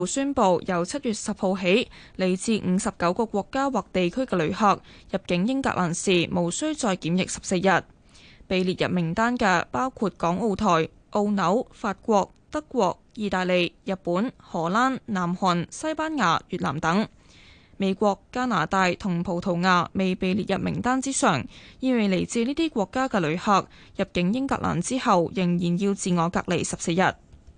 宣布由7月10號起，嚟自59個國家或地區嘅旅客入境英格蘭時，無需再檢疫14日。被列入名單嘅包括港澳台、澳紐、法國、德國、意大利、日本、荷蘭、南韓、西班牙、越南等。美國、加拿大同葡萄牙未被列入名單之上，意味嚟自呢啲國家嘅旅客入境英格蘭之後，仍然要自我隔離14日。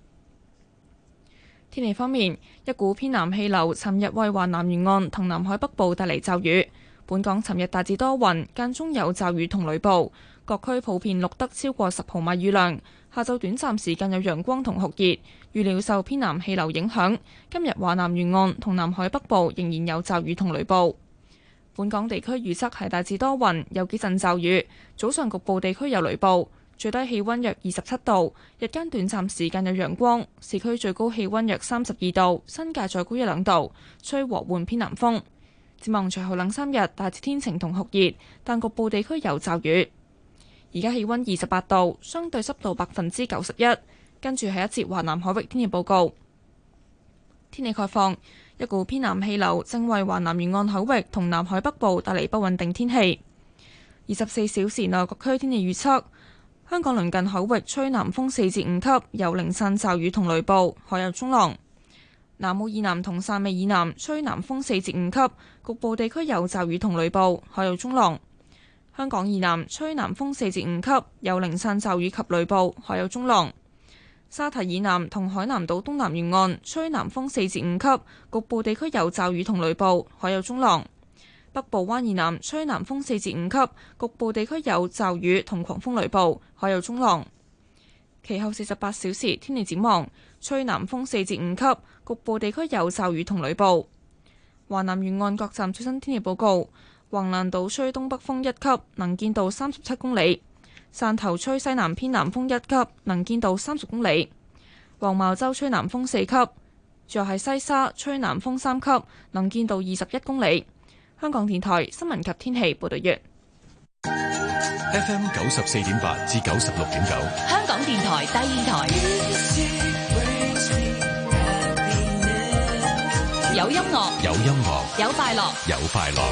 天氣方面，一股偏南氣流尋日為華南沿岸同南海北部帶嚟驟雨。本港尋日大致多雲，間中有驟雨同雷暴，各區普遍錄得超過10毫米雨量。下晝短暫時間有陽光同酷熱，預料受偏南氣流影響，今日華南沿岸同南海北部仍然有驟雨同雷暴。本港地區預測係大致多雲，有幾陣驟雨，早上局部地區有雷暴，最低氣溫約27度，日間短暫時間有陽光，市區最高氣溫約32度，新界再高1-2度，吹和緩偏南風。展望隨後2-3日大致天晴同酷熱，但局部地區有驟雨。而家氣溫28度，相對濕度91%。跟住係一節華南海域天氣報告。天氣概況，一股偏南氣流正為華南沿岸海域同南海北部帶嚟不穩定天氣。24小時內各區天氣預測：香港鄰近海域吹南風4至5級，有零散驟雨同雷暴，海有中浪。南澳以南同汕尾以南吹南風4至5級，局部地區有驟雨同雷暴，海有中浪。香港以南吹南風4至5級，有零散驟雨及雷暴，海有中浪。沙堤以南同海南島東南沿岸吹南風4至5級，局部地區有驟雨同雷暴，海有中浪。北部灣以南吹南風4至5級，局部地區有驟雨同狂風雷暴，海有中浪。其後48小時天氣展望，吹南風4至5級，局部地區有驟雨同雷暴。華南沿岸各站最新天氣報告：橫瀾島吹東北風1級，能見度37公里；汕頭吹西南偏南風1級，能見度30公里；黃茅洲吹南風4級，仲係西沙吹南風3級，能見度21公里。香港電台新聞及天氣報道完。 FM 94.8至96.9， 香港電台第二台，有音樂， 有音樂， 有快樂， 有快樂。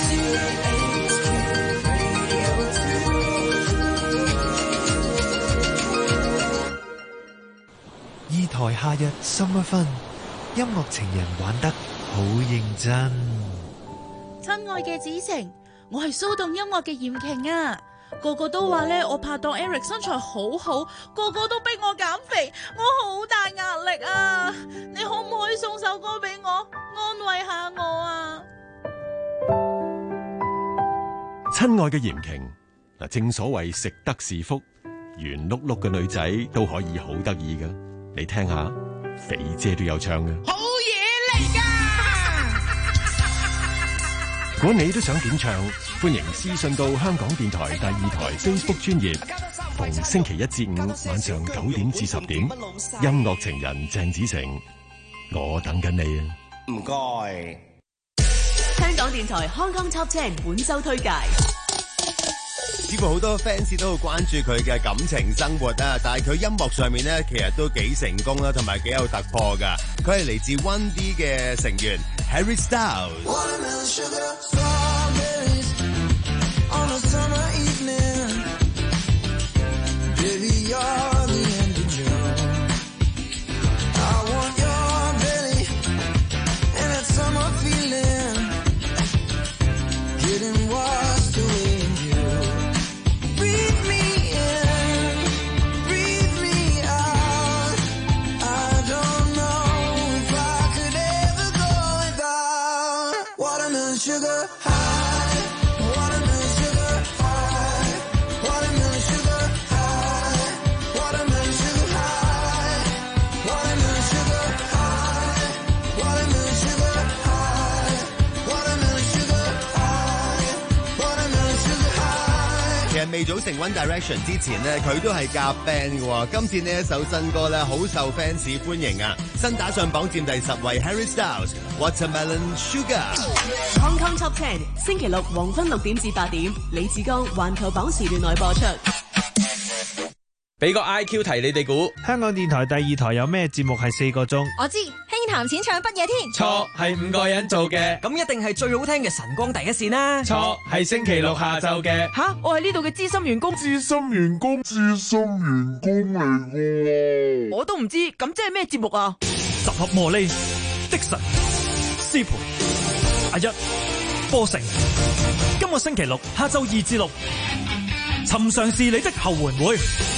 二台夏日 Summer Fun， 音樂情人玩得好認真。 親愛嘅子晴，我係騷動音樂嘅嚴瓊啊！個個都話咧，我拍檔 Eric 身材好好，個個都逼我減肥，我好大壓力啊！你可唔可以送首歌俾我，安慰下我啊？ 親愛嘅嚴瓊，嗱，正所謂食得是福，圓碌碌嘅女仔都可以好得意噶。你聽下，肥姐都有唱嘅。好嘢嚟噶！如果你都想點唱，歡迎私信到香港電台第二台 Facebook 專頁，逢星期1至5晚上9點至10點，音樂情人鄭子誠，我等緊你啊！ 唔該。 香港電台 Hong Kong Top 10本周推介。 似乎好多 fans 都好關注佢嘅感情生活啊，但係佢音樂上面咧，其實都幾成功啦，同埋幾有突破噶。佢係嚟自 1D 嘅成員 Harry Styles。未組成 One Direction 之前呢，佢都係夾 band 嘅。今次呢一首新歌咧，好受 fans 歡迎啊！新打上榜佔第10位 ，Harry Styles Watermelon Sugar。Hong Kong Top 10星期六黃昏6點至8點，李志剛環球榜時段內播出。 俾個 IQ 題你哋估， 香港電台第二台有咩節目係4個鐘？ 我知，輕鹹淺唱不夜天。 錯，係5個人做嘅。 咁一定係最好聽嘅晨光第一線啦。 錯，係星期六下晝嘅。 吓，我係呢度嘅資深員工。 資深員工嚟嘅。 我都唔知，咁即係咩節目啊？ 集合魔力，的神，師培，阿一，波成。今個星期六下晝2至6，尋常是你的後援會。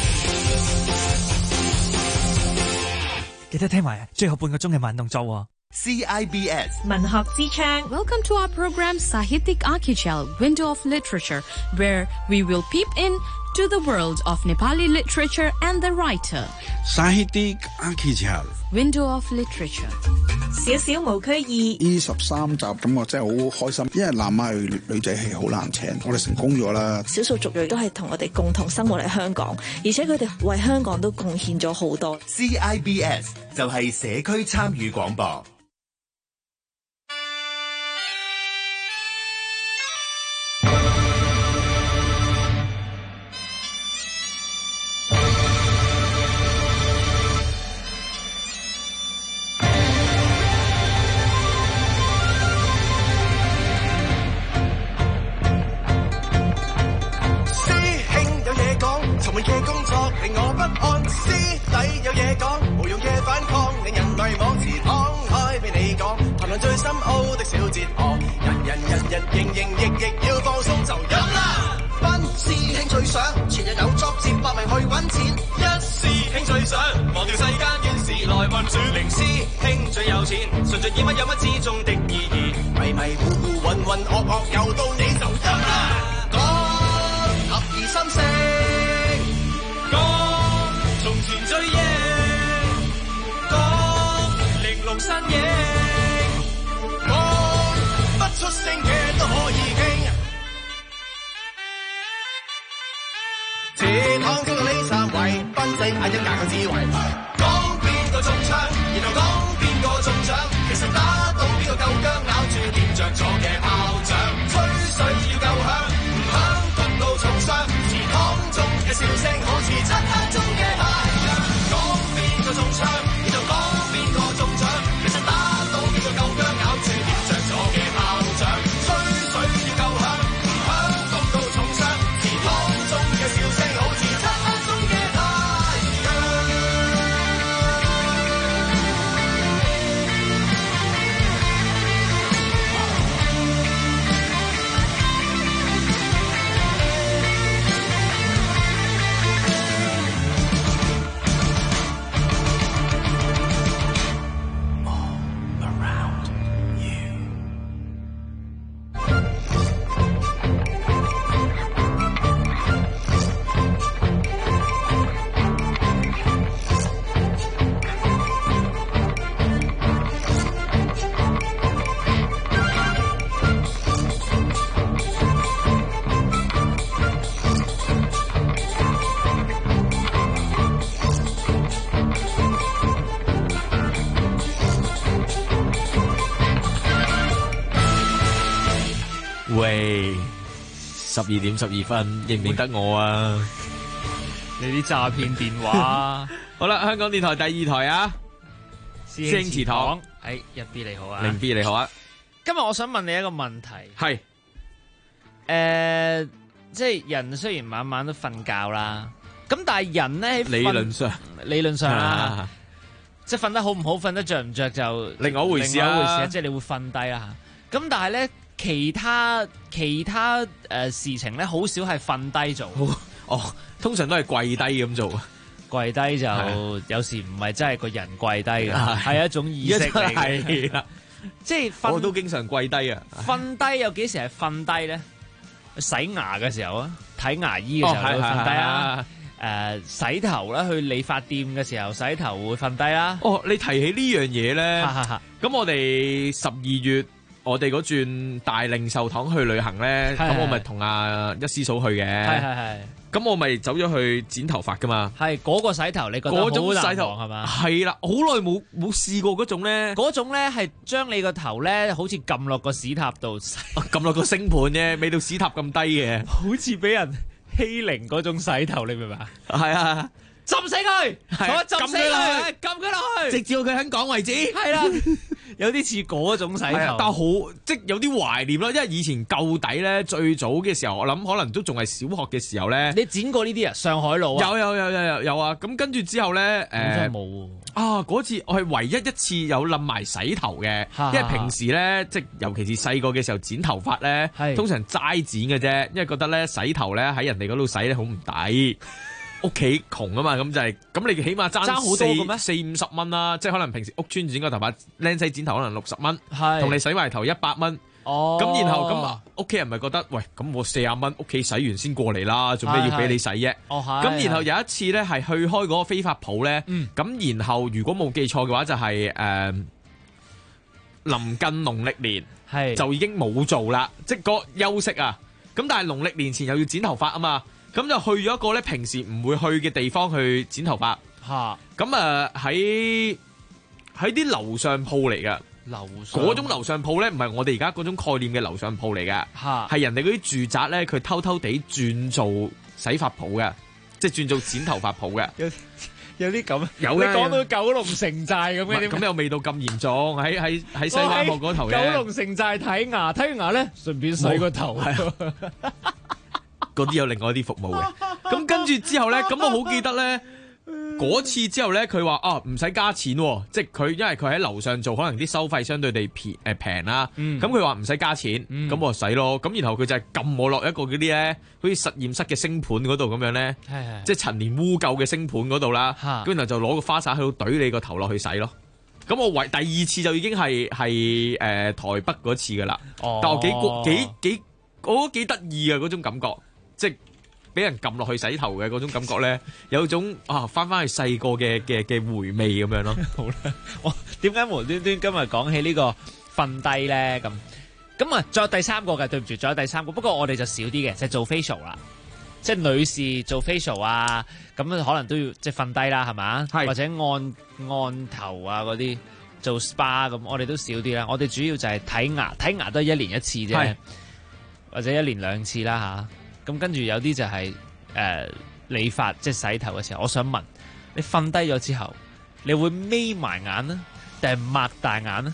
記得聽埋最後半個鐘嘅慢動作喎。 CIBS 文學之窗 Welcome to our program Sahityik Archipel Window of Literature, where we will peep in to the world of Nepali literature and the writer. Sahityik Archipel Window of Literature。 小小無區2 呢13集咁我真係好開心，因為南亞女仔係好難請，我哋成功咗啦。 少數族裔都係同我哋共同生活喺香港，而且佢哋為香港都貢獻咗好多。 CIBS 就係社區參與廣播。 最深奧的小哲學，人營役要放鬆就飲啦。班師兄最想全日有作接搏命去揾錢，一師兄最想忘掉世間怨事來運轉。零師兄最有錢，順著耳乜有乜之中的意義，迷迷糊糊渾渾噩噩又到你就飲啦。講合意心聲，講從前追憶，講玲瓏身影。出聲嘅都可以傾，這趟經過呢3位，分析下一格嘅智慧。講邊個中槍，然後講邊個中獎，其實打到邊個夠薑，咬住掂着咗嘅炮仗。吹水要夠響，唔響焗到重傷。祠堂中嘅笑聲好似漆黑中嘅太陽。講邊個中槍，然後講邊個中獎，其實打到邊個夠薑，咬住掂着咗嘅炮仗。吹水要夠響，唔響焗到重傷。祠堂中嘅笑聲好似漆黑中嘅太陽。 喂，12點12分，認唔認得我啊？ 你啲詐騙電話。 好啦，香港電台第2台啊，師兄祠堂。 1B 你好啊。 0B 你好啊。 今日我想問你一個問題。 係。 即係人雖然晚晚都瞓覺啦，咁但係人咧理論上啦，即係瞓得好唔好，瞓得着唔着就另外一回事啊。 即係你會瞓低啦。咁但係咧。其他事情咧，好少係瞓低做。 通常都係跪低咁做。 跪低就有時唔係真係個人跪低嘅，係一種意識嚟嘅。 係啦， 即係我都經常跪低啊。 瞓低有幾時係瞓低咧？洗牙嘅時候啊，睇牙醫嘅時候會瞓低啊。洗頭啦，去理髮店嘅時候洗頭會瞓低啦。 你提起呢樣嘢咧，咁我哋12月。我哋嗰轉大令壽堂去旅行咧，咁我咪同阿一師嫂去嘅。係。咁我咪走咗去剪頭髮噶嘛。 係嗰個洗頭，你覺得好難忘係嘛？ 係啦，好耐冇試過嗰種咧。 嗰種咧係將你個頭咧，好似撳落個屎塔度， 撳落個星盤啫，未到屎塔咁低嘅。 好似俾人欺凌嗰種洗頭，你明唔明啊？ 係啊。 浸死佢，浸死佢，撳佢落去， 直至到佢肯講為止。 係啦，有啲似嗰種洗頭， 但係好即係有啲懷念咯，因為以前舊底咧最早嘅時候，我諗可能都仲係小學嘅時候咧。 你剪過呢啲啊？上海路啊？ 有啊！咁跟住之後咧， 真係冇嗰次我係唯一一次有冧埋洗頭嘅，因為平時咧即係尤其是細個嘅時候剪頭髮咧，通常齋剪嘅啫，因為覺得咧洗頭咧喺人哋嗰度洗咧好唔抵。屋企窮啊嘛，咁就係咁，你起碼爭好多嘅咩？40-50蚊啦，即係可能平時屋村剪個頭髮，靚仔剪頭可能60蚊，同你洗埋頭100蚊。哦，咁然後咁屋企人咪覺得，喂，咁我40蚊屋企洗完先過嚟啦，做咩要俾你洗啫？哦，咁然後有一次咧係去開嗰個飛髮鋪咧，咁然後如果冇記錯嘅話就係臨近農曆年，就已經冇做啦，即係個休息啊。咁但係農曆年前又要剪頭髮啊嘛。咁就去咗一個咧平時唔會去嘅地方去剪頭髮。咁喺啲樓上鋪嚟嘅。嗰種樓上鋪咧，唔係我哋而家嗰種概念嘅樓上鋪嚟嘅。係人哋嗰啲住宅咧，佢偷偷地轉做洗髮鋪嘅，即係轉做剪頭髮鋪嘅。 有啲咁，你講到九龍城寨咁嘅， 咁又未到咁嚴重。喺西灣河嗰頭嘅九龍城寨睇牙，睇完牙咧順便洗個頭。 嗰啲有另外一啲服務嘅，咁跟住之後咧，咁我好記得咧，嗰次之後咧，佢話唔使加錢，即係佢因為佢喺樓上做，可能啲收費相對地平啦，咁佢話唔使加錢，咁我洗咯，咁然後佢就係撳我落一個嗰啲咧，好似實驗室嘅星盤嗰度咁樣咧，即係陳年污垢嘅星盤嗰度啦，咁然後就攞個花灑喺度懟你個頭落去洗咯，咁我第二次就已經係台北嗰次噶啦，但我我覺得幾得意啊嗰種感覺。即係俾人撳落去洗頭嘅嗰種感覺咧，有種翻去細個嘅回味咁樣咯。 好啦，我點解無端端今日講起呢個瞓低咧？咁啊，仲有第三個嘅，對唔住，仲有第三個。不過我哋就少啲嘅，就係做 facial 啦。即係女士做 facial 啊，咁可能都要即係瞓低啦，係嘛？或者按頭啊嗰啲做 SPA 咁，我哋都少啲啦。我哋主要就係睇牙，睇牙都係1年1次啫，或者1年2次啦嚇。咁跟住有啲就係理髮，即係洗頭嘅時候，我想問你瞓低咗之後，你會眯埋眼啊，定係擘大眼啊？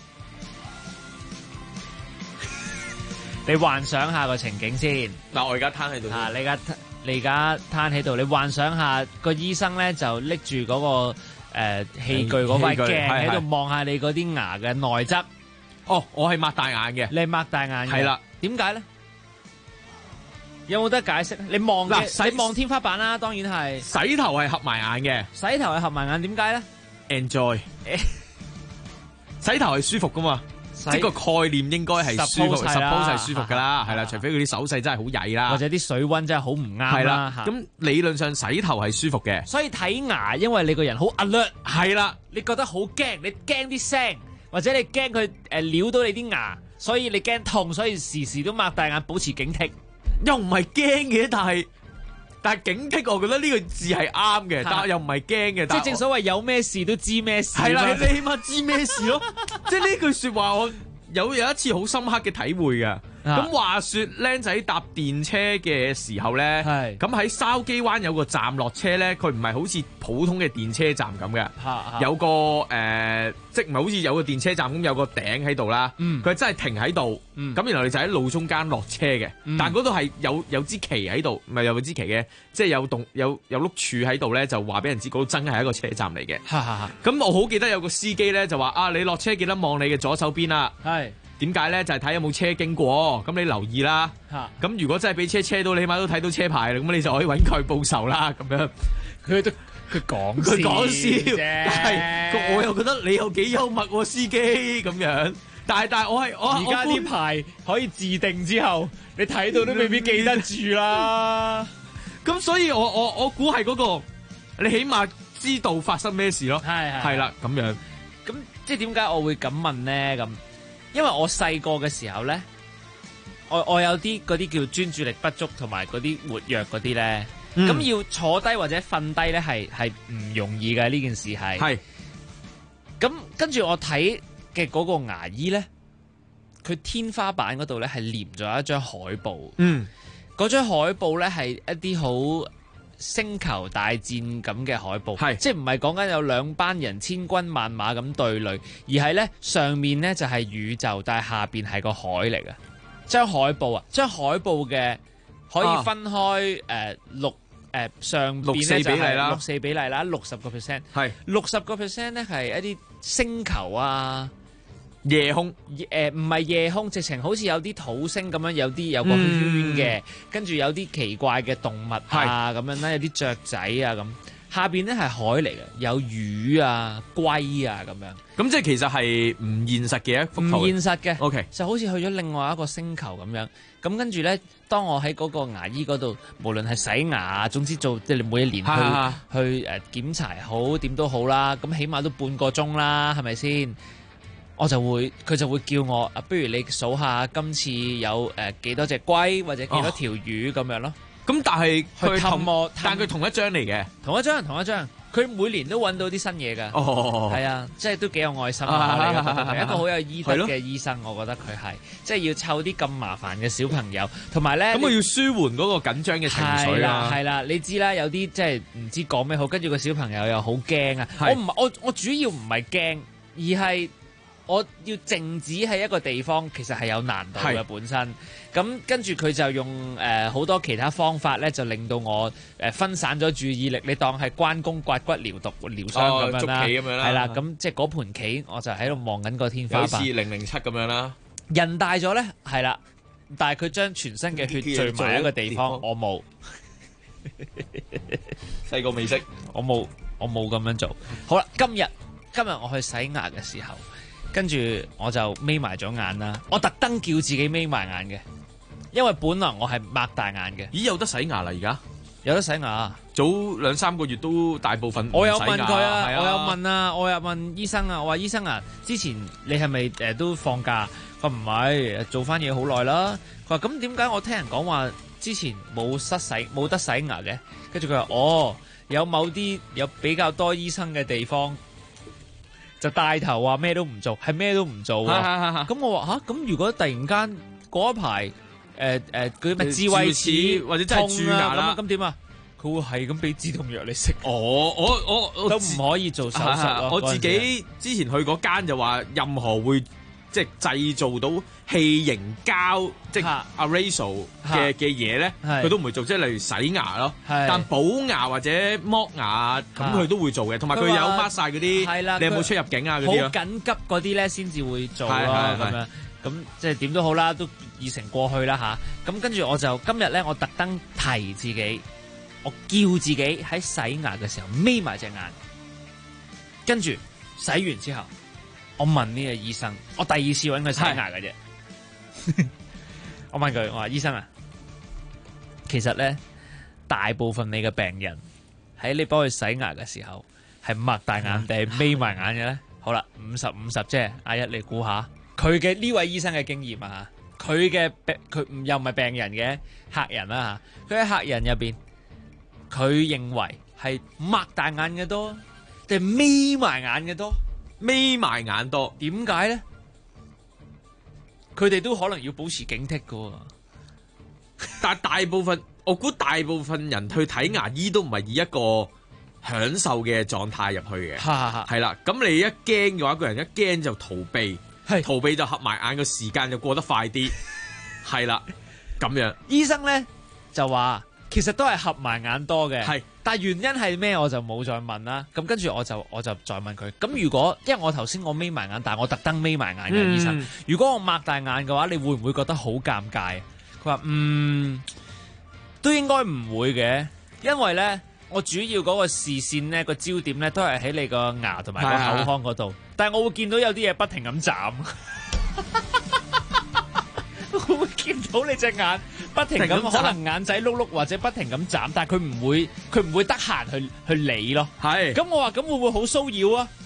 你幻想下個情景先。 嗱，我而家攤喺度。 你而家攤喺度，你幻想下個醫生咧就拎住嗰個器具嗰塊鏡喺度望下你嗰啲牙嘅內側。 哦，我係擘大眼嘅。 你係擘大眼嘅。 係啦。點解咧？有冇得解釋？你望天花板啦，當然係。 洗頭係合埋眼嘅。 洗頭係合埋眼，點解咧 ？Enjoy。洗頭係舒服噶嘛？即係個概念應該係舒服 ，suppose 係舒服噶啦，係啦，除非佢啲手勢真係好曳啦， 或者啲水溫真係好唔啱啦。 咁理論上洗頭係舒服嘅。 所以睇牙，因為你個人好 alert， 係啦， 你覺得好驚，你驚啲聲，或者你驚佢撩到你啲牙，所以你驚痛，所以時時都擘大眼保持警惕。 又唔係驚嘅，但係警惕，我覺得呢個字係啱嘅，但係又唔係驚嘅。 即係正所謂有咩事都知咩事。 係啦，你起碼知咩事咯。即係呢句說話，我有一次好深刻嘅體會嘅。咁話說，僆仔搭電車嘅時候咧，咁喺筲箕灣有個站落車咧，佢唔係好似普通嘅電車站咁嘅，有個即係唔係好似有個電車站咁有個頂喺度啦，佢真係停喺度，咁然後你就喺路中間落車嘅，但嗰度係有支旗喺度，唔係有支旗嘅，即係有碌柱喺度咧，就話俾人知嗰度真係一個車站嚟嘅。咁我好記得有個司機咧就話你落車記得望你嘅左手邊啦。點解咧？就係睇有冇車經過，咁你留意啦。咁如果真係俾車到，你起碼都睇到車牌啦，咁你就可以揾佢報仇啦。咁樣佢講笑，但係我又覺得你有幾幽默喎，司機咁樣。但係我而家啲牌可以自定之後，你睇到都未必記得住啦。 咁所以我估係嗰個，你起碼知道發生咩事咯。係啦，咁樣。 咁即係點解我會咁問咧？咁因為我細個嘅時候咧，我有啲嗰啲叫專注力不足同埋嗰啲活躍嗰啲咧，咁要坐低或者瞓低咧係唔容易嘅，呢件事係。係。咁跟住我睇嘅嗰個牙醫咧，佢天花板嗰度咧係黏咗一張海報。嗰張海報咧係一啲好星球大戰咁嘅海報，即係唔係講緊有兩班人千軍萬馬咁對壘，而係咧上面咧就係宇宙，但係下邊係個海嚟嘅。將海報嘅可以分開上邊咧就係6:4比例啦，60%，係60%咧係一啲星球啊。 夜空唔係夜空，直情好似有啲土星咁樣，有個圈嘅，跟住有啲奇怪嘅動物啊咁樣啦，有啲雀仔啊咁。下邊咧係海嚟嘅，有魚啊、龜啊咁樣。 咁即係其實係唔現實嘅一幅圖。唔現實嘅 ，OK， 就好似去咗另外一個星球咁樣。咁跟住咧，當我喺嗰個牙醫嗰度，無論係洗牙啊，總之做即係你每一年去檢查好點都好啦，咁起碼都半個鐘啦，係咪先？佢就會叫我不如你數下今次有幾多隻龜或者幾多條魚咁樣咯。 咁但係佢但佢同一張嚟嘅， 同一張。佢每年都揾到啲新嘢㗎。係啊，即係都幾有愛心係一個好有醫德嘅醫生，我覺得佢係即係要湊啲咁麻煩嘅小朋友，同埋咧咁佢要舒緩嗰個緊張嘅情緒啦。 係啦，你知啦，有啲即係唔知講咩好，跟住個小朋友又好驚啊。我主要唔係驚，而係我要靜止喺一個地方，其實係有難度嘅本身。咁跟住佢就用好多其他方法咧，就令到我分散咗注意力。你當係關公刮骨療傷咁樣啦，係啦。咁即係嗰盤棋，我就喺度望緊個天花板。 好似007咁樣啦。 人大咗咧，係啦，但係佢將全身嘅血聚埋一個地方，我冇。 細個未識， 我冇咁樣做。好啦，今日我去洗牙嘅時候。跟住我就眯埋咗眼啦，我特登叫自己眯埋眼嘅，因為本來我係擘大眼嘅。 咦，有得洗牙啦而家？ 有得洗牙， 早2-3個月都大部分唔洗牙。 我有問佢啊，我有問醫生啊，我話醫生啊，之前你係咪都放假？佢話唔係，做翻嘢好耐啦。佢話咁點解我聽人講話之前冇得洗牙嘅？跟住佢話有某啲有比較多醫生嘅地方。就帶頭話咩都唔做，係咩都唔做啊！咁我話咁如果突然間嗰一排嗰啲智慧齒或者真係蛀牙啦， 咁點啊？佢會係咁俾止痛藥你食。 我都唔可以做手術咯。 我自己之前去嗰間就話，任何會即係製造到氣凝膠即係 aerosol 嘅嘢咧，佢都唔會做，即係例如洗牙咯。但補牙或者剝牙咁佢都會做嘅，同埋佢有抹晒嗰啲。你有冇出入境啊？嗰啲好緊急嗰啲咧先至會做咯。咁樣咁即係點都好啦，都已成過去啦嚇。咁跟住我就今日咧，我特登提自己，我叫自己喺洗牙嘅時候眯埋隻眼，跟住洗完之後。我問呢個醫生，我第二次揾佢洗牙嘅啫。我問佢，我話醫生啊，其實咧大部分你嘅病人喺你幫佢洗牙嘅時候係擘大眼定係眯埋眼嘅咧？好啦，50-50啫。阿一你估下，佢嘅呢位醫生嘅經驗啊，佢又唔係病人嘅客人啦嚇，佢喺客人入邊，佢認為係擘大眼嘅多定係眯埋眼嘅多？ 眯埋眼多， 點解咧？佢哋都可能要保持警惕噶。 但係我估大部分人去睇牙醫都唔係以一個享受嘅狀態入去嘅。係啦，咁你一驚嘅話，個人一驚就逃避，逃避就合埋眼，個時間就過得快啲。係啦，咁樣。 醫生咧就話，其實都係合埋眼多嘅。但係原因係咩我就冇再問啦。咁跟住我就再問佢。咁如果因為我頭先我眯埋眼，但係我特登眯埋眼嘅醫生。如果我擘大眼嘅話，你會唔會覺得好尷尬？佢話都應該唔會嘅，因為咧我主要嗰個視線咧個焦點咧都係喺你個牙同埋個口腔嗰度。但係我會見到有啲嘢不停咁眨。我會見到你隻眼不停咁，可能眼仔碌碌或者不停咁眨，但係佢唔會得閒去理咯。咁我話咁會唔會好騷擾啊？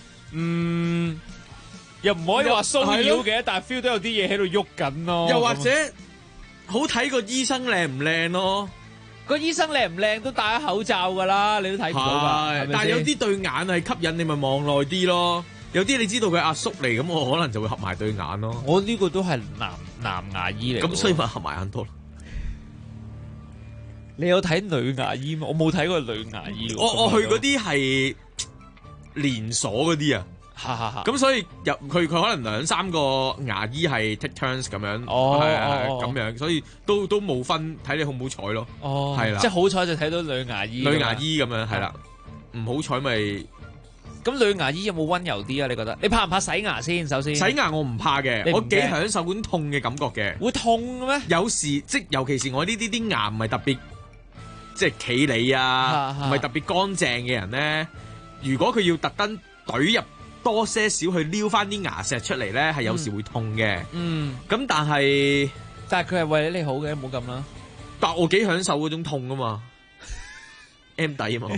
又唔可以話騷擾嘅，但係 feel 到有啲嘢喺度喐緊咯。 又或者好睇個醫生靚唔靚咯？ 個醫生靚唔靚都戴咗口罩噶啦，你都睇唔到㗎。 但係有啲對眼係吸引你，咪望耐啲咯。有啲你知道佢阿叔嚟，咁我可能就會合埋對眼咯。 我呢個都係男牙醫嚟， 咁所以咪合埋眼多咯。 你有睇女牙醫嗎？我冇睇過女牙醫。 我去嗰啲係連鎖嗰啲啊。咁所以佢可能2-3個牙醫係 take turns 咁樣，咁樣，所以都冇分，睇你好唔好彩咯。係啦， 即係好彩就睇到女牙醫咁樣，係啦，唔好彩咪。 咁女牙醫有冇溫柔啲啊？你覺得？你怕唔怕洗牙先？首先， 洗牙我唔怕嘅，我幾享受嗰種痛嘅感覺嘅。 會痛嘅咩？ 有時尤其是我呢啲牙唔係特別即係企理啊，唔係特別乾淨嘅人咧，如果佢要特登懟入多些少去撩翻啲牙石出嚟咧，係有時會痛嘅。咁但係佢係為你好嘅，唔好咁啦。 但我幾享受嗰種痛啊嘛，M 底啊嘛。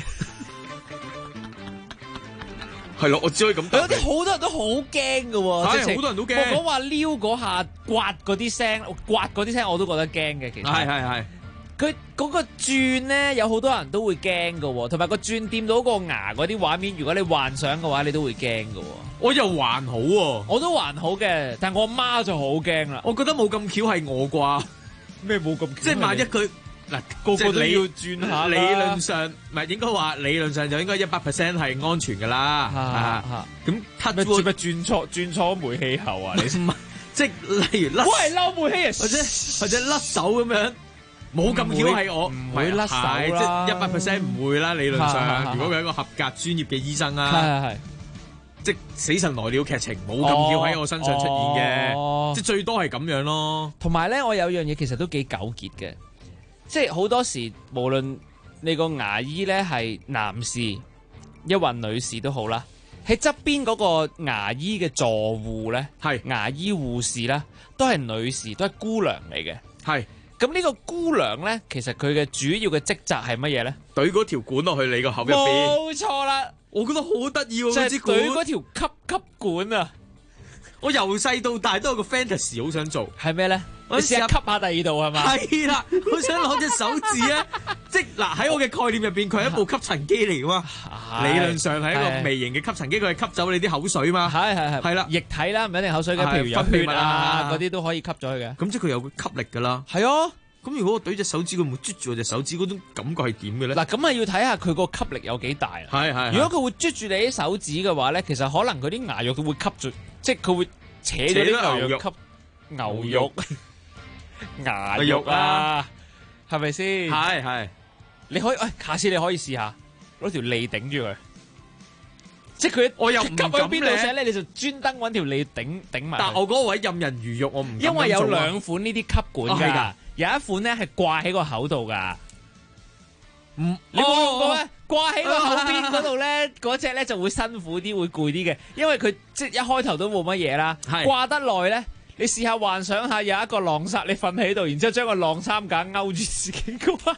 係咯，我只可以咁。 有啲好多人都好驚㗎喎， 好多人都驚。 我講話撩嗰下刮嗰啲聲，我都覺得驚嘅。其實係。 佢嗰個鑽咧，有好多人都會驚㗎喎，同埋個鑽掂到個牙嗰啲畫面，如果你幻想嘅話，你都會驚㗎喎。 我又還好喎， 我都還好嘅，但我媽就好驚啦。 我覺得冇咁巧係我啩？ 咩冇咁巧？ 即係萬一佢嗱個個都要轉下，理論上唔係應該話理論上就應該100% 係安全㗎啦。咁咪轉錯煤氣喉啊？你唔係即係例如喂漏煤氣啊， 或者甩手咁樣。冇咁巧係我唔會甩手啦， 即係100% 唔會啦。理論上，如果佢係一個合格專業嘅醫生啦，即係死神來了劇情冇咁巧喺我身上出現嘅，即係最多係咁樣咯。 同埋咧，我有樣嘢其實都幾糾結嘅，即係好多時無論你個牙醫咧係男士一或女士都好啦，喺側邊嗰個牙醫嘅助護咧，係牙醫護士啦，都係女士，都係姑娘嚟嘅，係。咁呢個姑娘咧，其實佢嘅主要嘅職責係乜嘢咧？ 懟嗰條管落去你個口入邊。 冇錯啦， 我覺得好得意喎！ 就係懟嗰條吸管啊！ 我由細到大都有個 fantasy 好想做， 係咩咧？你試下吸下第二度係嘛？ 係啦，我想攞隻手指咧，即嗱喺我嘅概念入邊，佢係一部吸塵機嚟噶嘛。理論上係一個微型嘅吸塵機，佢係吸走你啲口水嘛。係啦， 液體啦，唔一定口水嘅，譬如有血啊嗰啲都可以吸咗佢嘅。 咁即係佢有個吸力噶啦。係啊，咁如果我懟隻手指，佢會啜住我隻手指嗰種感覺係點嘅咧？嗱， 咁啊要睇下佢個吸力有幾大啊。 係。 如果佢會啜住你啲手指嘅話咧，其實可能佢啲牙肉都會吸住，即係佢會扯咗啲牛肉吸牛肉。牙肉啊，係咪先？係，你可以，下次你可以試下攞條脷頂住佢，即係佢我又唔吸去邊度寫咧，你就專登揾條脷頂埋。 但我嗰位任人魚肉，我唔因為有兩款呢啲吸管㗎，有一款咧係掛喺個口度㗎，你冇用過咩？掛喺個口邊嗰度咧，嗰隻咧就會辛苦啲，會攰啲嘅，因為佢即係一開頭都冇乜嘢啦，掛得耐咧。你試下幻想下有一個晾衫，你瞓喺度，然之後將個晾衫架勾住自己個口，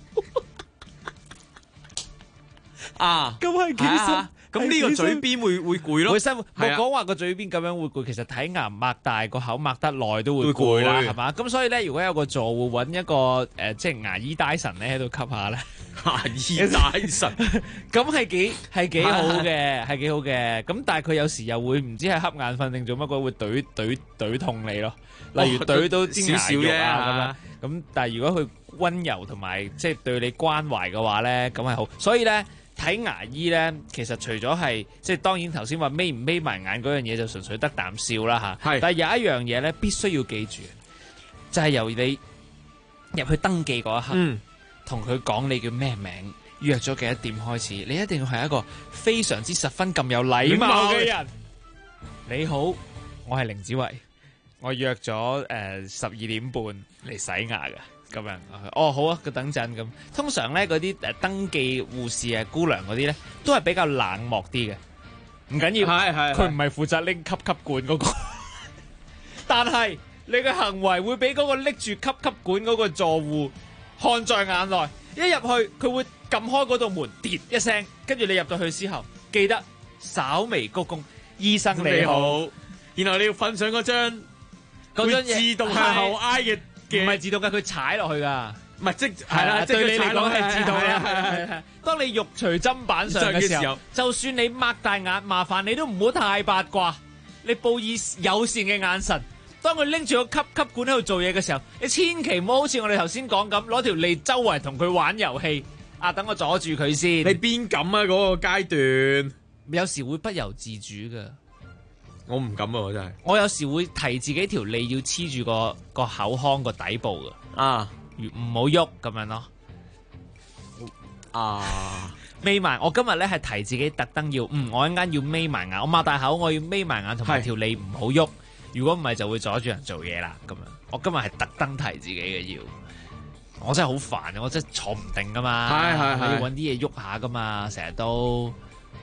咁係幾辛？ 咁呢個嘴邊會攰咯， 會辛苦。我講話個嘴邊咁樣會攰，其實睇牙擘大個口擘得耐都會攰啦，係嘛？咁所以咧，如果有個助護揾一個即係牙醫戴神咧喺度吸下咧， 牙醫戴神， 咁係幾好嘅，係幾好嘅。咁但係佢有時又會唔知係瞌眼瞓定做乜鬼，會懟痛你咯。例如懟到啲牙肉啊咁樣。咁但係如果佢温柔同埋即係對你關懷嘅話咧，咁係好。所以咧。睇牙醫咧，其實除咗係即係當然頭先話眯唔眯埋眼嗰樣嘢就純粹得啖笑啦嚇，但係有一樣嘢咧必須要記住，就係由你入去登記嗰一刻，同佢講你叫咩名，約咗幾多點開始，你一定要係一個非常之十分咁有禮貌嘅人。你好，我係凌子維，我約咗12點半嚟洗牙㗎。咁樣，好啊，佢等陣咁。通常咧嗰啲登記護士啊、姑娘嗰啲咧，都係比較冷漠啲嘅。唔緊要，佢唔係負責拎吸管嗰個，但係你嘅行為會俾嗰個拎住吸管嗰個助護看在眼內。一入去，佢會撳開嗰道門，跌一聲，跟住你入到去之後，記得稍微鞠躬，醫生你好， 然後你要瞓上嗰張會自動向後挨嘅。 唔係自動嘅，佢踩落去噶， 唔係即係啦，對你嚟講係自動啦。 係。當你肉隨砧板上嘅時候，就算你擘大眼，麻煩你都唔好太八卦，你報以友善嘅眼神當佢拎住個吸管喺度做嘢嘅時候，你千祈唔好好似我哋頭先講咁，攞條脷周圍同佢玩遊戲。等我阻住佢先。 你邊敢啊？嗰個階段有時會不由自主㗎。 我唔敢啊！我真係。我有時會提自己條脷要黐住個口腔個底部㗎。唔好喐咁樣咯。眯埋，我今日咧係提自己特登要，我一陣間要眯埋眼，我擘大口，我要眯埋眼，同埋條脷唔好喐。如果唔係就會阻住人做嘢啦。咁樣，我今日係特登提自己嘅要。我真係好煩，我真係坐唔定噶嘛。係要搵啲嘢喐下噶嘛，成日都。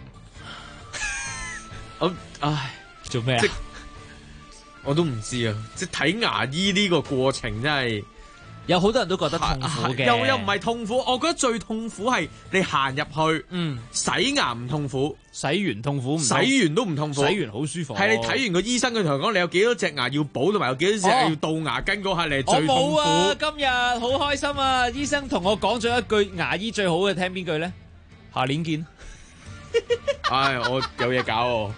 做咩啊？ 我都唔知啊！即係睇牙醫呢個過程真係。 有好多人都覺得痛苦嘅， 又唔係痛苦，我覺得最痛苦係你行入去，洗牙唔痛苦， 洗完痛苦唔， 洗完都唔痛苦， 洗完好舒服。 係你睇完個醫生佢同佢講，你有幾多隻牙要補，同埋有幾多隻要倒牙根嗰下，你係最痛苦。 我冇啊，今日好開心啊！醫生同我講咗一句牙醫最好嘅，聽邊句咧？下年見。 唉，我有嘢搞喎。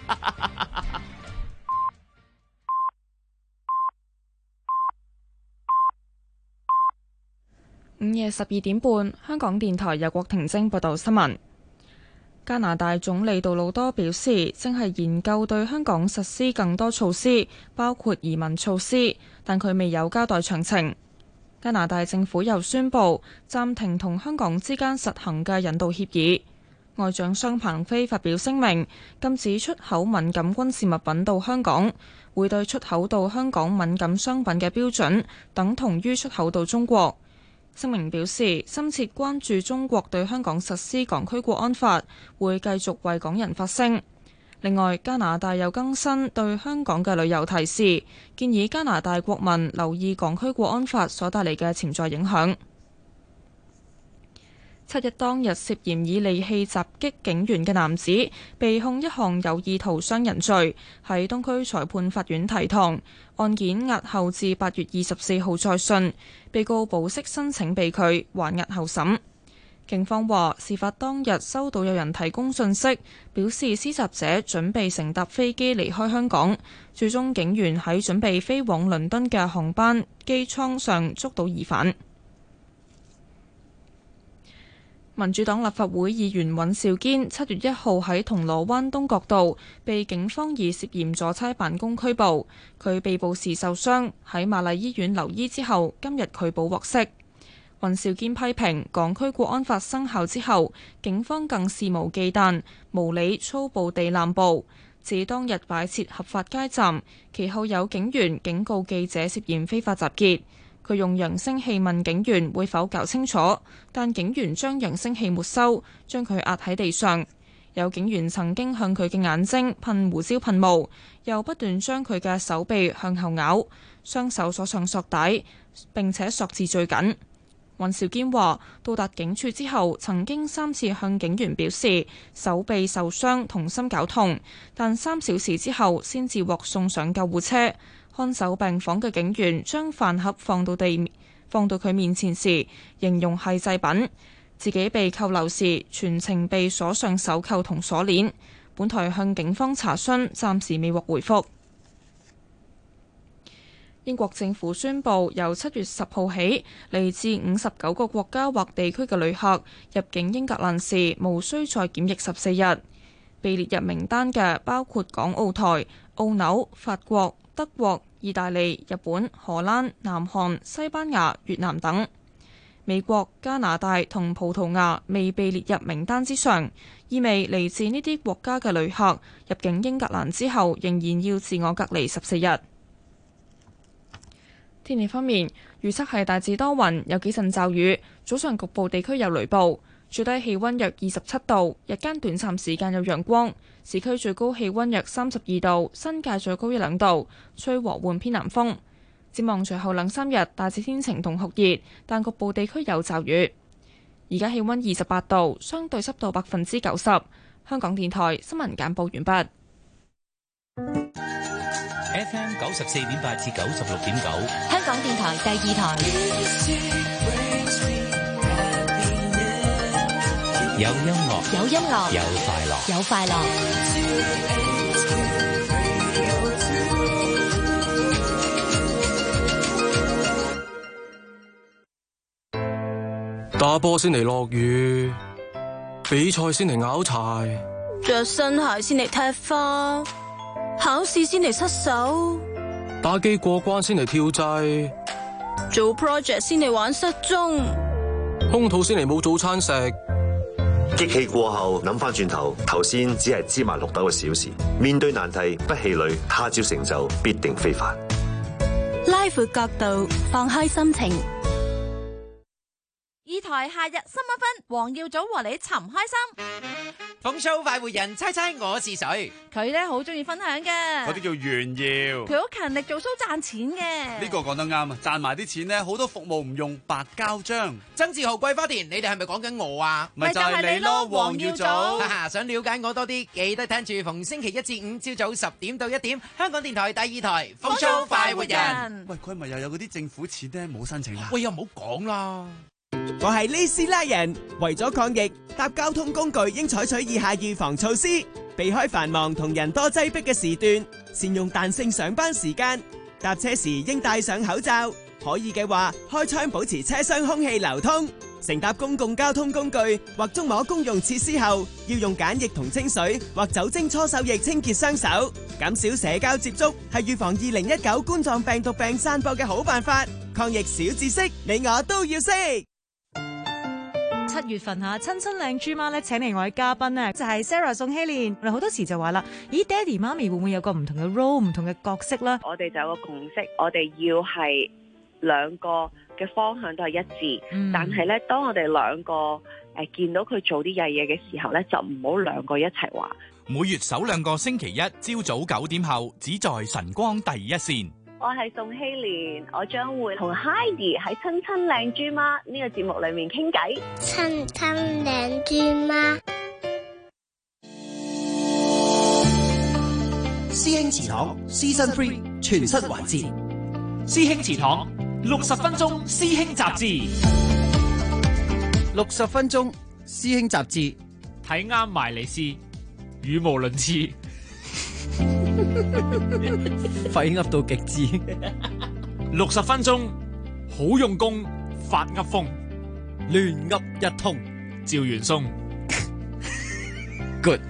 午夜12點半，香港電台由郭婷晶報道新聞。加拿大總理杜魯多表示，正係研究對香港實施更多措施，包括移民措施，但佢未有交代詳情。加拿大政府又宣布暫停同香港之間實行嘅引渡協議。外長商鵬飛發表聲明，禁止出口敏感軍事物品到香港，會對出口到香港敏感商品嘅標準等同於出口到中國。聲明表示，深切關注中國對香港實施港區國安法，會繼續為港人發聲。另外，加拿大又更新對香港嘅旅遊提示，建議加拿大國民留意港區國安法所帶嚟嘅潛在影響。7日當日涉嫌以利器襲擊警員嘅男子，被控一項有意圖傷人罪，喺東區裁判法院提堂，案件押後至8月24號再訊，被告保釋申請被拒，還押候審。警方話，事發當日收到有人提供信息，表示施襲者準備乘搭飛機離開香港，最終警員喺準備飛往倫敦嘅航班機艙上捉到疑犯。民主黨立法會議員尹兆堅7月1號喺銅鑼灣東角道被警方以涉嫌阻差辦公拘捕，佢被捕時受傷，喺瑪麗醫院留醫之後，今日拒保獲釋。尹兆堅批評港區國安法生效之後，警方更肆無忌憚、無理粗暴地濫捕，指當日擺設合法街站，其後有警員警告記者涉嫌非法集結。佢用揚聲器問警員會否搞清楚，但警員將揚聲器沒收，將佢壓喺地上。有警員曾經向佢嘅眼睛噴胡椒噴霧，又不斷將佢嘅手臂向後咬，雙手鎖上索帶，並且索至最緊。尹兆堅話：到達警署之後，曾經3次向警員表示手臂受傷同心絞痛，但3小時之後先至獲送上救護車。看守病房嘅警員將飯盒放到佢面前時，形容係祭品。自己被扣留時，全程被鎖上手扣同鎖鏈。本台向警方查詢，暫時未獲回覆。英國政府宣布，由7月10號起，嚟自59個國家或地區嘅旅客入境英格蘭時，無需再檢疫14日。被列入名單嘅包括港澳台、澳紐、法國、德國、意大利、日本、荷蘭、南韓、西班牙、越南等。美國、加拿大同葡萄牙未被列入名單之上，意味嚟自呢啲國家嘅旅客入境英格蘭之後，仍然要自我隔離14日。天氣方面，預測係大致多雲，有幾陣驟雨，早上局部地區有雷暴，最低氣溫約27度，日間短暫時間有陽光，市區最高氣溫約32度，新界最高1-2度，吹和緩偏南風。展望隨後2-3日大致天晴同酷熱，但局部地區有驟雨。而家氣溫28度，相對濕度90%。香港電台新聞簡報完畢。 FM 94.8至96.9， 香港電台第2台。 有音樂， 有音樂， 有快樂， 有快樂。 打波先嚟落雨，比賽先嚟拗柴， 着新鞋先嚟踢花，考試先嚟失手， 打機過關先嚟跳掣， 做 project 先嚟玩失蹤， 空肚先嚟冇早餐食。 激氣過後諗翻轉頭，頭先只係芝麻綠豆嘅小事。面對難題不氣餒，他朝成就必定非凡。 拉闊角度，放開心情。 二台夏日新一分，黃耀祖和你尋開心。 風騷快活人，猜猜我是誰？ 佢咧好中意分享嘅， 嗰啲叫炫耀。 佢好勤力做 show 賺錢嘅。 呢個講得啱啊！賺埋啲錢咧，好多服務唔用白膠漿。 曾志豪、桂花田，你哋係咪講緊我啊？ 咪就係你咯，黃耀祖。 想了解我多啲，記得聽住逢星期一至五朝早10點到1點，香港電台第2台風騷快活人。 喂，佢咪又有嗰啲政府錢咧冇申請啊？ 喂，又唔好講啦。 我係呢斯拉人，為咗抗疫，搭交通工具應採取以下預防措施：避開繁忙同人多擠迫嘅時段，善用彈性上班時間，搭車時應戴上口罩，可以嘅話開窗保持車廂空氣流通。乘搭公共交通工具或觸摸公用設施後，要用梘液同清水或酒精搓手液清潔雙手，減少社交接觸係預防2019冠狀病毒病散播嘅好辦法。抗疫小知識，你我都要識。 7月份親親靚豬媽咧請嚟我嘅嘉賓咧就係 Sarah 宋希蓮。我哋好多時就話啦，咦，爹哋媽咪會唔會有個唔同嘅 role 唔同嘅角色咧？ 我哋就有個共識，我哋要係兩個嘅方向都係一致，但係咧當我哋兩個見到佢做啲曳嘢嘅時候咧，就唔好兩個一齊話。 每月首2個星期一朝早9點後，只在晨光第一線。 我係宋希蓮，我將會同 Heidi 喺親親靚豬媽呢個節目裏面傾偈。 親親靚豬媽， 師兄祠堂 Season 3全新環節， 師兄祠堂60分鐘師兄雜誌 ，60分鐘師兄雜誌， 睇啱埋你試，語無倫次。 廢噏到極致 ，60分鐘好用功，發噏風， 亂噏一通， 趙元松 ，good。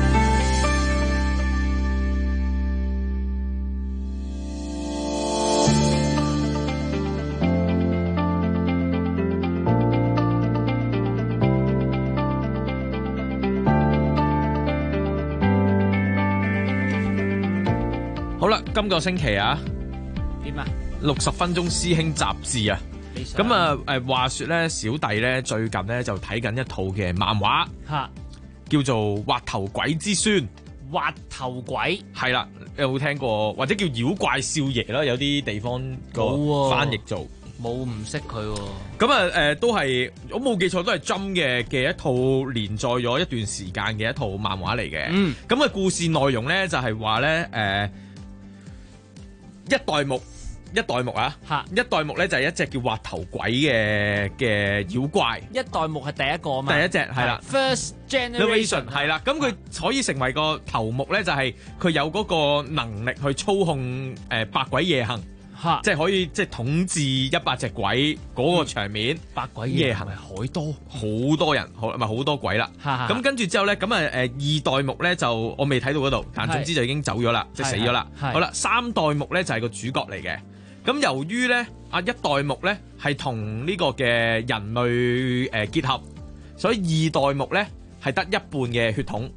好啦，今個星期啊， 點啊 ？60分鐘師兄雜誌啊，咁啊話說咧，小弟咧最近咧就睇緊一套嘅漫畫，叫做《滑頭鬼之孫》。 滑頭鬼係啦，有冇聽過？或者叫妖怪少爺啦，有啲地方個翻譯做。 冇唔識佢喎。 咁啊都係我冇記錯，都係 Jump 嘅一套連載咗一段時間嘅一套漫畫嚟嘅。咁嘅故事內容咧就係話咧一代目啊，一代目咧就係一隻叫滑頭鬼嘅妖怪。 一代目係第一個嘛？ 第一隻係啦 ，First Generation 係啦。咁佢可以成為個頭目咧，就係佢有嗰個能力去操控百鬼夜行，即係可以即係統治100隻鬼嗰個場面。 百鬼夜行係海多好多人，好多鬼啦。咁跟住之後咧，咁二代目咧就我未睇到嗰度，但總之就已經走咗啦，即係死咗啦。好啦，3代目咧就係個主角嚟嘅。咁由於咧一代目咧係同呢個嘅人類結合，所以2代目咧係得一半嘅血統。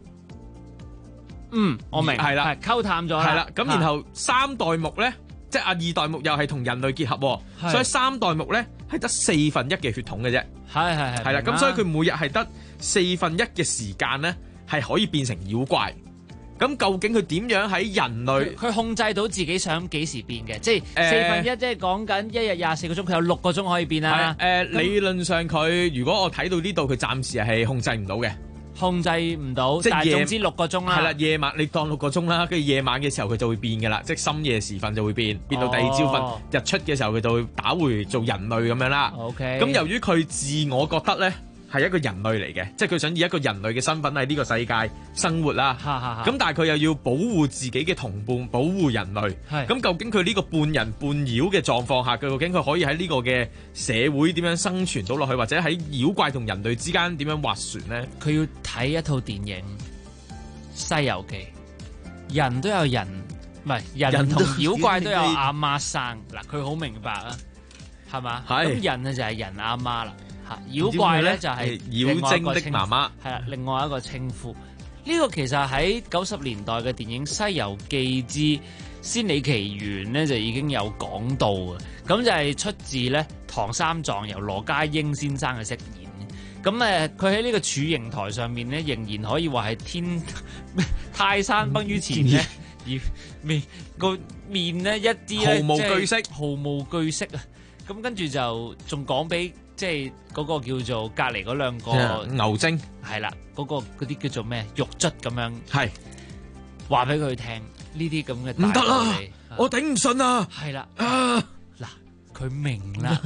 我明係啦，溝淡咗啦。 係啦，咁然後3代目咧，即係2代目又係同人類結合，所以3代目咧係得1/4嘅血統嘅啫。係啦，咁所以佢每日係得1/4嘅時間咧係可以變成妖怪。咁究竟佢點樣喺人類？ 佢控制到自己想幾時變嘅，即係1/4，即係講緊一日24個鐘，佢有6個鐘可以變啦。 理論上佢如果我睇到呢度，佢暫時係控制唔到嘅， 控制唔到。 即係總之6個鐘啦。 係啦，夜晚你當6個鐘啦，跟住夜晚嘅時候佢就會變㗎啦，即係深夜時分就會變到第二朝瞓日出嘅時候佢就會打回做人類咁樣啦。 OK。 咁由於佢自我覺得咧係一個人類嚟嘅，即係佢想以一個人類嘅身份喺呢個世界生活啦。咁但係佢又要保護自己嘅同伴，保護人類。咁究竟佢呢個半人半妖嘅狀況下，究竟佢可以喺呢個嘅社會點樣生存到落去，或者喺妖怪同人類之間點樣劃船呢？ 佢要睇一套電影《西遊記》，人都有人，唔係人同妖怪都有阿媽生。嗱，佢好明白啊，係嘛？咁人啊就係人阿媽啦。妖怪咧就係妖精的媽媽， 係啦，另外一個稱呼。呢個其實喺90年代嘅電影《西遊記之仙履奇緣》咧就已經有講到嘅，咁就係出自咧唐三藏由羅家英先生嘅飾演。咁佢喺呢個柱形台上面咧，仍然可以話係泰山崩於前咧，而個面咧一啲咧毫無懼色， 毫無懼色啊！咁跟住就仲講俾即係嗰個叫做隔離嗰兩個牛精， 係啦，嗰啲叫做咩玉卒咁樣， 係話俾佢聽呢啲咁嘅唔得啦，我頂唔順啊！ 係啦，嗱佢明啦，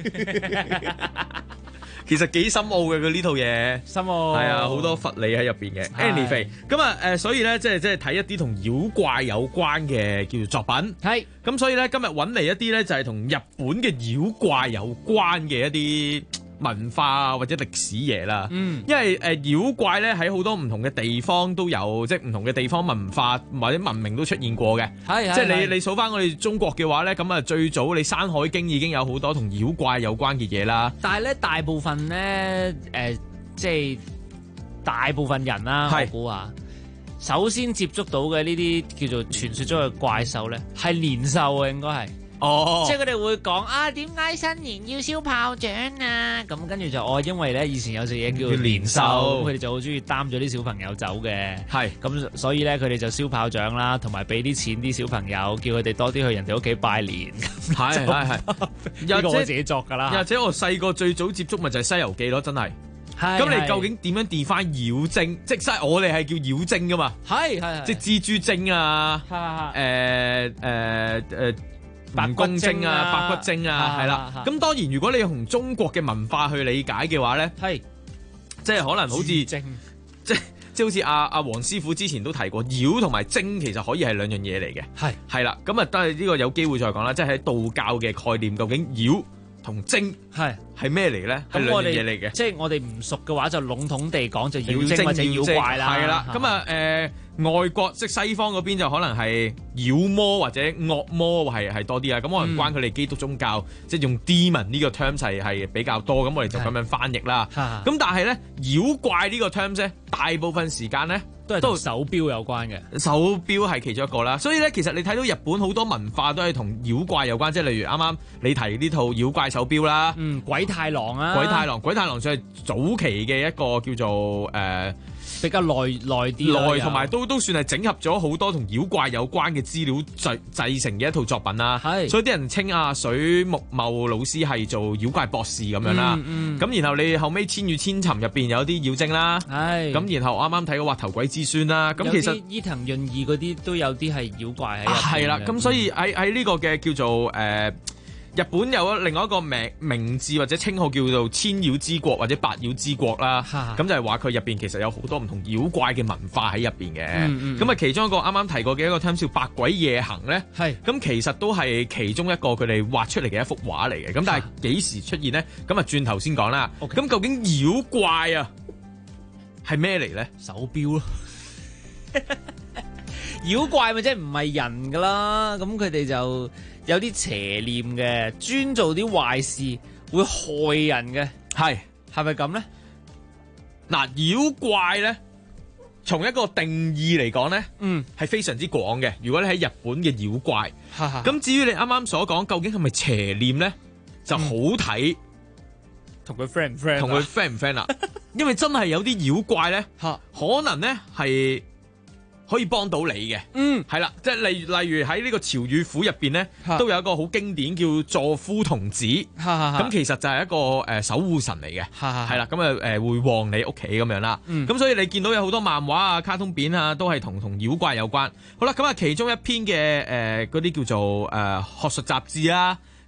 其實幾深奧嘅佢呢套嘢， 深奧係啊，好多佛理喺入邊嘅。Anyway， 咁啊所以咧即係睇一啲同妖怪有關嘅叫做作品， 係咁所以咧今日揾嚟一啲咧就係同日本嘅妖怪有關嘅一啲文化或者歷史嘢啦。因為妖怪咧喺好多唔同嘅地方都有，即係唔同嘅地方文化或者文明都出現過嘅。即係你數翻我哋中國嘅話咧，咁啊最早你《山海經》已經有好多同妖怪有關嘅嘢啦。 但係咧大部分咧即係大部分人啦，我估下，首先接觸到嘅呢啲叫做傳說中嘅怪獸咧，係年獸啊，應該係。即係佢哋會講啊，點解新年要燒炮仗啊？咁跟住就因為咧以前有隻嘢叫年獸，佢哋就好中意擔咗啲小朋友走嘅。係咁，所以咧佢哋就燒炮仗啦，同埋俾啲錢啲小朋友，叫佢哋多啲去人哋屋企拜年。係呢個我自己作㗎啦。 或者我細個最早接觸咪就係《西遊記》咯，真係。咁你究竟點樣 define妖精？即係我哋係叫妖精㗎嘛？係即係蜘蛛精啊，白骨精啊，白骨精啊，係啦。咁當然，如果你用中國嘅文化去理解嘅話咧，即係可能好似即係好似阿黃師傅之前都提過，妖同埋精其實可以係兩樣嘢嚟嘅。係啦，咁啊，都係呢個有機會再講啦。即係喺道教嘅概念，究竟妖同精係咩嚟咧？係兩樣嘢嚟嘅。 即係我哋唔熟嘅話，就籠統地講就妖精或者妖怪啦。 係啦，咁啊外國即係西方嗰邊就可能係妖魔或者惡魔係多啲啊，咁可能關佢哋基督宗教即係用 demon 呢個 term 係比較多，咁我哋就咁樣翻譯啦。咁但係咧妖怪呢個 term 咧，大部分時間咧都係同手錶有關嘅， 手錶係其中一個啦。所以咧其實你睇到日本好多文化都係同妖怪有關，即係例如啱啱你提呢套妖怪手錶啦， 鬼太郎啊， 鬼太郎算係早期嘅一個叫做比較耐啲， 同埋都算係整合咗好多同妖怪有關嘅資料製成嘅一套作品啦。所以啲人稱水木茂老師係做妖怪博士咁樣啦。咁然後你後尾《千與千尋》入邊有啲妖精啦。咁然後啱啱睇過《滑頭鬼之孫》啦。咁其實伊藤潤二嗰啲都有啲係妖怪喺入邊。係啦，咁所以喺呢個嘅叫做日本有另外一個名字或者稱號叫做千妖之國或者百妖之國啦，咁就係話佢入邊其實有好多唔同妖怪嘅文化喺入邊嘅。咁其中一個啱啱提過嘅一個 term 叫百鬼夜行咧，咁其實都係其中一個佢哋畫出嚟嘅一幅畫嚟嘅。咁但係幾時出現咧？咁啊轉頭先講啦。咁究竟妖怪啊係咩嚟咧？ 手錶咯。妖怪咪即係唔係人噶啦，咁佢哋就有啲邪念嘅，專做啲壞事，會害人嘅。係咪咁咧？ 嗱，妖怪咧，從一個定義嚟講咧，係非常之廣嘅。如果你喺日本嘅妖怪，咁至於你啱啱所講，究竟係咪邪念咧，就好睇同佢 friend 唔 friend， 同佢 friend 唔 friend 啦。因為真係有啲妖怪咧，可能咧係可以幫到你嘅，係啦，即係例如喺呢個潮與虎入邊咧，都有一個好經典叫座敷童子，咁其實就係一個守護神嚟嘅，係啦，咁會旺你屋企咁樣啦，咁所以你見到有好多漫畫啊、卡通片啊，都係同妖怪有關。好啦，咁啊其中一篇嘅嗰啲叫做學術雜誌啦。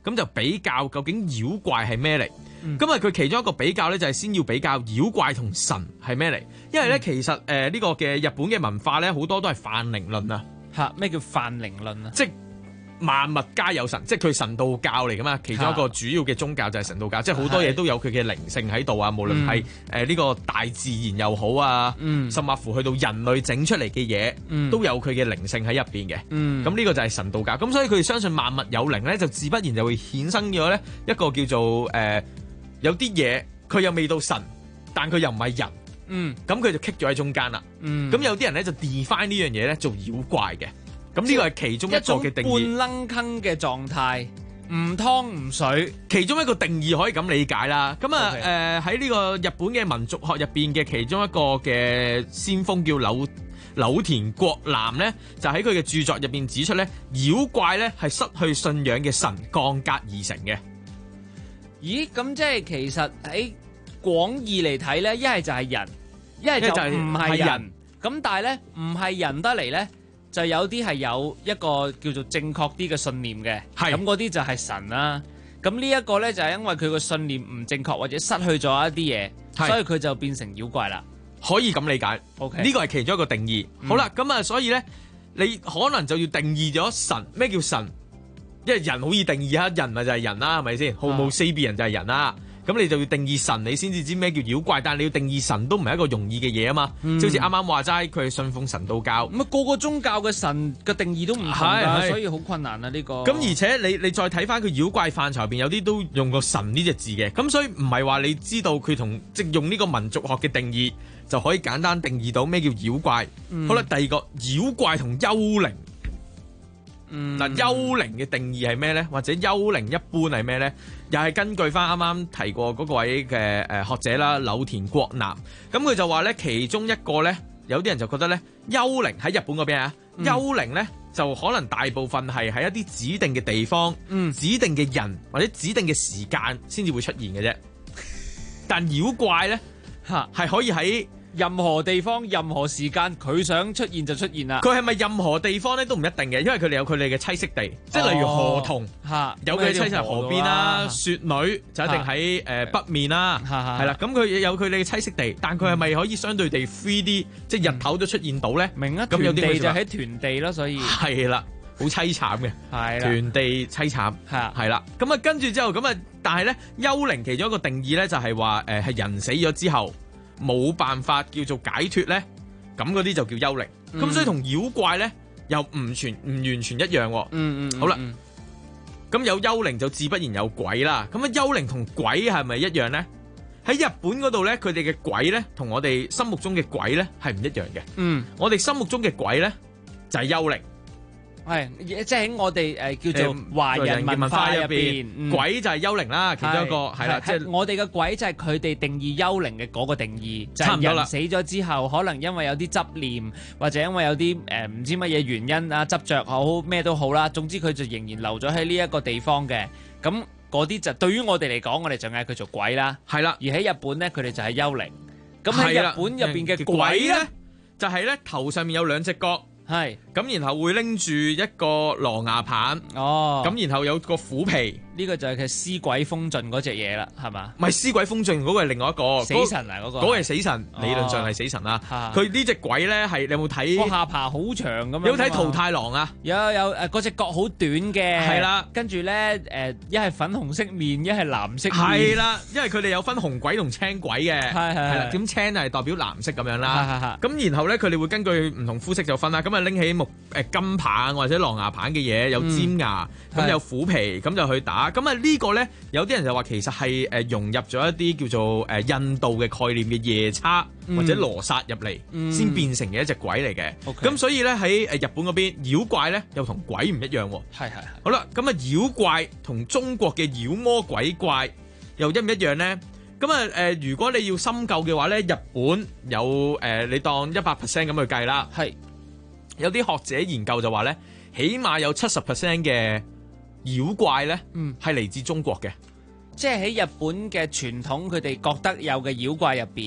咁就比較究竟妖怪係咩嚟。咁佢其中一個比較咧，就係先要比較妖怪同神係咩嚟，因為咧其實呢個嘅日本嘅文化咧好多都係泛靈論啊。 嚇，咩叫泛靈論啊？ 即萬物皆有神，即係佢神道教嚟噶嘛，其中一個主要嘅宗教就係神道教，即係好多嘢都有佢嘅靈性喺度啊，無論係呢個大自然又好啊，甚至乎去到人類整出嚟嘅嘢，都有佢嘅靈性喺入邊嘅。咁呢個就係神道教，咁所以佢哋相信萬物有靈咧，就自不然就會衍生咗咧一個叫做有啲嘢佢又未到神，但佢又唔係人，咁佢就棘咗喺中間啦。咁有啲人咧就 define 呢樣嘢咧做妖怪嘅。咁呢個係其中一個嘅定義， 一種半愣坑嘅狀態，唔湯唔水， 其中一個定義可以咁理解啦。咁喺呢個日本嘅民族學入邊嘅其中一個嘅先鋒叫柳田國男咧，就喺佢嘅著作入邊指出咧，妖怪咧係失去信仰嘅神降格而成嘅。 咦？咁即係其實喺廣義嚟睇咧，一係就係人，一係就唔係人。咁但係咧，唔係人得嚟咧，就有啲係有一個叫做正確啲嘅信念嘅，咁嗰啲就係神啦。咁呢一個咧就係因為佢個信念唔正確或者失去咗一啲嘢，所以佢就變成妖怪啦。 可以咁理解。 OK， 呢個係其中一個定義。好啦，咁所以咧，你可能就要定義咗神，咩叫神？因為人好易定義啊，人咪就係人啦，係咪先？Homo sapien就係人啦。咁你就要定義神，你先至知咩叫妖怪。但係你要定義神都唔係一個容易嘅嘢啊嘛。就好似啱啱話齋，佢係信奉神道教。 咁個個宗教嘅神嘅定義都唔同㗎，所以好困難啊呢個。 咁而且你再睇翻佢妖怪範疇入邊，有啲都用過神呢隻字嘅。咁所以唔係話你知道佢同即用呢個民族學嘅定義就可以簡單定義到咩叫妖怪。好啦，第二個妖怪同幽靈。嗱，幽靈嘅定義係咩呢？或者幽靈一般係咩呢？又係根據翻啱啱提過嗰個位嘅學者啦，柳田國男。咁佢就話呢，其中一個呢，有啲人就覺得呢，幽靈喺日本嗰邊啊，幽靈呢就可能大部分係喺一啲指定嘅地方、指定嘅人或者指定嘅時間先至會出現嘅啫。但妖怪呢，係可以喺任何地方、任何時間，佢想出現就出現啦。 佢係咪任何地方咧都唔一定嘅，因為佢哋有佢哋嘅棲息地，即係例如河童，有佢嘅棲息喺河邊啦；雪女就一定喺北面啦，係啦。咁佢有佢哋嘅棲息地，但佢係咪可以相對地 free 啲，即係日頭都出現到咧？ 明啊，咁有啲就喺團地咯，所以係啦，好凄慘嘅，係團地凄慘，係啦。咁啊，跟住之後咁啊，但係咧幽靈其中一個定義咧就係話係人死咗之後，冇辦法叫做解脫咧，咁嗰啲就叫幽靈。咁所以同妖怪咧又唔完全一樣。好啦，咁有幽靈就自不然有鬼啦。咁幽靈同鬼係咪一樣咧？喺日本嗰度咧，佢哋嘅鬼咧同我哋心目中嘅鬼咧係唔一樣嘅。我哋心目中嘅鬼咧就係幽靈。 係，即係喺我哋叫做華人文化入邊， 鬼就係幽靈啦，其中一個係啦，即係我哋嘅鬼就係佢哋定義幽靈嘅嗰個定義，就係人死咗之後，可能因為有啲執念，或者因為有啲唔知乜嘢原因啊，執着好咩都好啦，總之佢就仍然留咗喺呢一個地方嘅，咁嗰啲就對於我哋嚟講，我哋就嗌佢做鬼啦，係啦。而喺日本咧，佢哋就係幽靈。咁喺日本入邊嘅鬼咧， 就係咧頭上面有兩隻角。 係咁，然後會拎住一個狼牙棒，咁然後有個虎皮， 呢個就係佢屍鬼風盡嗰隻嘢啦，係嘛？ 唔係屍鬼風盡嗰個係另外一個死神啊，嗰個係死神，理論上係死神啦。佢呢隻鬼咧係你有冇睇？ 個下巴好長咁樣。 有冇睇桃太郎啊？ 有嗰隻角好短嘅， 係啦。跟住咧一係粉紅色面，一係藍色面。 係啦，因為佢哋有分紅鬼同青鬼嘅，係啦。咁青係代表藍色咁樣啦。咁然後咧佢哋會根據唔同膚色就分啦。咁拎起金棒或者狼牙棒嘅嘢，有尖牙，咁有虎皮，咁就去打。咁啊呢個咧，有啲人就話其實係融入咗一啲叫做印度嘅概念嘅夜叉或者羅剎入嚟，先變成嘅一隻鬼嚟嘅。咁所以咧喺日本嗰邊，妖怪咧又同鬼唔一樣。 係。 好啦，咁啊妖怪同中國嘅妖魔鬼怪又一唔一樣咧？咁啊如果你要深究嘅話咧，日本有你當100% 咁去計啦。係。有啲學者研究就話咧，起碼有70% 嘅妖怪咧，係嚟自中國嘅。 即係喺日本嘅傳統，佢哋覺得有嘅妖怪入邊，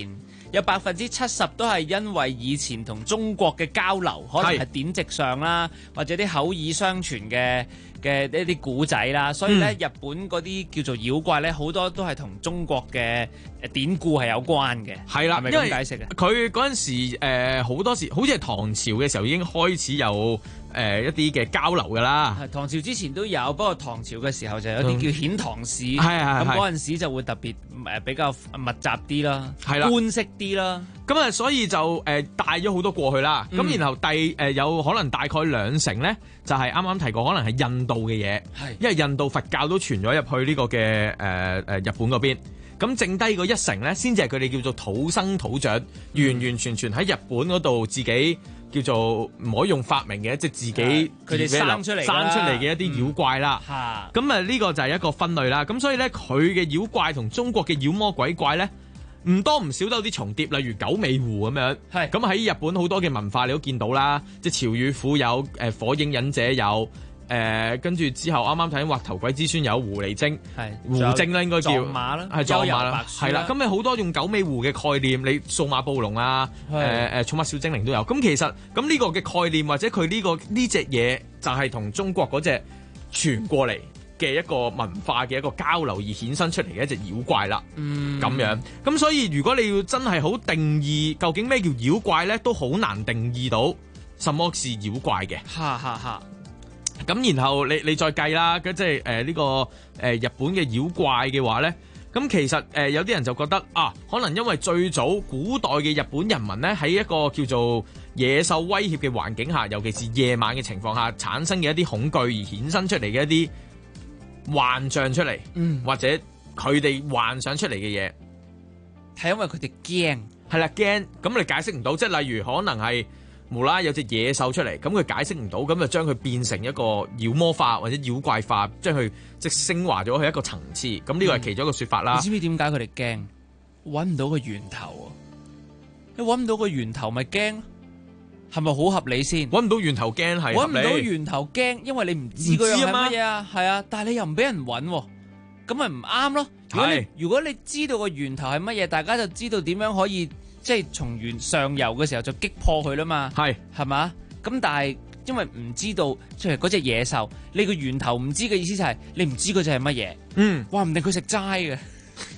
有70%都係因為以前同中國嘅交流，可能係典籍上啦，或者啲口耳相傳嘅一啲古仔啦，所以咧日本嗰啲叫做妖怪咧，好多都係同中國嘅典故係有關嘅。 係啦， 係咪咁解釋嘅？ 佢嗰陣時好多時，好似係唐朝嘅時候已經開始有一啲嘅交流㗎啦。 唐朝之前都有，不過唐朝嘅時候就有啲叫遣唐使， 咁嗰陣時就會特別比較密集啲啦， 係啦， 官式啲啦。 咁啊，所以就帶咗好多過去啦。咁然後有可能大概2成咧，就係啱啱提過，可能係印度嘅嘢，因為印度佛教都傳咗入去呢個嘅日本嗰邊。咁剩低嗰1成咧，先至係佢哋叫做土生土長，完完全全喺日本嗰度自己叫做唔可以用發明嘅，即係自己佢哋生出嚟嘅一啲妖怪啦。咁啊，呢個就係一個分類啦。咁所以咧，佢嘅妖怪同中國嘅妖魔鬼怪咧，唔多唔少都有啲重疊，例如九尾狐咁樣。咁喺日本好多嘅文化你都見到啦，即係潮與虎有，火影忍者有。跟住之後啱啱睇畫頭鬼之孫有狐狸精，狐精咧應該叫撞馬啦， 係撞馬啦，係啦。咁你好多用九尾狐嘅概念，你數碼暴龍啊，寵物小精靈都有。咁其實咁呢個嘅概念或者佢呢隻嘢就係同中國嗰隻傳過嚟嘅一個文化嘅一個交流而衍生出嚟嘅一隻妖怪啦。咁樣咁所以如果你要真係好定義究竟咩叫妖怪咧，都好難定義到什麼是妖怪嘅。咁然後你再計啦，即係呢個日本嘅妖怪嘅話咧，咁其實有啲人就覺得啊，可能因為最早古代嘅日本人民咧，喺一個叫做野獸威脅嘅環境下，尤其是夜晚嘅情況下產生嘅一啲恐懼而衍生出嚟嘅一啲幻象出嚟，或者佢哋幻想出嚟嘅嘢， 係因為佢哋驚， 係啦驚，咁你解釋唔到，即係例如可能係。無啦有隻野獸出嚟，咁佢解釋唔到，咁就將佢變成一個妖魔化或者妖怪化，將佢即係升華咗去一個層次。咁呢個係其中一個說法啦。 你知唔知點解佢哋驚？搵唔到個源頭啊！你搵唔到個源頭咪驚？係咪好合理先？ 搵唔到源頭驚係合理。 搵唔到源頭驚，因為你唔知嗰樣係乜嘢啊？係啊，但係你又唔俾人搵，咁咪唔啱咯。如果你知道個源頭係乜嘢，大家就知道點樣可以。即係從上游嘅時候就擊破佢啦嘛，係嘛？咁但係因為唔知道，即係嗰隻野獸，你個源頭唔知嘅意思就係你唔知嗰隻係乜嘢。話唔定佢食齋嘅，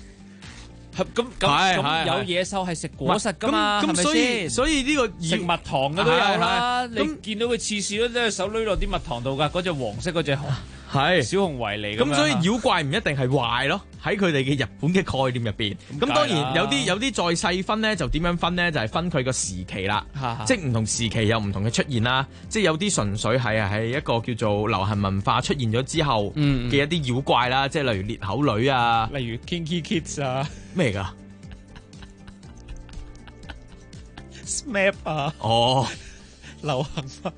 咁有野獸係食果實噶嘛？係咪先？ 所以呢個食蜜糖嘅都有啦。你見到佢次次都隻手攞落啲蜜糖度㗎，嗰隻黃色嗰隻係小熊維尼咁，所以妖怪唔一定係壞咯。喺佢哋嘅日本嘅概念入邊，咁當然有啲再細分咧，就點樣分咧？就係分佢個時期啦，即係唔同時期有唔同嘅出現啦。即係有啲純粹係一個叫做流行文化出現咗之後嘅一啲妖怪啦，即係例如裂口女啊， 例如 Kinky Kids 啊， 咩嚟㗎 ？SMAP 啊，流行文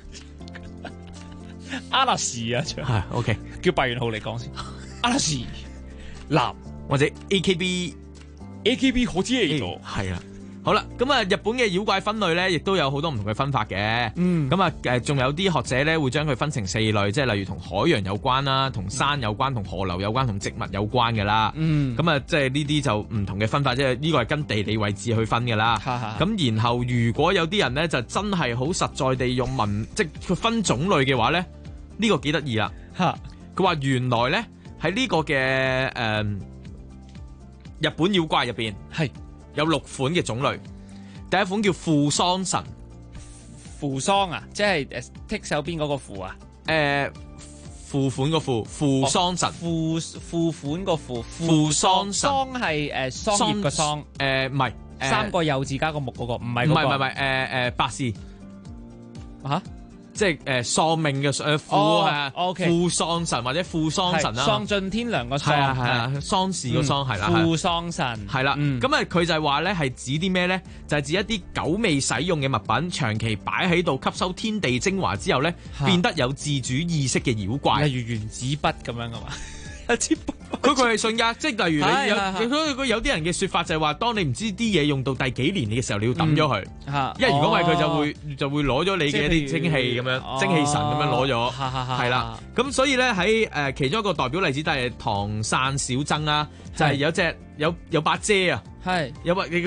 阿拉士啊， 係 OK， 叫白元浩嚟講先，阿拉士。男或者 AKB 好知嚟咗， 係啦，好啦，咁啊，日本嘅妖怪分類咧，亦都有好多唔同嘅分法嘅，咁啊，仲有啲學者咧會將佢分成4類，即係例如同海洋有關啦，同山有關，同河流有關，同植物有關嘅啦，咁啊，即係呢啲就唔同嘅分法，即係呢個係跟地理位置去分嘅啦，咁然後如果有啲人咧就真係好實在地用即係佢分種類嘅話咧，呢個幾得意啦，佢話原來咧。喺呢個嘅日本妖怪入邊係有6款嘅種類。第一款叫付桑神， 付桑啊，即係剔手邊嗰個付啊？ 付款個付桑神， 付款個付桑神， 桑係桑葉個桑， 唔係 3個幼字加個木嗰個，唔係唔係百事嚇。即係喪命嘅付喪神或者付喪神啦， 喪盡天良個喪係啊，喪事個喪係啦， 付喪神係啦。咁啊，佢就係話咧係指啲咩咧？就係指一啲久未使用嘅物品，長期擺喺度吸收天地精華之後咧，變得有自主意識嘅妖怪， 例如原子筆咁樣噶嘛。 佢係信㗎，即係例如你有啲人嘅説法就係話，當你唔知啲嘢用到第幾年嘅時候，你要抌咗佢，因為如果唔係佢就會攞咗你嘅一啲精氣咁樣，精氣神咁樣攞咗，係啦。咁所以咧喺其中一個代表例子就係唐散小僧啦，就係有把遮啊，有把你咁樣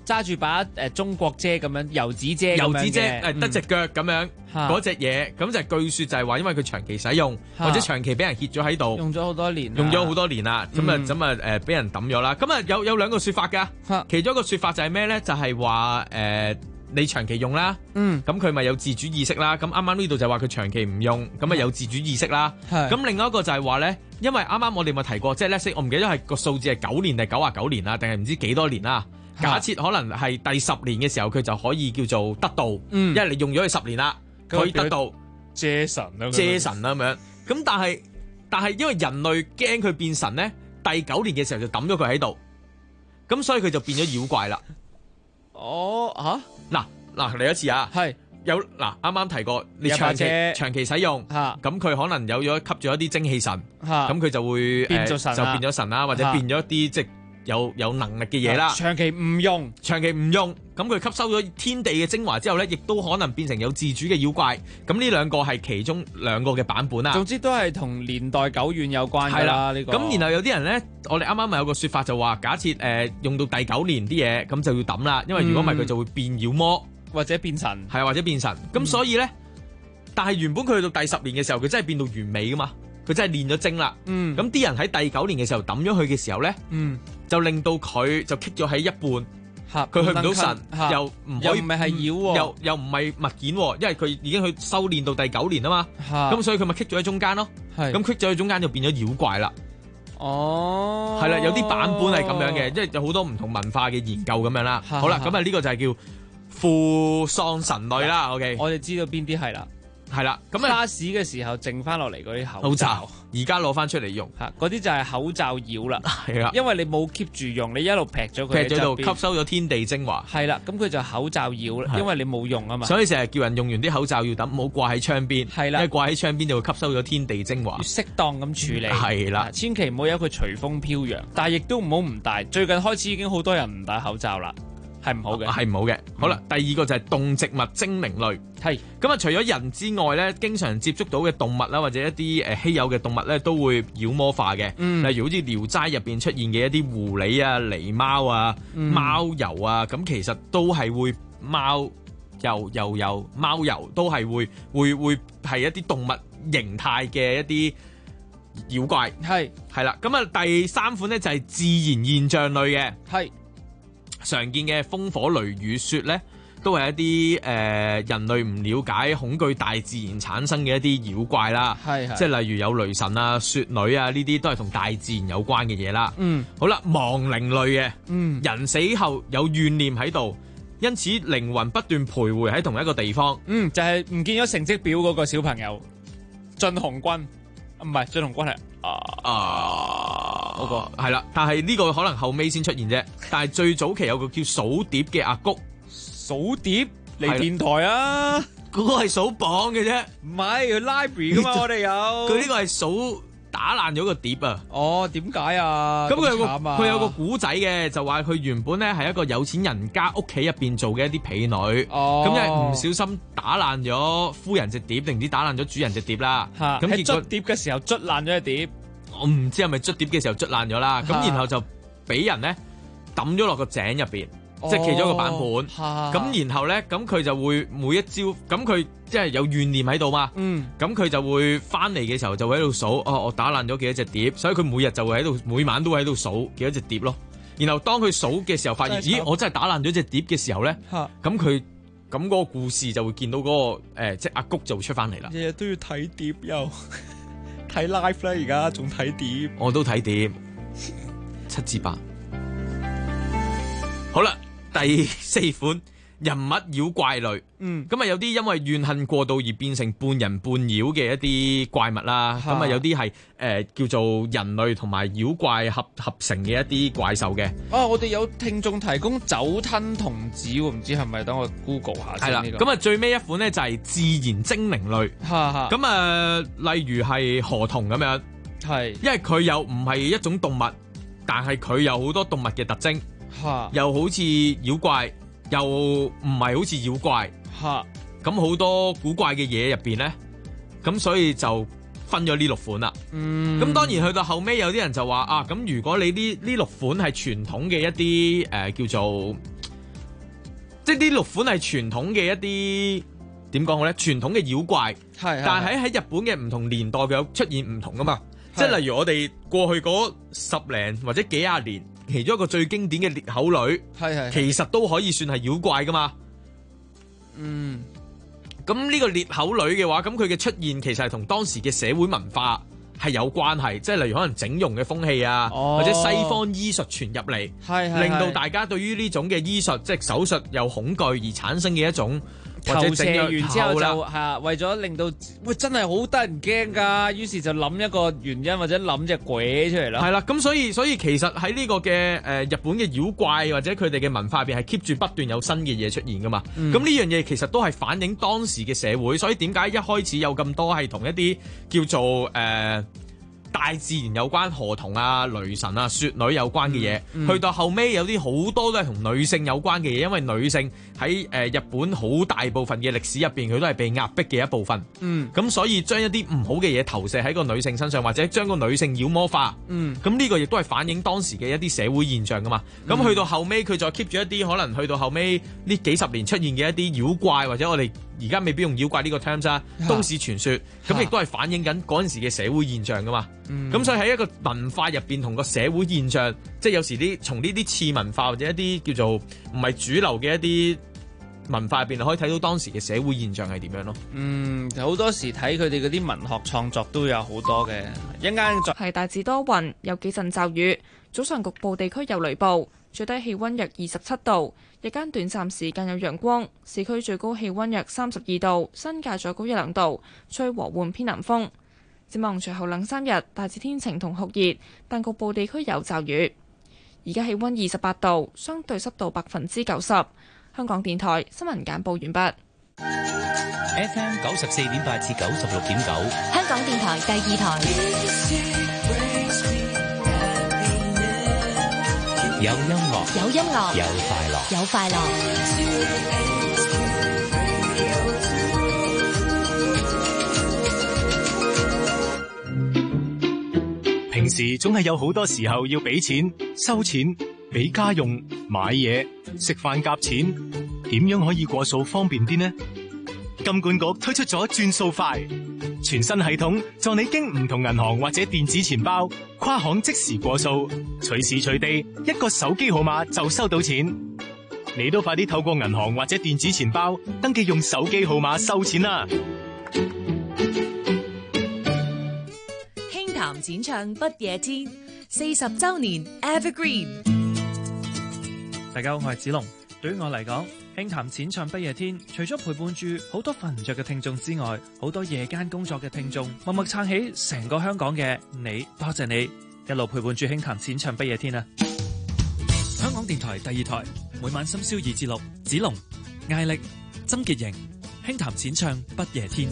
揸住把中國遮咁樣，油紙遮咁樣嘅， 油紙遮得隻腳咁樣嗰隻嘢，咁就據說就係話因為佢長期使用或者長期俾人歇咗喺度， 用咗好多年啦，咁啊俾人抌咗啦。咁啊有兩個說法㗎，其中一個說法就係咩咧？就係話你長期用啦，咁佢咪有自主意識啦。咁啱啱呢度就話佢長期唔用，咁啊有自主意識啦。咁另外一個就係話咧，因為啱啱我哋咪提過，即係let's say我唔記得係個數字係9年定99年啦，定係唔知幾多年啦。假設可能係第10年嘅時候，佢就可以叫做得到，因為你用咗佢10年啦，可以得到遮神啦咁樣。咁但係因為人類驚佢變神咧，第9年嘅時候就抌咗佢喺度，咁所以佢就變咗妖怪啦。嗱嚟一次啊， 係有啱啱提過，你長期使用，咁佢可能有咗吸咗一啲精氣神，咁佢就會變咗神， 就變咗神啦，或者變咗一啲即係有能力嘅嘢啦。 長期唔用， 咁佢吸收咗天地嘅精華之後咧，亦都可能變成有自主嘅妖怪。咁呢兩個係其中兩個嘅版本啦。 總之都係同年代久遠有關㗎啦。呢個咁然後有啲人咧，我哋啱啱咪有個說法就話，假設用到第9年啲嘢，咁就要抌啦，因為如果唔係佢就會變妖魔。 或者變神， 或者變神。咁所以咧，但係原本佢去到第10年嘅時候，佢真係變到完美噶嘛，佢真係練咗精啦。咁啲人喺第9年嘅時候抌咗佢嘅時候咧，就令到佢就棘咗喺一半，佢去唔到神，又唔可以， 又唔係妖， 又唔係物件，因為佢已經去修煉到第9年啊嘛。咁所以佢咪棘咗喺中間咯。咁棘咗喺中間就變咗妖怪啦。係啦，有啲版本係咁樣嘅，即係有好多唔同文化嘅研究咁樣啦。好啦，咁啊呢個就係叫父喪神女啦。OK， 我哋知道邊啲係啦。咁沙士嘅時候剩翻落嚟嗰啲口罩， 而家攞翻出嚟用， 嗰啲就係口罩妖啦。 係啦， 因為你冇 keep 住用，你一路劈咗佢， 劈咗度吸收咗天地精華。 係啦，咁佢就口罩妖啦，因為你冇用啊嘛。 所以成日叫人用完啲口罩要抌，唔好掛喺窗邊。 係啦， 因為掛喺窗邊就會吸收咗天地精華。 要適當咁處理。 係啦， 千祈唔好由佢隨風飄揚，但係亦都唔好唔戴。最近開始已經好多人唔戴口罩啦。係唔好嘅， 係唔好嘅。好啦，第二個就係動植物精靈類。 係咁啊，除咗人之外咧，經常接觸到嘅動物啦，或者一啲稀有嘅動物咧，都會妖魔化嘅。例如好似《聊齋》入邊出現嘅一啲狐狸啊、狸貓啊、貓油啊，咁其實都係會貓油都係會係一啲動物形態嘅一啲妖怪。係啦，咁啊第三款咧就係自然現象類嘅。 係。 常見嘅風火雷雨雪咧，都係一啲人類唔了解、恐懼大自然產生嘅一啲妖怪啦。即係例如有雷神啊、雪女啊，呢啲都係同大自然有關嘅嘢啦。好啦，亡靈類嘅，人死後有怨念喺度，因此靈魂不斷徘徊喺同一個地方。 就係唔見咗成績表嗰個小朋友，進紅軍，唔係進紅軍係嗰個係啦，但係呢個可能後尾先出現啫。但係最早期有個叫數碟嘅阿谷， 數碟嚟電台啊， 嗰個係數榜嘅啫， 唔係佢 library 噶嘛，我哋有佢呢個係數打爛咗個碟啊。 點解啊？ 咁佢有個古仔嘅，就話佢原本咧係一個有錢人家屋企入邊做嘅一啲婢女，咁因為唔小心打爛咗夫人隻碟，定唔知打爛咗主人隻碟啦。 咁喺捽碟嘅時候捽爛咗隻碟。 我唔知係咪捽碟嘅時候捽爛咗啦，咁然後就俾人咧抌咗落個井入邊，即係其中一個版本。咁然後咧，咁佢就會每一朝，咁佢即係有怨念喺度嘛。咁佢就會翻嚟嘅時候就會喺度數，我打爛咗幾多隻碟，所以佢每日就會喺度，每晚都會喺度數幾多隻碟咯。然後當佢數嘅時候，發現咦，我真係打爛咗隻碟嘅時候咧，咁佢咁嗰個故事就會見到嗰個即係阿谷就會出翻嚟啦。 日日都要睇碟又。睇 live 啦，而家仲睇碟， 我都睇碟7至8。好啦，第4款人物妖怪類，咁啊有啲因為怨恨過度而變成半人半妖嘅一啲怪物啦，咁啊有啲係叫做人類同埋妖怪合成嘅一啲怪獸嘅。 我哋有聽眾提供酒吞童子喎，唔知係咪？等我 Google 下先。係啦， 咁啊最尾一款咧就係自然精靈類，咁啊例如係河童咁樣， 係因為佢又唔係一種動物，但係佢有好多動物嘅特徵，又好似妖怪。又唔係好似妖怪，咁好多古怪嘅嘢入邊咧，咁所以就分咗呢6款啦。咁當然去到後尾有啲人就話咁如果你呢6款係傳統嘅一啲叫做即係啲六款係傳統嘅一啲點講好咧？傳統嘅妖怪，但係喺日本嘅唔同年代有出現唔同噶嘛。即係例如我哋過去嗰10零或者幾廿年，其中一個最經典嘅裂口女，其實都可以算係妖怪噶嘛。咁呢個裂口女嘅話，咁佢嘅出現其實係同當時嘅社會文化係有關係，即係例如可能整容嘅風氣啊，或者西方醫術傳入嚟，令到大家對於呢種嘅醫術即係手術有恐懼而產生嘅一種。或者整完之後就係為咗令到真係好得人驚㗎，於是就諗一個原因或者諗隻鬼出嚟啦。 係啦，咁所以其實喺呢個嘅日本嘅妖怪或者佢哋嘅文化入邊係 keep 住不斷有新嘅嘢出現㗎嘛。咁呢樣嘢其實都係反映當時嘅社會，所以點解一開始有咁多係同一啲叫做大自然有關，河童啊、雷神啊、雪女有關嘅嘢，去到後尾有啲好多都係同女性有關嘅嘢，因為女性喺日本好大部分嘅歷史入邊，佢都係被壓迫嘅一部分。咁所以將一啲唔好嘅嘢投射喺個女性身上，或者將個女性妖魔化。咁呢個亦都係反映當時嘅一啲社會現象噶嘛。咁去到後尾，佢再 keep 住一啲可能去到後尾呢幾十年出現嘅一啲妖怪，或者我哋而家未必用妖怪呢個 terms 啊，都市傳說，咁亦都係反映緊嗰陣時嘅社會現象噶嘛。咁所以喺一個文化入邊同個社會現象，即係有時啲從呢啲次文化或者一啲叫做唔係主流嘅一啲文化入邊，可以睇到當時嘅社會現象係點樣咯。 好多時睇佢哋嗰啲文學創作都有好多嘅，一間係大致多雲，有幾陣驟雨，早上局部地區有雷暴，最低氣溫約27度，日間短暫時間有陽光，市區最高氣溫約32度，新界再高1-2度，吹和緩偏南風。展望隨後2-3日大致天晴同酷熱，但局部地區有驟雨。而家氣溫28度，相對濕度90%。香港電台新聞簡報完畢。 FM 94.8至96.9， 香港電台第2台。 有音樂， 有音樂， 有快樂， 有快樂。 平時總係有好多時候要俾錢、收錢、俾家用、買嘢、食飯夾錢，點樣可以過數方便啲呢？金管局推出咗轉數快全新系統，助你經唔同銀行或者電子錢包跨行即時過數，隨時隨地一個手機號碼就收到錢。你都快啲透過銀行或者電子錢包登記用手機號碼收錢啦！ 輕談展唱不夜天40週年 Evergreen。 大家好，我係子龍。對於我嚟講，輕談淺唱不夜天，除咗陪伴住好多瞓唔着嘅聽眾之外，好多夜間工作嘅聽眾默默撐起成個香港嘅你，多謝你一路陪伴住輕談淺唱不夜天啊！香港電台第2台，每晚深宵2至6，子龍、艾力、曾潔瑩，輕談淺唱不夜天。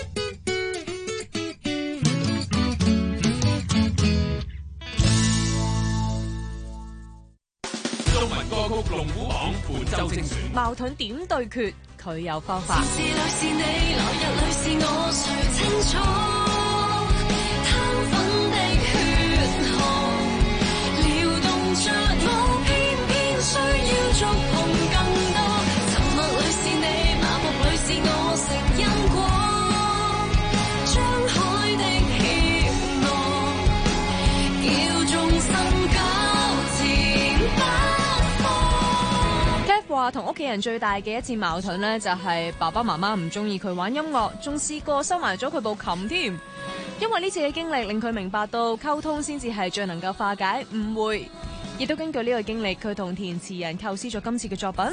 龍虎榜本周精選， 矛盾點對決，佢有方法。 是女是你，來日裏是我，誰清楚？貪粉的血汗，撩動着我，偏偏需要觸碰更多。沉默裏是你，麻木裏是我，食因果。張海的怯懦，叫眾生交戰吧。 話同屋企人最大嘅一次矛盾呢，就係爸爸媽媽唔中意佢玩音樂，仲試過收埋咗佢部琴添。因為呢次嘅經歷令佢明白到溝通先至係最能夠化解誤會，亦都根據呢個經歷，佢同填詞人構思咗今次嘅作品。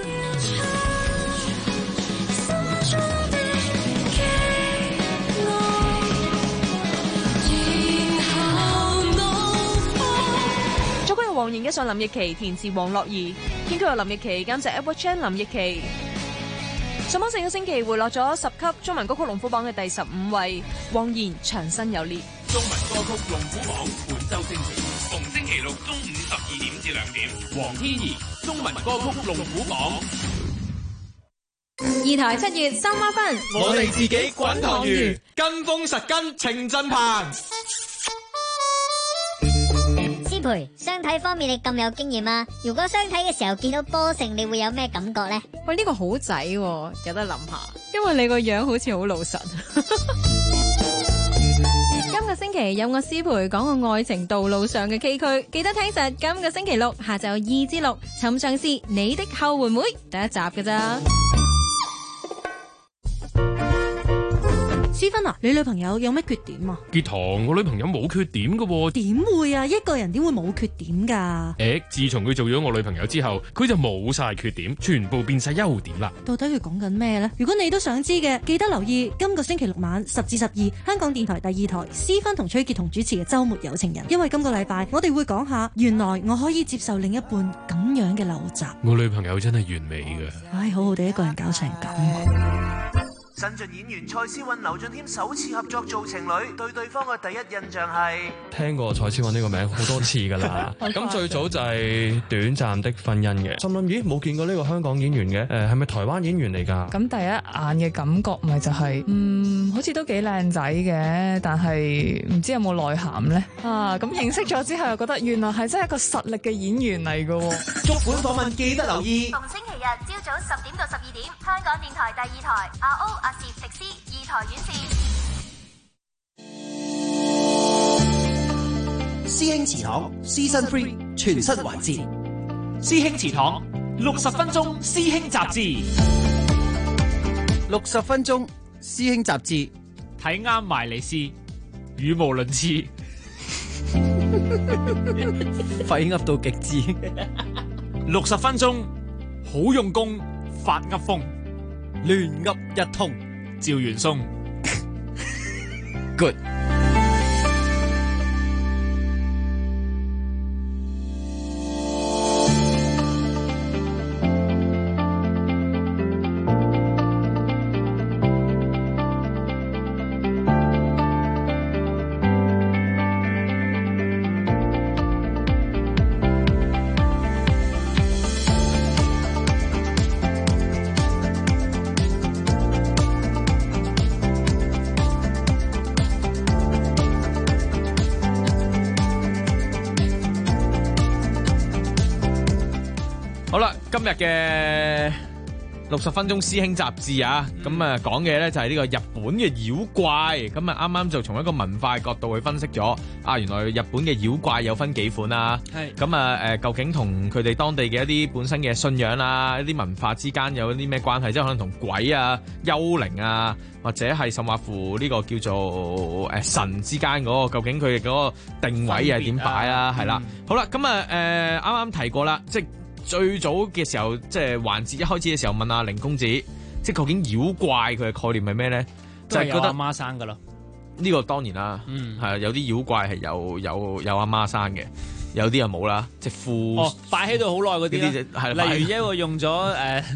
作曲由黃妍，加上林奕琪，填詞黃樂兒，編曲由林奕琪，監製 Edward Chan 林奕琪。上榜成個星期回落咗10級，中文歌曲龍虎榜嘅第15位，黃妍長身有裂。 中文歌曲龍虎榜本周精選，逢星期六中午12點至2點，黃天怡中文歌曲龍虎榜。 2台7月收孖分， 我哋自己滾糖魚，跟風實跟程振鵬。 思培，相睇方面你咁有經驗啊，如果相睇嘅時候見到波成，你會有咩感覺呢？ 喂，呢個好仔喎，有得諗下，因為你個樣好似好老實。今個星期有我思培講個愛情道路上嘅崎嶇，記得聽實今個星期六下晝2至6，尋常是你的後援會第一集㗎咋。 思芬啊，你女朋友有咩缺點啊？ 傑堂，我女朋友冇缺點㗎喎。 點會啊？一個人點會冇缺點㗎？ 自從佢做咗我女朋友之後，佢就冇晒缺點，全部變晒優點啦。 到底佢講緊咩呢？如果你都想知嘅，記得留意今個星期六晚10至12，香港電台第2台，思芬同崔潔彤主持嘅週末有情人。因為今個禮拜我哋會講下，原來我可以接受另一半咁樣嘅陋習。 我女朋友真係完美㗎。 唉，好好地一個人搞成咁。 新晉演員蔡思韻、劉俊謙首次合作做情侶，對對方嘅第一印象係聽過蔡思韻呢個名好多次㗎啦。咁最早就係短暫的婚姻嘅。心諗咦，冇見過呢個香港演員嘅，係咪台灣演員嚟㗎？ 咁第一眼嘅感覺咪就係，好似都幾靚仔嘅，但係唔知有冇內涵呢？咁認識咗之後又覺得原來係真係一個實力嘅演員嚟㗎喎。 足本訪問記得留意， 逢星期日朝早10點到12點，香港電台第2台阿攝食師2台院線。 師兄祠堂 Season 3全新環節， 師兄祠堂60分鐘師兄雜誌 ，60分鐘師兄雜誌， 睇啱埋嚟試，語無倫次， 廢噏到極致 ，60分鐘好用功，發噏風， 亂噏一通， 趙元松 ，good。 今日嘅60分鐘師兄雜誌啊，咁啊講嘅咧就係呢個日本嘅妖怪，咁啊啱啱就從一個文化角度去分析咗啊，原來日本嘅妖怪有分幾款啊，咁啊究竟同佢哋當地嘅一啲本身嘅信仰啊，一啲文化之間有啲咩關係？即係可能同鬼啊、幽靈啊，或者係甚或乎呢個叫做神之間嗰個，究竟佢哋嗰個定位係點擺啊？係啦，好啦，咁啊啱啱提過啦，即係最早嘅時候，即係環節一開始嘅時候問阿凌公子，即係究竟妖怪佢嘅概念係咩咧？就係覺得阿媽生噶咯。 呢個當然啦，係有啲妖怪係有阿媽生嘅，有啲又冇啦，即係副擺喺度好耐嗰啲係例如一個用咗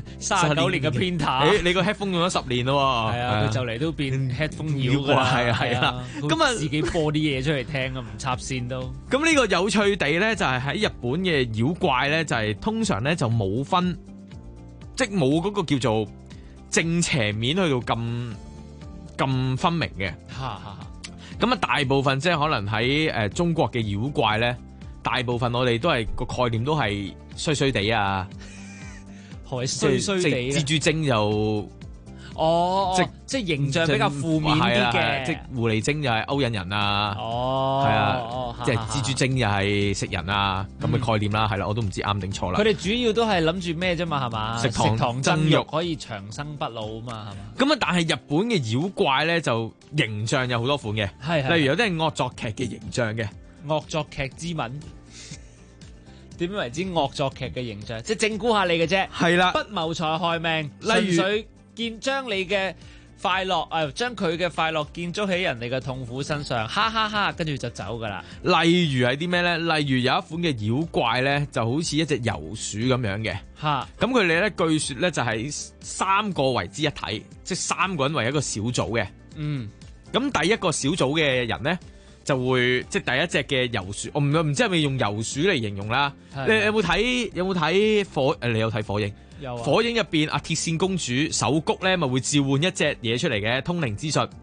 39年嘅 printer， 你個 headphone 用咗10年咯， 係啊，佢就嚟都變 headphone 妖怪，係啊，咁啊自己播啲嘢出嚟聽啊，唔插線都。 咁呢個有趣地咧，就係喺日本嘅妖怪咧，就係通常咧就冇分，即係冇嗰個叫做正邪面去到咁分明嘅。咁啊，大部分即係可能喺中國嘅妖怪咧，大部分我哋都係個概念都係衰衰地啊， 係衰衰地咧。 蜘蛛精就即係形象比較負面啲嘅， 即係狐狸精就係勾引人啊，係啊，即係蜘蛛精又係食人啊，咁嘅概念啦，係啦，我都唔知啱定錯啦。 佢哋主要都係諗住咩啫嘛，係嘛？ 食唐僧肉可以長生不老啊嘛，係嘛？ 咁啊，但係日本嘅妖怪咧就形象有好多款嘅，例如有啲係惡作劇嘅形象嘅， 惡作劇之吻。點樣為之惡作劇嘅形象？即係整蠱下你嘅啫，係啦，不謀財害命，純粹將你嘅快樂將佢嘅快樂建築喺人哋嘅痛苦身上，哈哈哈，跟住就走噶啦。 例如係啲咩咧？例如有一款嘅妖怪咧，就好似一隻游鼠咁樣嘅，咁佢哋咧據說咧就係3個為之一體，即係3個人為一個小組嘅。咁第一個小組嘅人咧，就會即係第一隻嘅游鼠，我唔知係咪用游鼠嚟形容啦。你有冇睇火？你有睇火影？有啊。火影入邊阿鐵線公主手谷咧，咪會召喚一隻嘢出嚟嘅，通靈之術。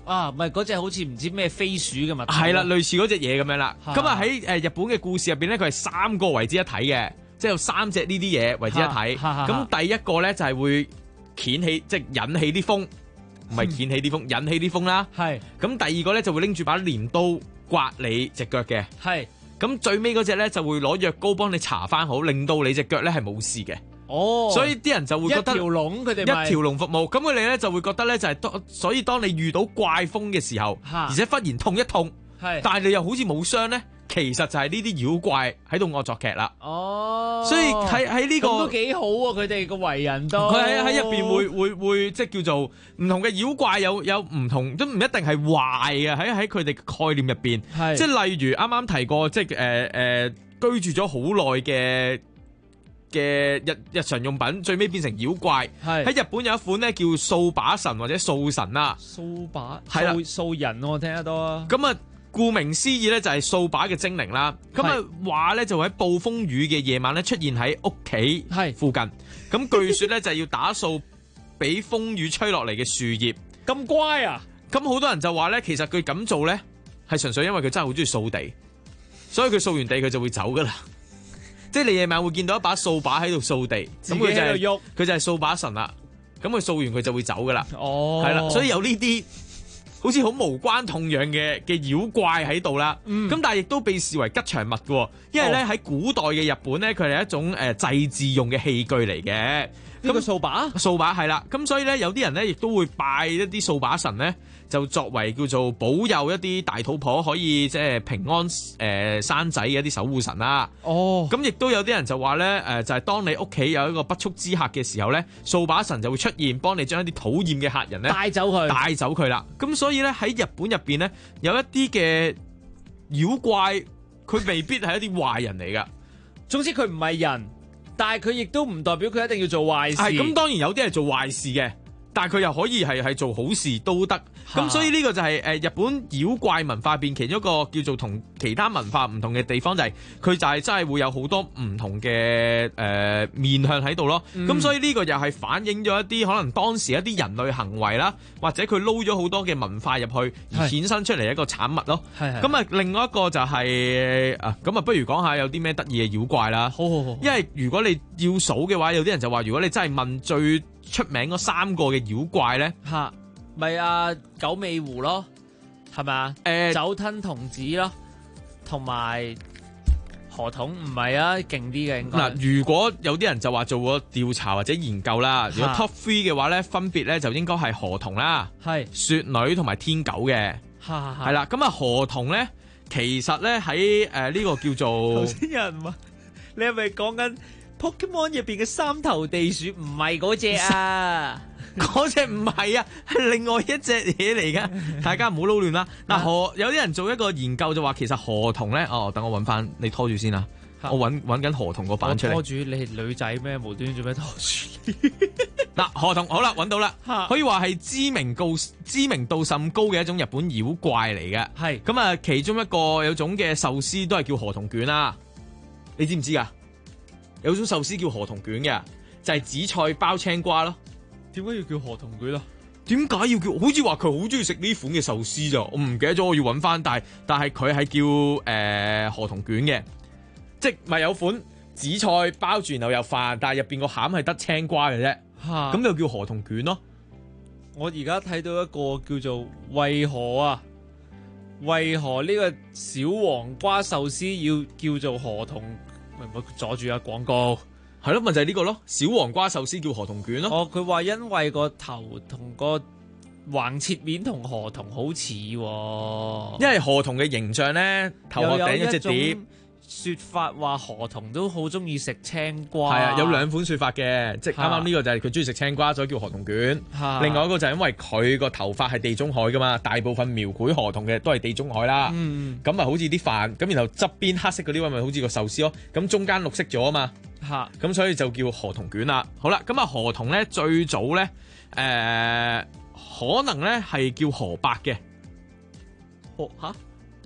啊，唔係嗰隻好似唔知咩飛鼠嘅物體。 係啦，類似嗰隻嘢咁樣啦。咁啊喺日本嘅故事入邊咧，佢係3個為之一體嘅，即係有3隻呢啲嘢為之一體。咁第一個咧就係會掀起，即係引起啲風，唔係掀起啲風，引起啲風啦。係。咁第二個咧就會拎住把鐮刀刮你隻腳嘅。係。咁最尾嗰隻咧就會攞藥膏幫你搽翻好，令到你隻腳咧係冇事嘅。哦，所以啲人就會覺得一條龍，佢哋一條龍服務，咁佢哋咧就會覺得咧就係所以當你遇到怪風嘅時候，而且忽然痛一痛，但係你又好似冇傷咧，其實就係呢啲妖怪喺度惡作劇啦。哦，所以喺呢個都幾好喎，佢哋個為人都佢喺入邊會即係叫做唔同嘅妖怪有唔同，都唔一定係壞嘅，喺佢哋概念入邊，即係例如啱啱提過，即係居住咗好耐嘅日常用品，最尾變成妖怪。喺日本有一款咧叫掃把神或者掃神啦。 掃把係啦， 掃人我聽得多啊。 咁啊，顧名思義咧就係掃把嘅精靈啦。咁啊話咧就喺暴風雨嘅夜晚咧出現喺屋企附近。咁據說咧就係要打掃俾風雨吹落嚟嘅樹葉。 咁乖啊！ 咁好多人就話咧，其實佢咁做咧係純粹因為佢真係好中意掃地，所以佢掃完地佢就會走噶啦。即係你夜晚會見到一把掃把喺度掃地，咁佢就係掃把神啦。咁佢掃完佢就會走噶啦。哦，係啦，所以有呢啲好似好無關痛癢嘅妖怪喺度啦。咁但係亦都被視為吉祥物嘅，因為咧喺古代嘅日本咧，佢係一種祭祀用嘅器具嚟嘅。 呢個掃把係啦。咁所以咧有啲人咧亦都會拜一啲掃把神咧。就作為叫做保佑一啲大肚婆可以即係平安生仔嘅一啲守護神啦。哦，咁亦都有啲人就話咧就係當你屋企有一個不速之客嘅時候咧，掃把神就會出現幫你將一啲討厭嘅客人咧帶走佢啦。咁所以咧喺日本入邊咧有一啲嘅妖怪，佢未必係一啲壞人嚟噶。 總之佢唔係人，但係佢亦都唔代表佢一定要做壞事。 係咁，當然有啲係做壞事嘅。但係佢又可以係做好事都得，咁所以呢個就係日本妖怪文化入邊其中一個叫做同其他文化唔同嘅地方，就係佢就係真係會有好多唔同嘅面向喺度咯。咁所以呢個又係反映咗一啲可能當時一啲人類行為啦，或者佢撈咗好多嘅文化入去而衍生出嚟一個產物咯。咁啊，另外一個就係咁啊，不如講下有啲咩得意嘅妖怪啦。好，因為如果你要數嘅話，有啲人就話如果你真係問最出名嗰3個嘅妖怪咧， 咪九尾狐咯，係咪啊？酒吞童子咯，同埋河童唔係啊，勁啲嘅應該。 嗱，如果有啲人就話做過調查或者研究啦，如果 top 3嘅話咧，分別咧就應該係河童啦、雪女同埋天狗嘅，係啦。咁啊，河童咧，其實咧喺呢個叫做頭先有人話，你係咪講緊Pokemon 入邊嘅3頭地鼠？唔係嗰隻啊， 嗰隻唔係啊，係另外一隻嘢嚟噶，大家唔好撈亂啦。嗱，有啲人做一個研究就話，其實河童咧，等我揾翻，你拖住先啦，我揾緊河童個版出嚟。 拖住，你係女仔咩？無端端做咩拖住？ 嗱，河童好啦，揾到啦，可以話係知名度甚高嘅一種日本妖怪嚟嘅。係咁啊，其中一個有種嘅壽司都係叫河童卷啦，你知唔知噶？有種壽司叫河童卷嘅，就係紫菜包青瓜咯。 點解要叫河童卷啊？ 點解要叫？好似話佢好中意食呢款嘅壽司咋？我唔記得咗，我要揾翻。但係佢係叫河童卷嘅，即係咪有款紫菜包住然後有飯，但係入邊個餡係得青瓜嘅啫。咁就叫河童卷咯。 我而家睇到一個叫做為何呢個小黃瓜壽司要叫做河童？唔好阻住啊！廣告係咯，咪就係呢個咯。小黃瓜壽司叫河童卷咯。 哦，佢話因為個頭同個橫切面同河童好似，因為河童嘅形象咧，頭殼頂一隻碟。 說法話河童都好中意食青瓜。 係啊，有2款說法嘅，即係啱啱呢個就係佢中意食青瓜，所以叫河童卷。另外一個就係因為佢個頭髮係地中海噶嘛，大部分描繪河童嘅都係地中海啦。咁咪好似啲飯咁，然後側邊黑色嗰啲位咪好似個壽司咯。咁中間綠色咗啊嘛。咁所以就叫河童卷啦。好啦，咁啊河童咧最早咧可能咧係叫河伯嘅。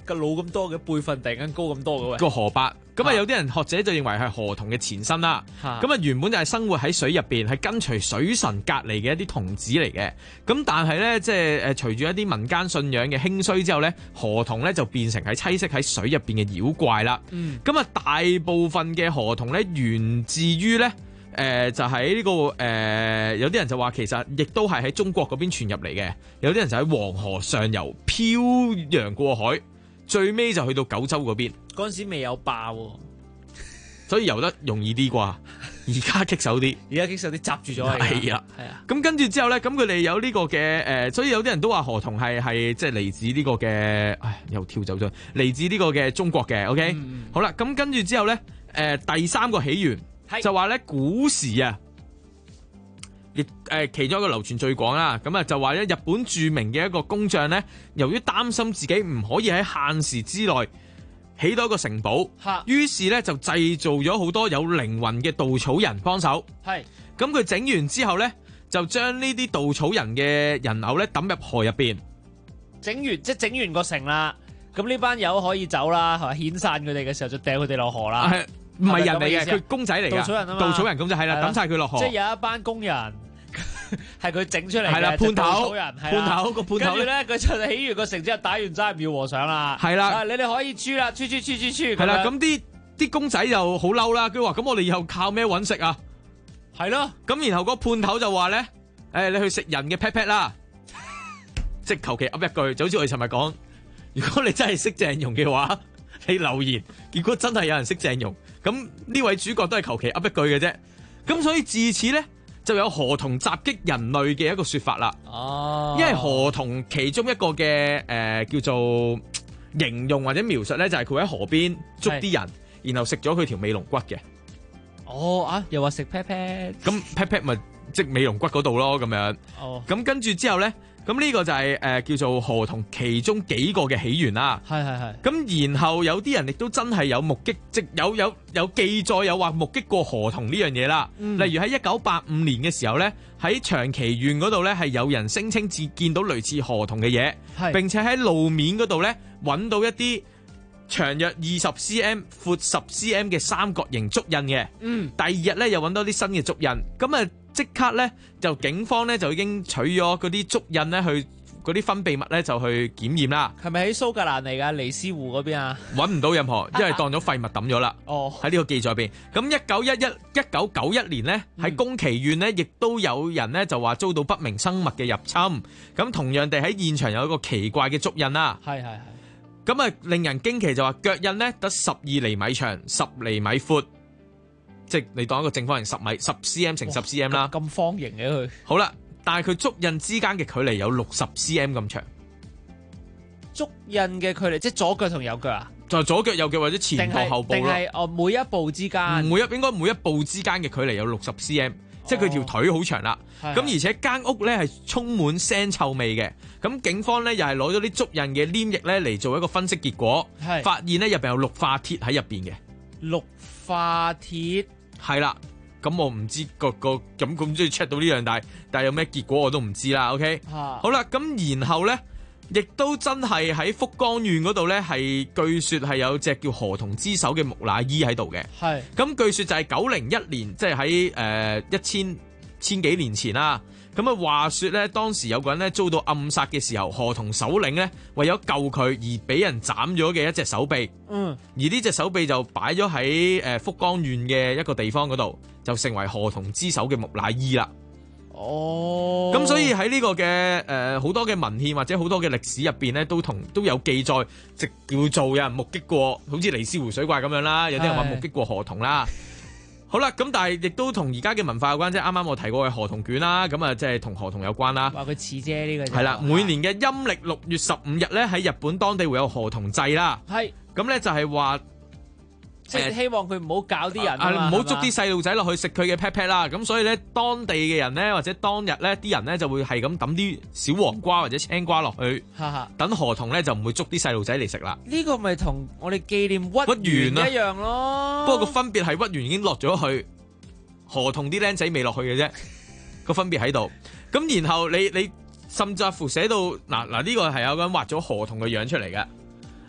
個腦咁多嘅輩分突然間高咁多嘅喂？ 個河伯。咁有啲人學者就認為係河童嘅前身啦。咁原本就係生活喺水入邊，係跟隨水神隔離嘅一啲童子嚟嘅。咁但係咧，即係隨住一啲民間信仰嘅興衰之後咧，河童咧就變成係棲息喺水入邊嘅妖怪啦。咁大部分嘅河童咧源自於咧就喺呢個有啲人就話其實亦都係喺中國嗰邊傳入嚟嘅。有啲人就喺黃河上游漂洋過海，最尾就去到九州嗰邊。 嗰陣時未有壩喎， 所以游得容易啲啩。而家棘手啲， 而家棘手啲閘住咗。 係啊，咁跟住之後咧，咁佢哋有呢個嘅所以有啲人都話河童係即係嚟自呢個嘅，又跳走咗，嚟自呢個嘅中國嘅。OK，好啦，咁跟住之後咧，第三個起源就話咧古時啊。亦其中一個流傳最廣啦，咁就話咧日本著名嘅一個工匠咧，由於擔心自己唔可以喺限時之內起到一個城堡，於是咧就製造咗好多有靈魂嘅稻草人幫手。咁佢整完之後咧，就將呢啲稻草人嘅人偶咧抌入河入邊。 整完個城啦，咁呢班友可以走啦，係嘛？遣散佢哋嘅時候就掟佢哋落河啦。 唔係人嚟嘅，佢公仔嚟嘅。稻草人啊嘛，稻草人公仔係啦，抌晒佢落河。 即係有一班工人。係佢整出嚟嘅， 係啦，判頭，個判頭， 跟住咧佢就起完個城之後打完齋廟和尚啦， 係啦， 你哋可以豬啦，豬， 係啦，咁啲公仔就好嬲啦，佢話咁我哋以後靠咩搵食啊？ 係咯， 咁然後個判頭就話咧，你去食人嘅 pat pat 啦，即係求其噏一句，就好似我哋尋日講，如果你真係識鄭融嘅話，你留言，結果真係有人識鄭融，咁呢位主角都係求其噏一句嘅啫，咁所以自此咧。就有河童襲擊人類嘅一個說法啦。因為河童其中一個嘅叫做形容或者描述咧，就係佢喺河邊捉啲人，然後食咗佢條尾龍骨嘅。 又話食 pat pat， 咁 pat pat 咪即尾龍骨嗰度咯，咁樣。咁跟住之後咧，咁呢個就係叫做河童其中幾個嘅起源啦。 係。 咁然後有啲人亦都真係有目擊，即有記載有話目擊過河童呢樣嘢啦。例如喺1985年嘅時候咧，喺長崎縣嗰度咧係有人聲稱見到類似河童嘅嘢，並且喺路面嗰度咧揾到一啲長約20 cm、闊10 cm 嘅三角形足印嘅。第二日咧又揾到啲新嘅足印，咁即刻咧就警方咧就已經取咗嗰啲足印咧去嗰啲分泌物咧就去檢驗啦。 係咪喺蘇格蘭嚟㗎？尼斯湖嗰邊啊？ 揾唔到任何，因為當咗廢物抌咗啦。喺呢個記載入邊。咁1991年咧喺宮崎縣咧，亦都有人咧就話遭到不明生物嘅入侵。咁同樣地喺現場有一個奇怪嘅足印啦。 係。 咁令人驚奇就話腳印咧得12厘米長、10厘米闊。即係你當一個正方形10 cm 乘10 cm 啦， 咁方形嘅佢。 好啦，但係佢足印之間嘅距離有60 cm 咁長。 足印嘅距離即係左腳同右腳啊？ 就係左腳右腳或者前步後步咯。定係每一步之間？ 應該每一步之間嘅距離有60 cm，即係佢條腿好長啦。咁而且間屋咧係充滿腥臭味嘅。咁警方咧又係攞咗啲足印嘅黏液咧嚟做一個分析結果，發現咧入邊有氯化鐵喺入邊嘅。 氯化鐵。 係啦，咁我唔知咁中意 check 到呢樣，但係有咩結果我都唔知啦。OK，好啦，咁然後咧，亦都真係喺福岡縣嗰度咧，係據說係有隻叫河童之手嘅木乃伊喺度嘅。係，咁據說就係901年，即係喺千幾年前啦。咁話說咧，當時有個人咧遭到暗殺嘅時候，河童首領咧為咗救佢而俾人斬咗嘅一隻手臂。而呢隻手臂就擺咗喺福岡縣嘅一個地方嗰度，就成為河童之手嘅木乃伊啦。咁所以喺呢個嘅好多嘅文獻或者好多嘅歷史入邊咧，都有記載，即叫做有人目擊過，好似尼斯湖水怪咁樣啦，有啲人話目擊過河童啦。好啦，咁但係亦都同而家嘅文化有關，即係啱啱我提過嘅河童卷啦，咁即係同河童有關啦。 話佢似啫呢個。係啦， 每年嘅陰歷6月15日咧，喺日本當地會有河童祭啦。係，咁咧就係話， 即係希望佢唔好搞啲人唔好捉啲細路仔落去食佢嘅 pat pat 啦。咁所以咧，當地嘅人咧，或者當日咧，啲人咧就會係咁抌啲小黃瓜或者青瓜落去，等河童咧就唔會捉啲細路仔嚟食啦。 呢個咪同我哋紀念屈原一樣咯。 不過個分別係屈原已經落咗去，河童啲僆仔未落去嘅啫，個分別喺度。咁然後你甚至乎寫到嗱呢個係有個人畫咗河童嘅樣出嚟嘅。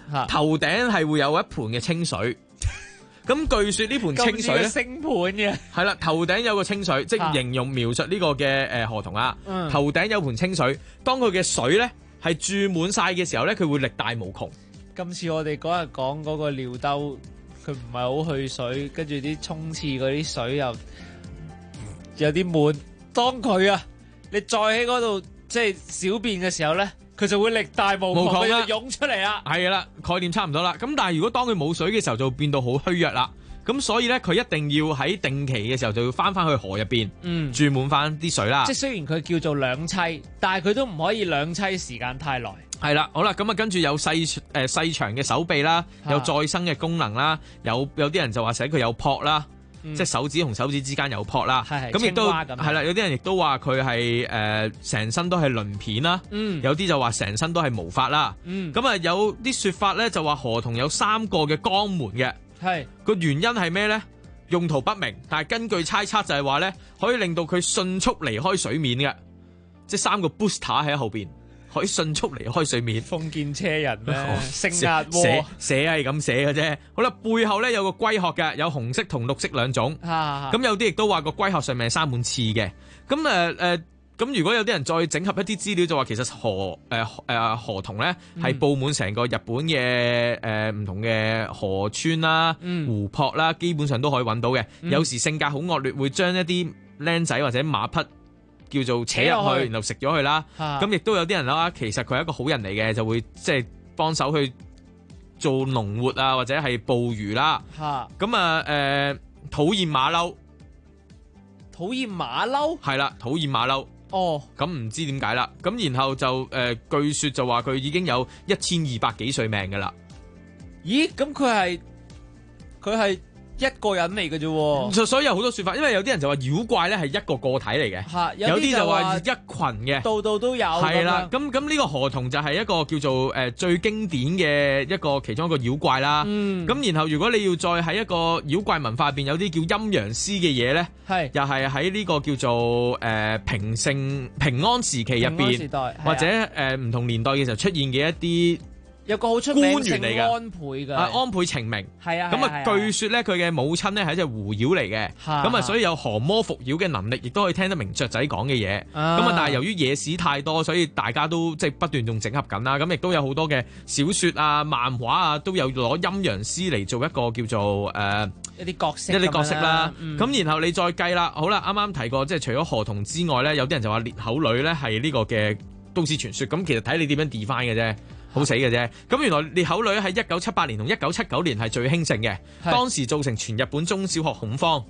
頭頂係會有一盤嘅清水。咁據說呢盤清水咧， 星盤嘅係啦，頭頂有個清水，即係形容描述呢個嘅河童啊。頭頂有盤清水，當佢嘅水咧係注滿晒嘅時候咧，佢會力大無窮。 今次我哋嗰日講嗰個尿兜，佢唔係好去水，跟住啲沖廁嗰啲水又有啲悶。當佢啊，你再喺嗰度即係小便嘅時候咧，佢就會力大無窮，佢就湧出嚟啦。 係啦，概念差唔多啦。咁但係如果當佢冇水嘅時候，就變到好虛弱啦。咁所以咧，佢一定要喺定期嘅時候就要翻去河入邊，注滿翻啲水啦。 即係雖然佢叫做兩棲，但係佢都唔可以兩棲時間太耐。 係啦，好啦，咁啊跟住有細長嘅手臂啦，有再生嘅功能啦，有啲人就話寫佢有蹼啦。即係手指同手指之間有蹼啦，咁亦都係啦。有啲人亦都話佢係成身都係鱗片啦，有啲就話成身都係毛髮啦。咁啊有啲說法咧就話河童有3個嘅肛門嘅，個原因係咩咧？用途不明，但係根據猜測就係話咧可以令到佢迅速離開水面嘅，即係3個 booster 喺後邊。可以迅速離開水面， 封建車人咩？升壓鍋寫係咁寫嘅啫。好啦，背後咧有個龜殼嘅，有紅色同綠色兩種。咁有啲亦都話個龜殼上面係生滿刺嘅。咁如果有啲人再整合一啲資料，就話其實河童咧係佈滿成個日本嘅唔同嘅河川啦、湖泊啦，基本上都可以揾到嘅。有時性格好惡劣，會將一啲僆仔或者馬匹叫做扯入去，然後食咗佢啦。咁亦都有啲人啦，其實佢係一個好人嚟嘅，就會即係幫手去做農活啊，或者係捕魚啦。咁討厭馬騮， 討厭馬騮係啦，討厭馬騮。咁唔知點解啦。咁然後就據說就話佢已經有1200幾歲命噶啦。 咦？咁佢係一個人嚟嘅啫， 所以有好多說法，因為有啲人就話妖怪咧係一個個體嚟嘅，有啲就話一群嘅， 度度都有。 係啦，咁呢個河童就係一個叫做最經典嘅一個其中一個妖怪啦。咁然後如果你要再喺一個妖怪文化入邊有啲叫陰陽師嘅嘢咧，又係喺呢個叫做平安時期入邊，或者唔同年代嘅時候出現嘅一啲。 有個好出名嘅安倍嘅， 安倍晴明。 係啊， 咁啊，據說咧佢嘅母親咧係一隻狐妖嚟嘅，咁啊，所以有降魔伏妖嘅能力，亦都可以聽得明雀仔講嘅嘢。咁啊，但係由於野史太多，所以大家都即係不斷仲整合緊啦。咁亦都有好多嘅小說啊、漫畫啊，都有攞陰陽師嚟做一個叫做一啲角色啦。咁然後你再計啦，好啦，啱啱提過，即係除咗河童之外咧，有啲人就話裂口女咧係呢個嘅都市傳說。咁其實睇你點樣 define 嘅啫。好死嘅啫，咁原來裂口女喺1978年同1979年係最興盛嘅，當時造成全日本中小學恐慌。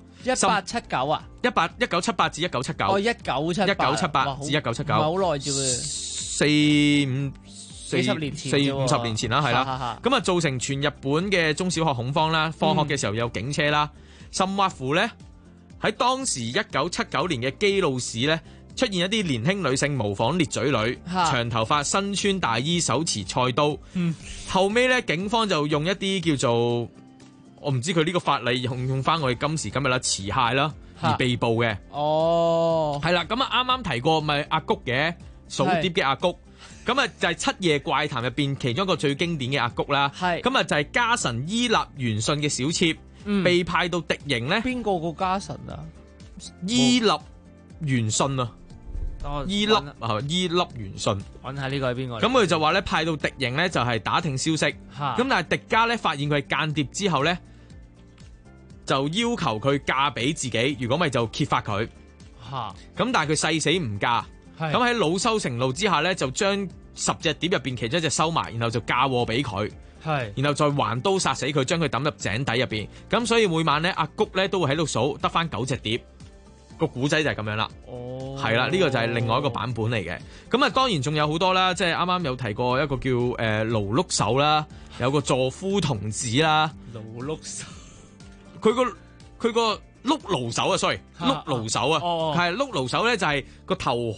1879啊 ，1978至1979。1978至1979，唔係好耐啫喎，40-50 年前啦，係啦。咁啊，造成全日本嘅中小學恐慌啦，放學嘅時候有警車啦，甚或乎咧喺當時1979年嘅基路市咧。出現一啲年輕女性模仿裂嘴女，長頭髮，身穿大衣，手持菜刀。後尾咧，警方就用一啲叫做我唔知佢呢個法例用翻我哋今時今日啦，持械啦而被捕嘅。係啦，咁啊啱啱提過咪阿谷嘅數碟嘅阿谷，咁啊就係《七夜怪談》入邊其中一個最經典嘅阿谷啦。咁啊就係家臣伊納元信嘅小妾，被派到敵營咧。邊個家臣啊？ 伊納元信啊！伊粒元信， 揾下呢個係邊個？ 咁佢就話咧派到敵營咧就係打聽消息，咁但係敵家咧發現佢係間諜之後咧，就要求佢嫁俾自己，如果咪就揭發佢。咁但係佢誓死唔嫁，咁喺惱羞成怒之下咧，就將10隻碟入邊其中一隻收埋，然後就嫁禍俾佢，然後再還刀殺死佢，將佢抌入井底入邊。咁所以每晚咧阿谷咧都會喺度數，得翻9隻碟。個古仔就係咁樣啦，係啦，呢個就係另外一個版本嚟嘅。咁啊，當然仲有好多啦，即係啱啱有提過一個叫勞碌手啦，有個助夫童子啦。 勞碌手， 佢個碌勞手啊 ，sorry， 碌勞手啊，係碌勞手咧就係個頭好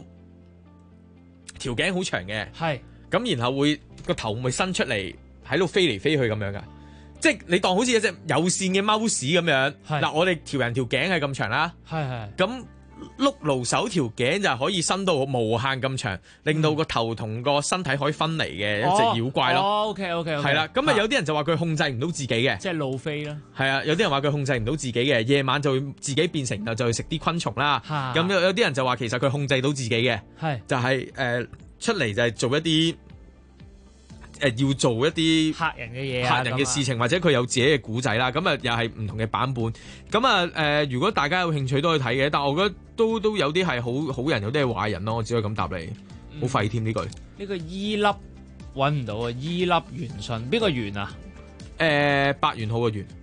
條頸好長嘅，咁然後會個頭會伸出嚟喺度飛嚟飛去咁樣噶。即係你當好似一隻有線嘅貓屎咁樣，嗱我哋條人條頸係咁長啦，咁碌路手條頸就可以伸到無限咁長，令到個頭同個身體可以分離嘅一隻妖怪咯。 OK， 係啦，咁啊有啲人就話佢控制唔到自己嘅， 即係路飛啦。 係啊，有啲人話佢控制唔到自己嘅，夜晚就會自己變成就去食啲昆蟲啦。咁有啲人就話其實佢控制到自己嘅，就係出嚟就係做一啲。要做一啲嚇人嘅嘢、 嚇人嘅事情，或者佢有自己嘅古仔啦，咁啊又係唔同嘅版本。咁啊如果大家有興趣都可以睇嘅，但係我覺得都有啲係好人，有啲係壞人咯。我只可以咁答你，好廢添呢句。 呢個伊粒揾唔到啊！伊粒元信邊個元啊？ 百元好嘅元。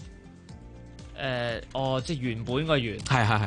即係原本個元。 係。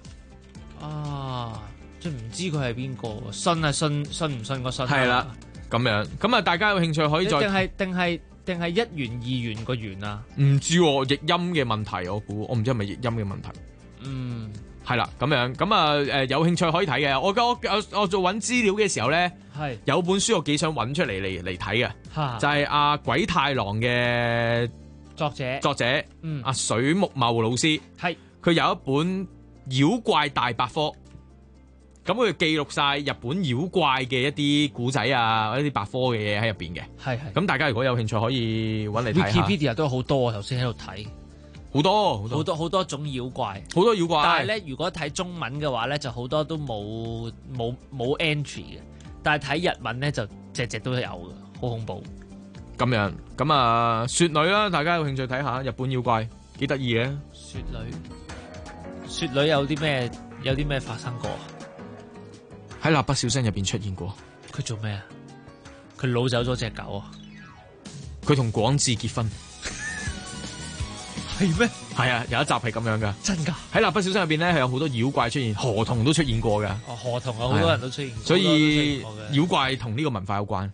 啊，即係唔知佢係邊個？信啊信唔信個信？ 係啦。咁樣，咁啊，大家有興趣可以再定係一元二元個元啊？ 唔知喎，譯音嘅問題，我估我唔知係咪譯音嘅問題。係啦，咁樣，咁啊有興趣可以睇嘅。我做揾資料嘅時候咧，有本書我幾想揾出嚟睇嘅，就係阿鬼太郎嘅作者，阿水木茂老師，佢有一本妖怪大百科。咁佢記錄晒日本妖怪嘅一啲古仔啊，一啲百科嘅嘢喺入邊嘅。係。咁大家如果有興趣，可以揾嚟睇下。 Wikipedia 都好多，頭先喺度睇，好多種妖怪， 好多妖怪。 但係咧，如果睇中文嘅話咧，就好多都冇 entry 嘅。但係睇日文咧，就隻都有嘅，好恐怖。 咁樣，咁啊，雪女啦，大家有興趣睇下日本妖怪，幾得意嘅。 雪女有啲咩發生過？ 喺蠟筆小新入邊出現過。 佢做咩啊？佢擄走咗隻狗啊！ 佢同廣志結婚。 係咩？ 係啊，有一集係咁樣噶。 真㗎？ 喺蠟筆小新入邊咧，係有好多妖怪出現，河童都出現過㗎。 河童啊，好多人都出現過。 所以妖怪同呢個文化有關。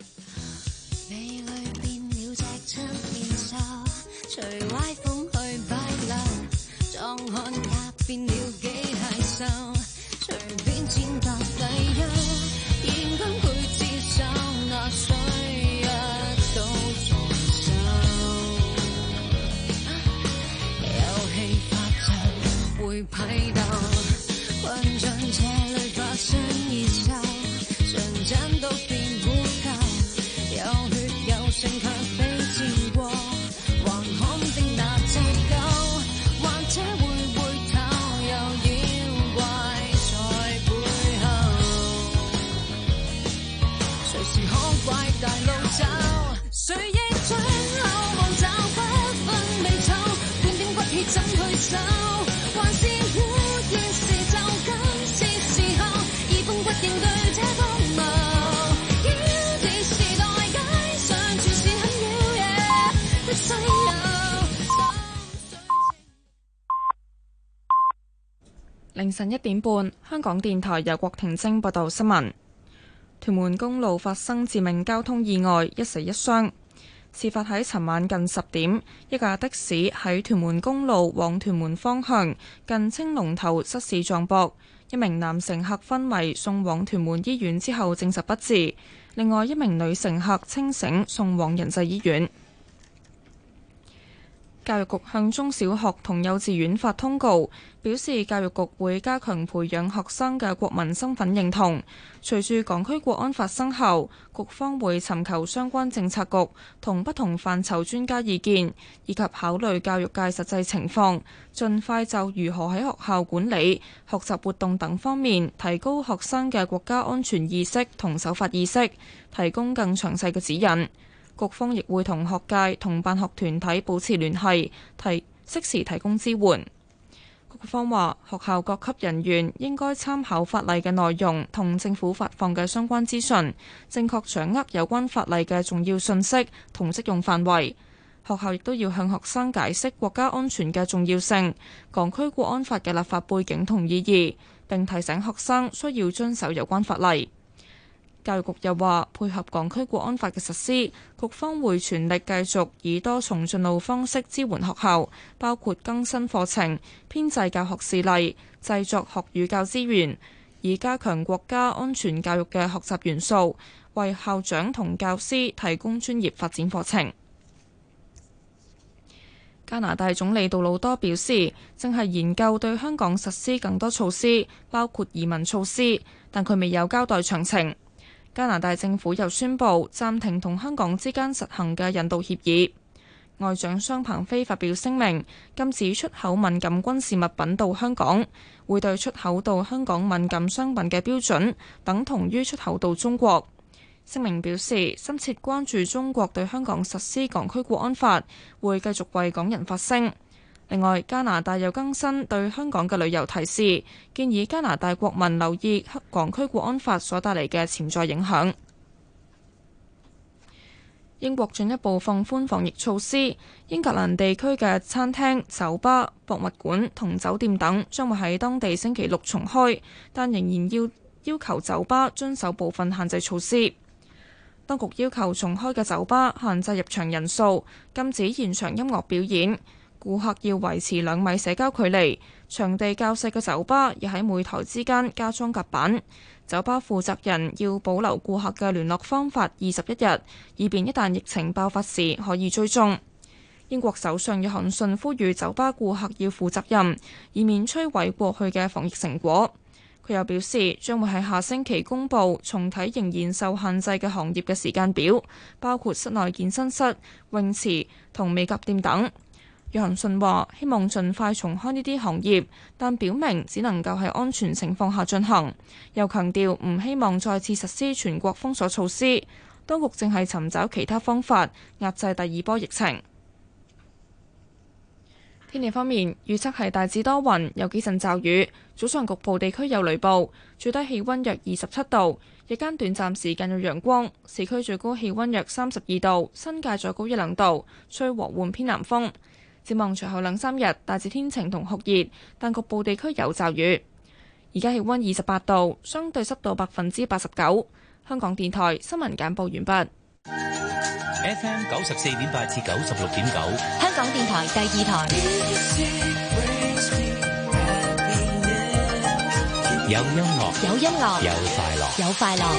批鬥，困進這裏發生熱鬥，常真都變污垢，有血有性卻非戰過，還看定那隻狗，或者會回頭，有妖怪在背後，隨時可怪大路走，誰亦想口望找不分美醜，半點骨氣怎去走？ 凌晨1點半，香港電台由郭婷晶報道新聞。屯門公路發生致命交通意外，一死一傷。事發喺尋晚近10點，一架的士喺屯門公路往屯門方向近青龍頭失事撞壆，一名男乘客昏迷送往屯門醫院之後證實不治，另外一名女乘客清醒送往仁濟醫院。教育局向中小學同幼稚園發通告，表示教育局會加強培養學生嘅國民身份認同。隨住港區國安法生效，局方會尋求相關政策局同不同範疇專家意見，以及考慮教育界實際情況，盡快就如何喺學校管理、學習活動等方面提高學生嘅國家安全意識同守法意識，提供更詳細嘅指引。局方亦會同學界同辦學團體保持聯繫，適時提供支援。局方話，學校各級人員應該參考法例嘅內容同政府發放嘅相關資訊，正確掌握有關法例嘅重要信息同適用範圍。學校亦都要向學生解釋國家安全嘅重要性、港區國安法嘅立法背景同意義，並提醒學生需要遵守有關法例。教育局又話，配合港區國安法嘅實施，局方會全力繼續以多重進路方式支援學校，包括更新課程、編製教學事例、製作學與教資源，以加強國家安全教育嘅學習元素，為校長同教師提供專業發展課程。 加拿大總理杜魯多表示，正係研究對香港實施更多措施，包括移民措施，但佢未有交代詳情。加拿大政府又宣布暫停同香港之間實行嘅引渡協議。外長商鵬飛發表聲明，禁止出口敏感軍事物品到香港，會對出口到香港敏感商品嘅標準等同於出口到中國。聲明表示，深切關注中國對香港實施港區國安法，會繼續為港人發聲。另外，加拿大又更新對香港嘅旅遊提示，建議加拿大國民留意港區國安法所帶嚟嘅潛在影響。英國進一步放寬防疫措施，英格蘭地區嘅餐廳、酒吧、博物館同酒店等將會喺當地星期六重開，但仍然要求酒吧遵守部分限制措施。當局要求重開嘅酒吧限制入場人數，禁止現場音樂表演，顧客要維持2米社交距離。場地較細嘅酒吧亦喺每台之間加裝隔板。酒吧負責人要保留顧客嘅聯絡方法21日，以便一旦疫情爆發時可以追蹤。英國首相約翰遜呼籲酒吧顧客要負責任，以免摧毀過去嘅防疫成果。佢又表示，將會喺下星期公佈重啟仍然受限制嘅行業嘅時間表，包括室內健身室、泳池同美甲店等。約翰遜話：希望盡快重開呢啲行業，但表明只能夠喺安全情況下進行。又強調唔希望再次實施全國封鎖措施。當局正係尋找其他方法壓制第2波疫情。天氣方面，預測係大致多雲，有幾陣驟雨，早上局部地區有雷暴，最低氣溫約27度，日間短暫時間有陽光，市區最高氣溫約32度，新界再高1-2度，吹和緩偏南風。展望隨後2-3日，大致天晴同酷熱，但局部地區有驟雨。而家氣溫28度，相對濕度89%。香港電台新聞簡報完畢。 FM 94.8至96.9， 香港電台第2台。 有音樂， 有音樂， 有快樂， 有快樂。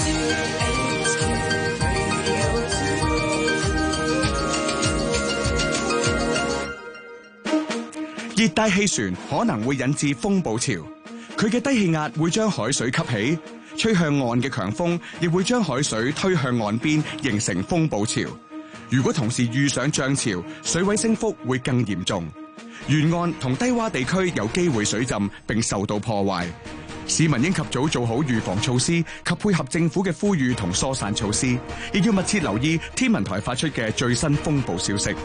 熱帶氣旋可能會引致風暴潮，佢嘅低氣壓會將海水吸起，吹向岸嘅強風亦會將海水推向岸邊，形成風暴潮。如果同時遇上漲潮，水位升幅會更嚴重，沿岸同低洼地區有機會水浸並受到破壞。市民應及早做好預防措施及配合政府嘅呼籲同疏散措施，亦要密切留意天文台發出嘅最新風暴消息。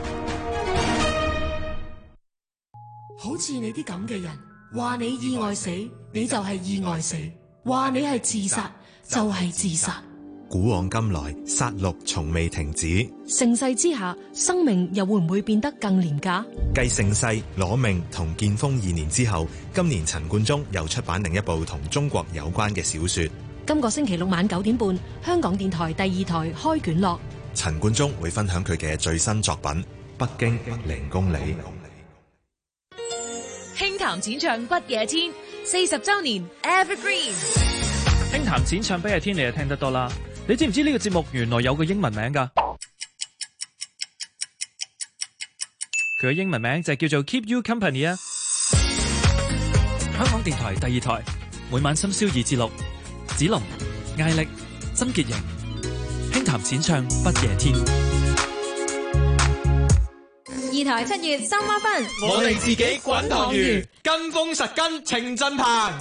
好似你啲咁嘅人，話你意外死，你就係意外死；話你係自殺，就係自殺。 古往今來，殺戮從未停止。 盛世之下，生命又會唔會變得更廉價？ 繼盛世、攞命同建豐2年之後，今年陳冠中又出版另一部同中國有關嘅小說。 今個星期六晚9點半，香港電台第2台開卷樂。 陳冠中會分享佢嘅最新作品《北京0公里》。 輕談淺唱不夜天40週年 Evergreen。 輕談淺唱不夜天你就聽得多啦。你知唔知呢個節目原來有個英文名㗎？佢嘅英文名就叫做 Keep You Company 啊！香港電台第2台，每晚深宵2至6，子龍、艾力、曾潔瑩，輕談淺唱不夜天。 2台7月三孖分， 我哋自己滾堂魚，跟風實跟程振鵬。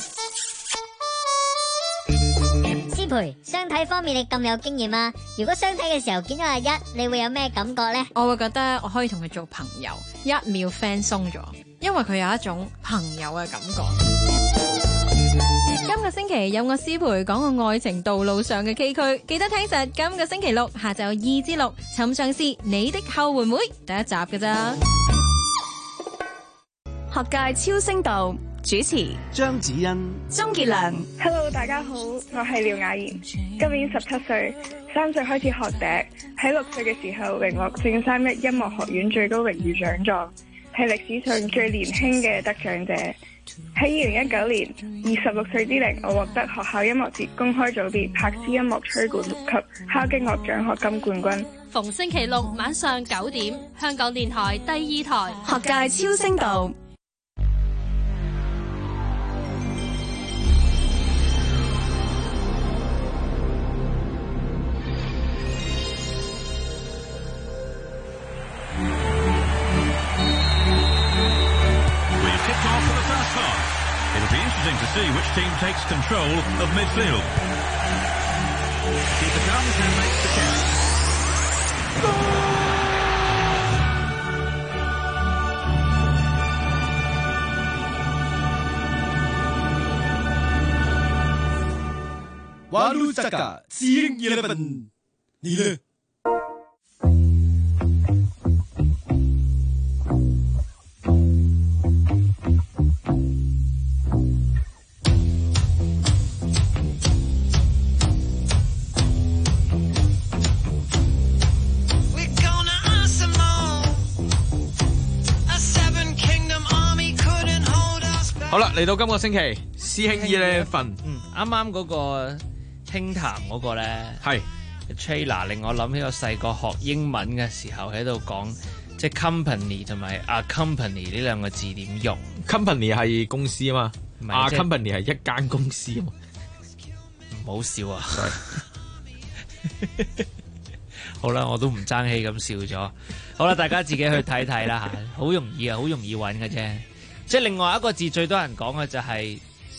師培，相睇方面你咁有經驗啊，如果相睇嘅時候見到阿一，你會有咩感覺呢？ 我會覺得我可以同佢做朋友，1秒 friend 鬆咗，因為佢有一種朋友嘅感覺。今個星期有我師培講個愛情道路上嘅崎嶇，記得聽實今個星期六下晝2至6，尋常是你的後援會第1集㗎咋。學界超聲道主持張子欣、 鍾傑良。 Hello， 大家好，我係廖雅妍，今年17歲，3歲開始學笛，喺6歲嘅時候榮獲正31音樂學院最高榮譽獎狀，係歷史上最年輕嘅得獎者。喺2019年26歲之齡，我獲得學校音樂節公開組別柏斯音樂吹管及敲擊樂獎學金冠軍， 逢星期六晚上9點，香港電台第2台學界超聲道。 To see which team takes control of midfield. Keeper comes and makes the catch. Walu Chaka, Seeing 11，你呢？ 好啦，嚟到今個星期師兄姨呢份， 啱啱嗰個輕談嗰個咧， 係 trailer 令我諗起我細個學英文嘅時候喺度講，即係 company 同埋 accompany 呢兩個字點用 ？company 係公司啊嘛，accompany 係一間公司啊嘛， 唔好笑啊！好啦，我都唔爭氣咁笑咗。好啦，大家自己去睇睇啦嚇，好容易啊，好容易揾嘅啫。即係另外一個字最多人講嘅就係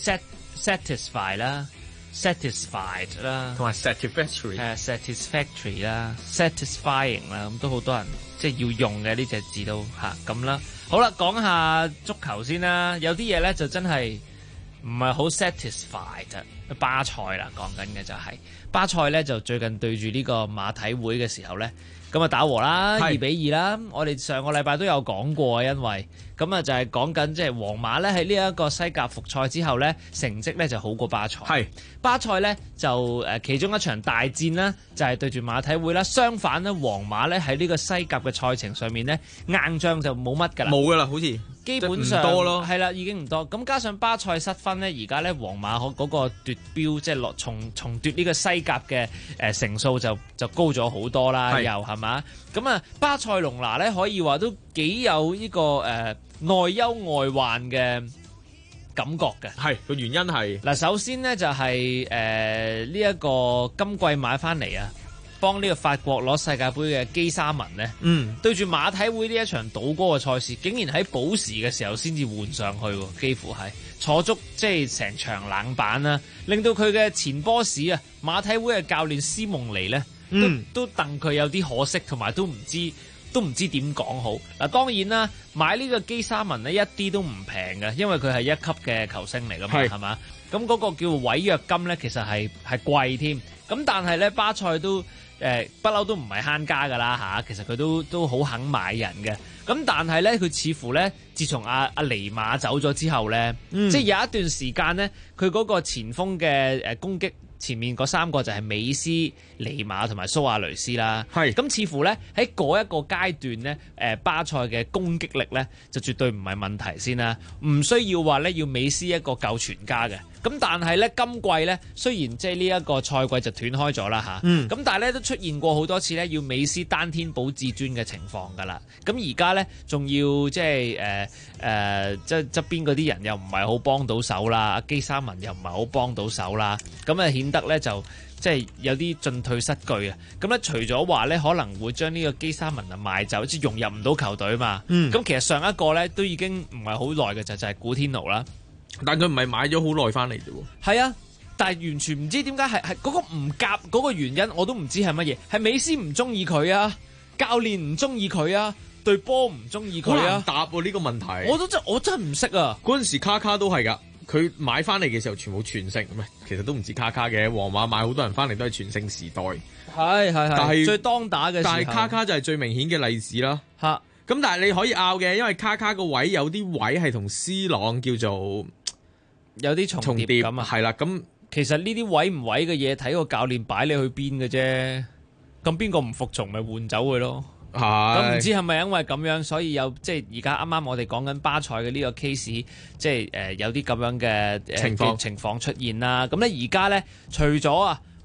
satisfy 啦 ，satisfied 啦， 同埋 satisfactory， satisfactory 啦 ，satisfying 啦，咁都好多人即係要用嘅呢隻字都嚇咁啦。好啦，講下足球先啦，有啲嘢咧就真係唔係好 satisfied。巴塞啦，講緊嘅就係巴塞咧，就最近對住呢個馬體會嘅時候咧，咁啊打和啦，2-2啦。我哋上個禮拜都有講過，因為咁啊就係講緊即係皇馬咧喺呢一個西甲復賽之後咧，成績咧就好過巴塞。係巴塞咧就其中一場大戰啦，就係對住馬體會啦。相反咧，皇馬咧喺呢個西甲嘅賽程上面咧，硬仗就冇乜㗎啦， 冇㗎啦，好似基本上唔多咯， 係啦，已經唔多。咁加上巴塞失分咧，而家咧皇馬嗰個奪標即係重奪呢個西甲嘅成數就高咗好多啦，又係嘛？咁啊，巴塞隆拿咧可以話都幾有呢個內憂外患嘅感覺嘅。 係個原因係嗱，首先咧就係呢一個今季買翻嚟啊，幫呢個法國攞世界盃嘅基沙文咧，對住馬體會呢一場倒戈嘅賽事，竟然喺補時嘅時候先至換上去，幾乎係坐足即係成場冷板啦，令到佢嘅前波士啊，馬體會嘅教練斯蒙尼咧，都戥佢有啲可惜，同埋都唔知點講好。嗱，當然啦，買呢個基沙文咧一啲都唔平嘅，因為佢係1級嘅球星嚟㗎嘛，係嘛？咁嗰個叫違約金咧，其實係貴添。咁但係咧，巴塞都不嬲都唔係慳家㗎啦嚇，其實佢都好肯買人嘅。咁但係咧，佢似乎咧，自從阿尼馬走咗之後咧，即係有一段時間咧，佢嗰個前鋒嘅攻擊。前面嗰3個就係美斯、尼馬同埋蘇亞雷斯啦。係咁，似乎咧喺嗰一個階段咧，巴塞嘅攻擊力咧就絕對唔係問題先啦，唔需要話咧要美斯一個夠全家嘅。咁但係咧今季咧雖然即係呢一個賽季就斷開咗啦嚇，咁但係咧都出現過好多次咧要美斯單天保至尊嘅情況㗎啦。咁而家咧仲要即係即係側邊嗰啲人又唔係好幫到手啦，阿基沙文又唔係好幫到手啦，咁啊顯得咧就即係有啲進退失據啊！咁咧除咗話咧可能會將呢個基沙文啊賣走，即係融入唔到球隊嘛。咁其實上一個咧都已經唔係好耐嘅就係古天奴啦。 但佢唔係買咗好耐翻嚟啫喎。 係啊，但係完全唔知點解係嗰個唔夾嗰個原因，我都唔知係乜嘢。係美斯唔中意佢啊，教練唔中意佢啊，對波唔中意佢啊。好難答喎呢個問題。 我真係唔識啊！ 嗰陣時卡卡都係㗎。佢買翻嚟嘅時候全部全盛，唔係其實都唔止卡卡嘅，皇馬買好多人翻嚟都係全盛時代， 係但係最當打嘅時候。 但係卡卡就係最明顯嘅例子啦。嚇，咁但係你可以拗嘅，因為卡卡個位有啲位係同 C 朗叫做有啲重疊咁啊。 係啦，咁其實呢啲位唔位嘅嘢睇個教練擺你去邊嘅啫。咁邊個唔服從咪換走佢咯。咁唔知係咪因為咁樣，所以有即係而家啱啱我哋講緊巴塞嘅呢個 case，即係有啲咁樣嘅情況出現啦。咁咧而家咧，除咗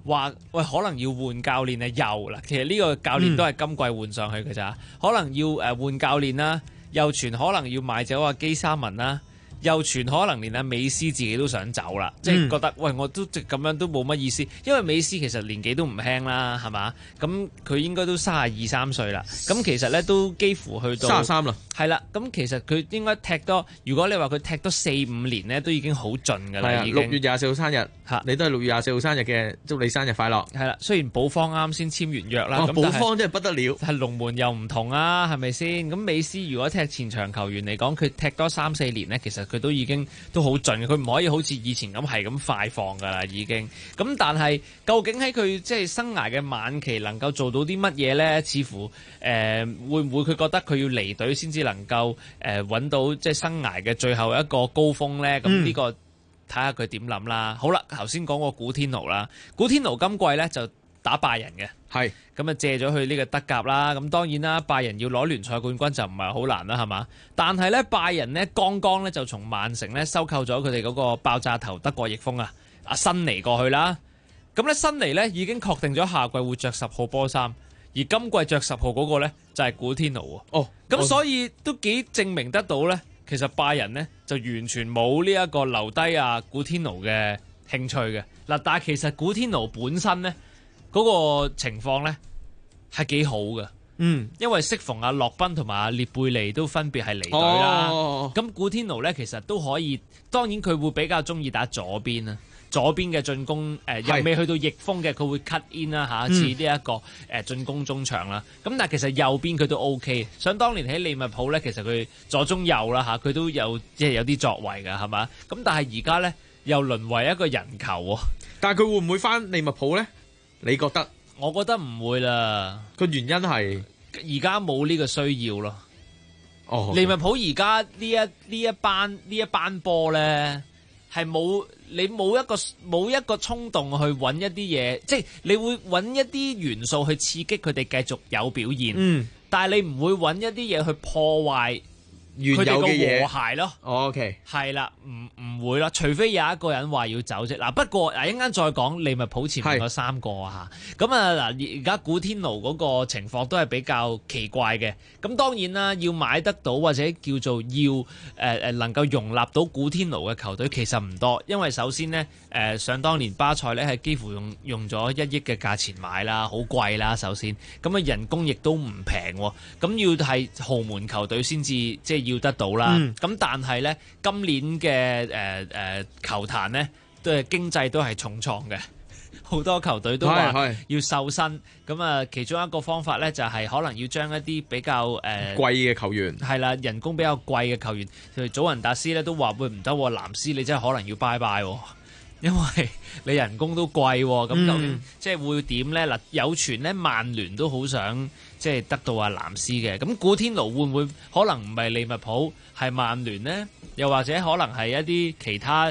話喂可能要換教練啊，又啦，其實呢個教練都係今季換上去嘅咋，可能要換教練啦，又傳可能要賣走阿基沙文啦。又傳可能連阿美斯自己都想走啦，即係覺得喂我都咁樣都冇乜意思，因為美斯其實年紀都唔輕啦，係嘛？咁佢應該都32-33歲啦，咁其實咧都幾乎去到 33啦， 係啦，咁其實佢應該踢多，如果你話佢踢多4-5年咧，都已經好盡㗎啦。已經 6月24號生日，你都係6月24號生日嘅，祝你生日快樂。 係啦，雖然寶方啱先簽完約啦， 寶方真係不得了， 係龍門又唔同啊，係咪先？咁美斯如果踢前場球員嚟講，佢踢多3-4年咧，其實佢都已經都好盡，佢唔可以好似以前咁係咁快放㗎啦，已經。咁但係究竟喺佢即係生涯嘅晚期能夠做到啲乜嘢呢？似乎會唔會佢覺得佢要離隊先至能夠揾到即係生涯嘅最後一個高峰呢？咁呢個睇下佢點諗啦。好啦，頭先講過古天奴啦，古天奴今季呢就打拜仁嘅， 係咁啊借咗去呢個德甲啦。咁當然啦，拜仁要攞聯賽冠軍就唔係好難啦，係嘛？但係呢，拜仁呢剛剛呢就從曼城呢收購咗佢哋嗰個爆炸頭德國翼鋒啊，阿辛尼過去啦。咁呢，辛尼呢已經確定咗下季會着10號波衫，而今季着10號嗰個呢就係古天奴喎。哦，咁所以都幾證明得到呢，其實拜仁呢就完全冇呢一個留低阿古天奴嘅興趣嘅。嗱，但係其實古天奴本身呢，嗰個情況呢係幾好嘅，因為適逢阿洛賓同埋阿列貝利都分別係離隊啦，咁古天奴呢其實都可以，當然佢會比較中意打左邊啊，左邊嘅進攻又未去到逆風嘅，佢會 cut in 啦嚇，似呢一個進攻中場啦，咁但係其實右邊佢都 OK，想當年喺利物浦呢，其實佢左中右啦嚇，佢都有即係有啲作為㗎，係嘛？咁但係而家呢，又淪為一個人球喎， 但係佢會唔會返利物浦呢？你覺得？ 我覺得唔會啦。 個原因係而家冇呢個需要咯。 哦， 利物浦而家呢一班波咧，係冇一個衝動去揾一啲嘢，即係你會揾一啲元素去刺激佢哋繼續有表現。但係你唔會揾一啲嘢去破壞原有嘅嘢和諧咯。 OK， 係啦，唔會啦，除非有一個人話要走啫。嗱，不過一陣間再講利物浦前面嗰3個啊嚇。咁啊嗱，而家古天奴嗰個情況都係比較奇怪嘅。咁當然啦，要買得到或者叫做要能夠容納到古天奴嘅球隊其實唔多，因為首先呢，想當年巴塞呢係幾乎用咗1億嘅價錢買啦，好貴啦首先。咁啊人工亦都唔平喎，咁要係豪門球隊先至即係要得到啦。咁但係呢，今年嘅球壇呢，都係經濟都係重創嘅，好多球隊都話要瘦身。咁啊，其中一個方法呢，就係可能要將一啲比較貴嘅球員係啦，人工比較貴嘅球員，譬如祖雲達斯呢，都話會唔得，藍斯你真係可能要拜拜，因為你人工都貴。咁究竟即係會點呢？嗱，有傳呢，曼聯都好想即係得到阿藍斯嘅。咁古天奴會唔會可能唔係利物浦，係曼聯呢？又或者可能係一啲其他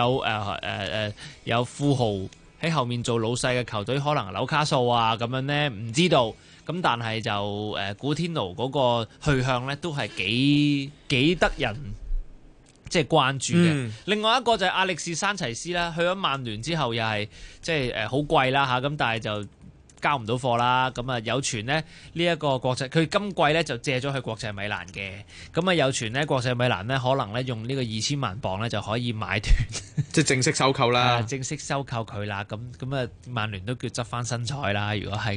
有富豪喺後面做老細嘅球隊，可能紐卡素啊咁樣呢？唔知道。咁但係就古天奴嗰個去向呢，都係幾得人即係關注嘅。另外一個就係阿力士山齊斯啦，去咗曼聯之後又係即係好貴啦嚇，咁但係就交唔到貨啦。咁啊有傳呢一個國際，佢今季呢就借咗去國際米蘭嘅。咁啊有傳呢國際米蘭呢可能呢用呢個2000萬鎊呢就可以買斷， 即係正式收購啦。 正式收購佢啦。咁啊曼聯都叫執翻身彩啦。如果係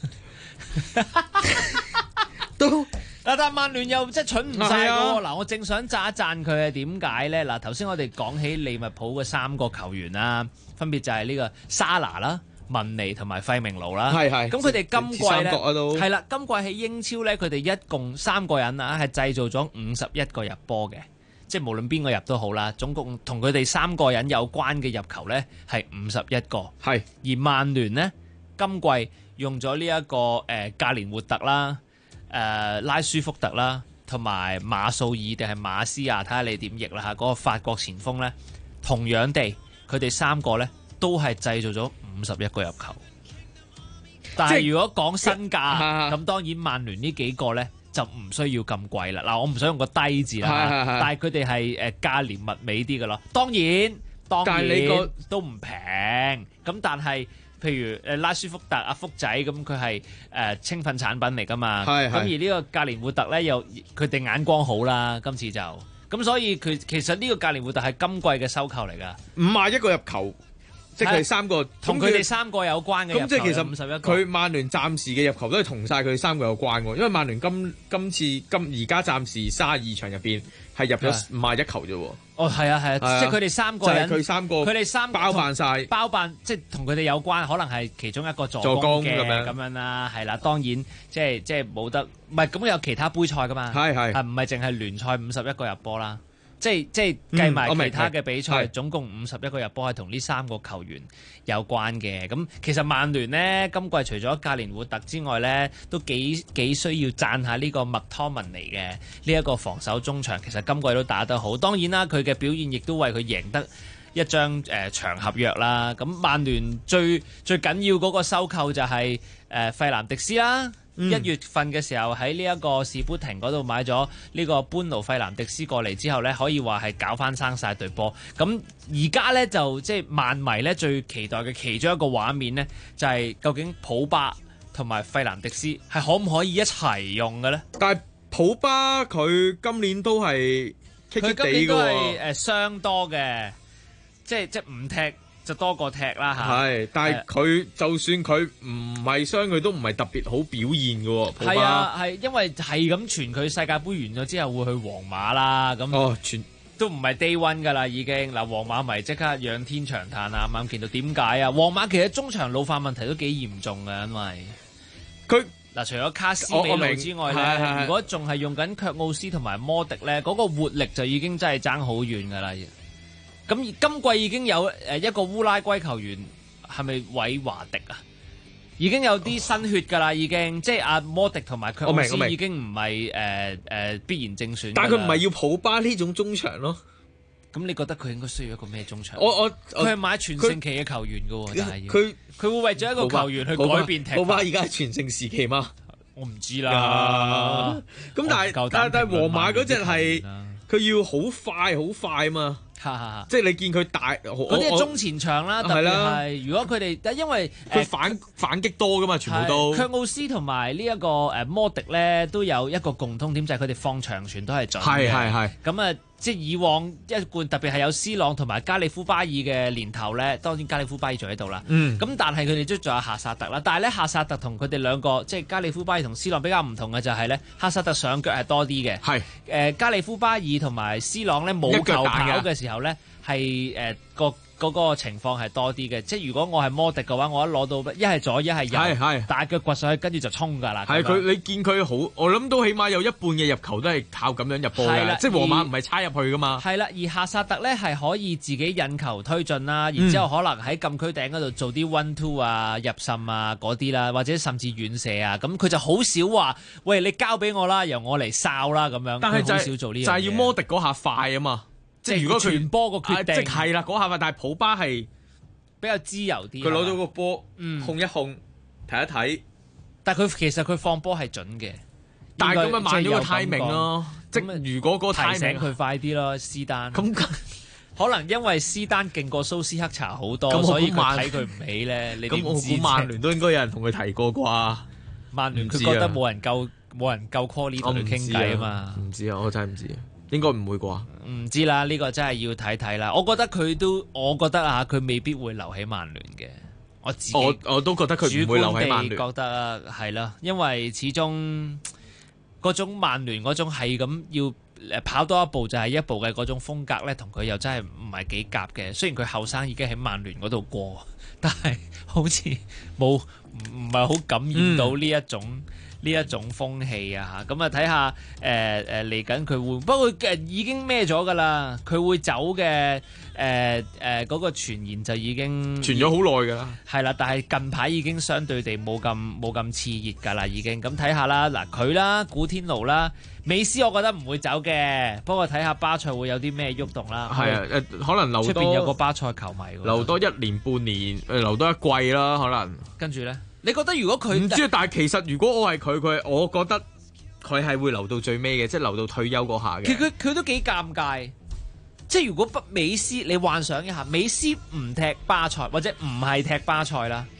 都。 但係曼聯又即係蠢唔晒喎。嗱，我正想讚一讚佢啊，點解呢？嗱，頭先我哋講起利物浦嘅3個球員啦，分別就係呢個沙拿啦、文尼同埋費明奴啦。係。咁佢哋今季呢，係啦，今季喺英超呢，佢哋一共3個人啊，係製造咗51個入波嘅，即係無論邊個入都好啦。總共同佢哋3個人有關嘅入球呢，係51個。係。而曼聯呢，今季用咗呢一個格連活特啦。拉舒福特啦，同埋馬素爾定係馬斯亞，睇下你點譯啦嚇。嗰個法國前鋒呢，同樣地，佢哋3個呢都係製造咗51個入球。但係如果講身價，咁當然曼聯呢幾個呢就唔需要咁貴啦。嗱，我唔想用個低字啦，但係佢哋係價廉物美啲嘅咯。當然你個都唔平，咁但係譬如拉舒福特阿福仔咁，佢係青訓產品嚟㗎嘛。 係咁而呢個格連活特咧，又佢哋眼光好啦，今次就咁，所以佢其實呢個格連活特係今季嘅收購嚟㗎 ，51個入球。即係佢哋3個同佢哋3個有關嘅入球， 咁即係其實 51 佢曼聯暫時嘅入球都係同晒佢哋3個有關喎，因為曼聯今次而家暫時32場入邊係入咗51球啫喎。 哦，係啊，即係佢哋3個人， 就係佢3個包辦晒， 即係同佢哋有關，可能係其中一個助攻嘅咁樣啦，係啦。當然即係冇得，唔係咁有其他杯賽㗎嘛，係唔係淨係聯賽51個入波啦？即係計埋其他嘅比賽，總共51個入波係同呢3個球員有關嘅。咁其實曼聯呢，今季除咗格連活特之外呢，都幾需要讚下呢個麥湯文尼嘅呢一個防守中場。其實今季都打得好，當然啦，佢嘅表現亦都為佢贏得一張長合約啦。咁曼聯最緊要嗰個收購就係費南迪斯啦。1月份嘅時候喺呢一個士砵亭嗰度買咗呢個班奴費南迪斯過嚟之後呢，可以話係搞翻生晒隊波。咁而家呢，就即係曼迷呢最期待嘅其中一個畫面呢，就係究竟普巴同埋費南迪斯係可唔可以一齊用嘅呢？ 但係普巴佢今年都係棘棘地嘅喎， 佢今年都係傷多嘅，即係唔踢就多過踢啦嚇。 係，但係佢就算佢唔係傷，佢都唔係特別好表現嘅喎。普巴係啊，係因為係咁傳佢世界盃完咗之後會去皇馬啦，咁傳都唔係 day one 㗎啦已經。嗱，皇馬咪即刻仰天長嘆啊！啱啱見到點解啊？皇馬其實中場老化問題都幾嚴重嘅，因為佢嗱除咗卡斯美路之外咧，如果仲係用緊卻奧斯同埋摩迪咧，嗰個活力就已經真係爭好遠㗎啦。咁今季已經有一個烏拉圭球員係咪韋華迪啊？已經有啲新血㗎啦，已經即係阿摩迪同埋卻奧斯已經唔係必然正選。 但係佢唔係要普巴呢種中場咯。 咁你覺得佢應該需要一個咩中場？ 佢係買全盛期嘅球員㗎喎，但係佢會為咗一個球員去改變踢法。 普巴而家係全盛時期嘛？ 我唔知啦。 咁但係皇馬嗰隻係佢要好快嘛？即係你見佢大嗰啲係中前場啦，特別係如果佢哋，因為佢反擊多噶嘛，全部都。卻奧斯同埋呢一個摩迪咧都有一個共通點，就係佢哋放長傳都係準嘅。 係。 咁啊，即係以往一貫特別係有 C 朗同埋加利夫巴爾嘅年頭咧，當然加利夫巴爾仲喺度啦。咁但係佢哋都仲有夏薩特啦。但係咧夏薩特同佢哋兩個，即係加利夫巴爾同 C 朗比較唔同嘅就係咧，夏薩特上腳係多啲嘅。係加利夫巴爾同埋 C 朗咧冇球跑嘅時候咧，係嗰個情況係多啲嘅。即係如果我係摩迪嘅話，我一攞到一係左一係右，大腳掘上去，跟住就衝㗎啦。 係你見佢好，我諗都起碼有一半嘅入球都係靠咁樣入波嘅。即係皇馬唔係差入去㗎嘛。係啦， 而夏薩特咧係可以自己引球推進啦，然之後可能喺禁區頂嗰度做啲 1-2 啊、入滲啊嗰啲啦，或者甚至遠射啊。咁佢就好少話，喂，你交俾我啦，由我嚟哨啦咁樣。 但係好少做呢樣嘢， 就係要摩迪嗰下快啊嘛。即係如果佢傳波個決定， 即係啦嗰下快，但係普巴係比較自由啲。 佢攞到個波，控一控，睇一睇。 但係其實佢放波係準嘅， 但係咁咪慢咗個 timing 咯。即係如果個 timing 提醒佢快啲咯，斯丹。咁可能因為斯丹勁過蘇斯克查好多，所以佢睇佢唔起咧。你咁我估曼聯都應該有人同佢提過啩？ 曼聯佢覺得冇人夠 quality 同佢傾偈啊嘛。 唔知啊，我真係唔知。應該唔會啩？ 唔知啦，呢個真係要睇睇啦。我覺得佢未必會留喺曼聯嘅。 我都覺得佢唔會留喺曼聯。 覺得係啦，因為始終嗰種曼聯嗰種係咁要跑多一步就係一步嘅嗰種風格咧，同佢又真係唔係幾夾嘅。雖然佢後生已經喺曼聯嗰度過，但係好似唔係好感染到呢一種風氣啊嚇，咁啊睇下嚟緊佢會，不過已經咩咗㗎啦，佢會走嘅嗰個傳言就已經傳咗好耐㗎啦， 係啦，但係近排已經相對地冇咁熾熱㗎啦，已經咁睇下啦，嗱佢啦，古天奴啦，美斯我覺得唔會走嘅，不過睇下巴塞會有啲咩喐動啦， 係啊可能留多出邊有個巴塞球迷留多1年半年，留多一季啦，可能跟住咧。你覺得如果佢唔知，但係其實如果我係佢，我覺得佢係會留到最尾嘅，即係留到退休嗰下嘅。 佢都幾尷尬，即係如果美斯，你幻想一下，美斯唔踢巴塞或者唔係踢巴塞啦，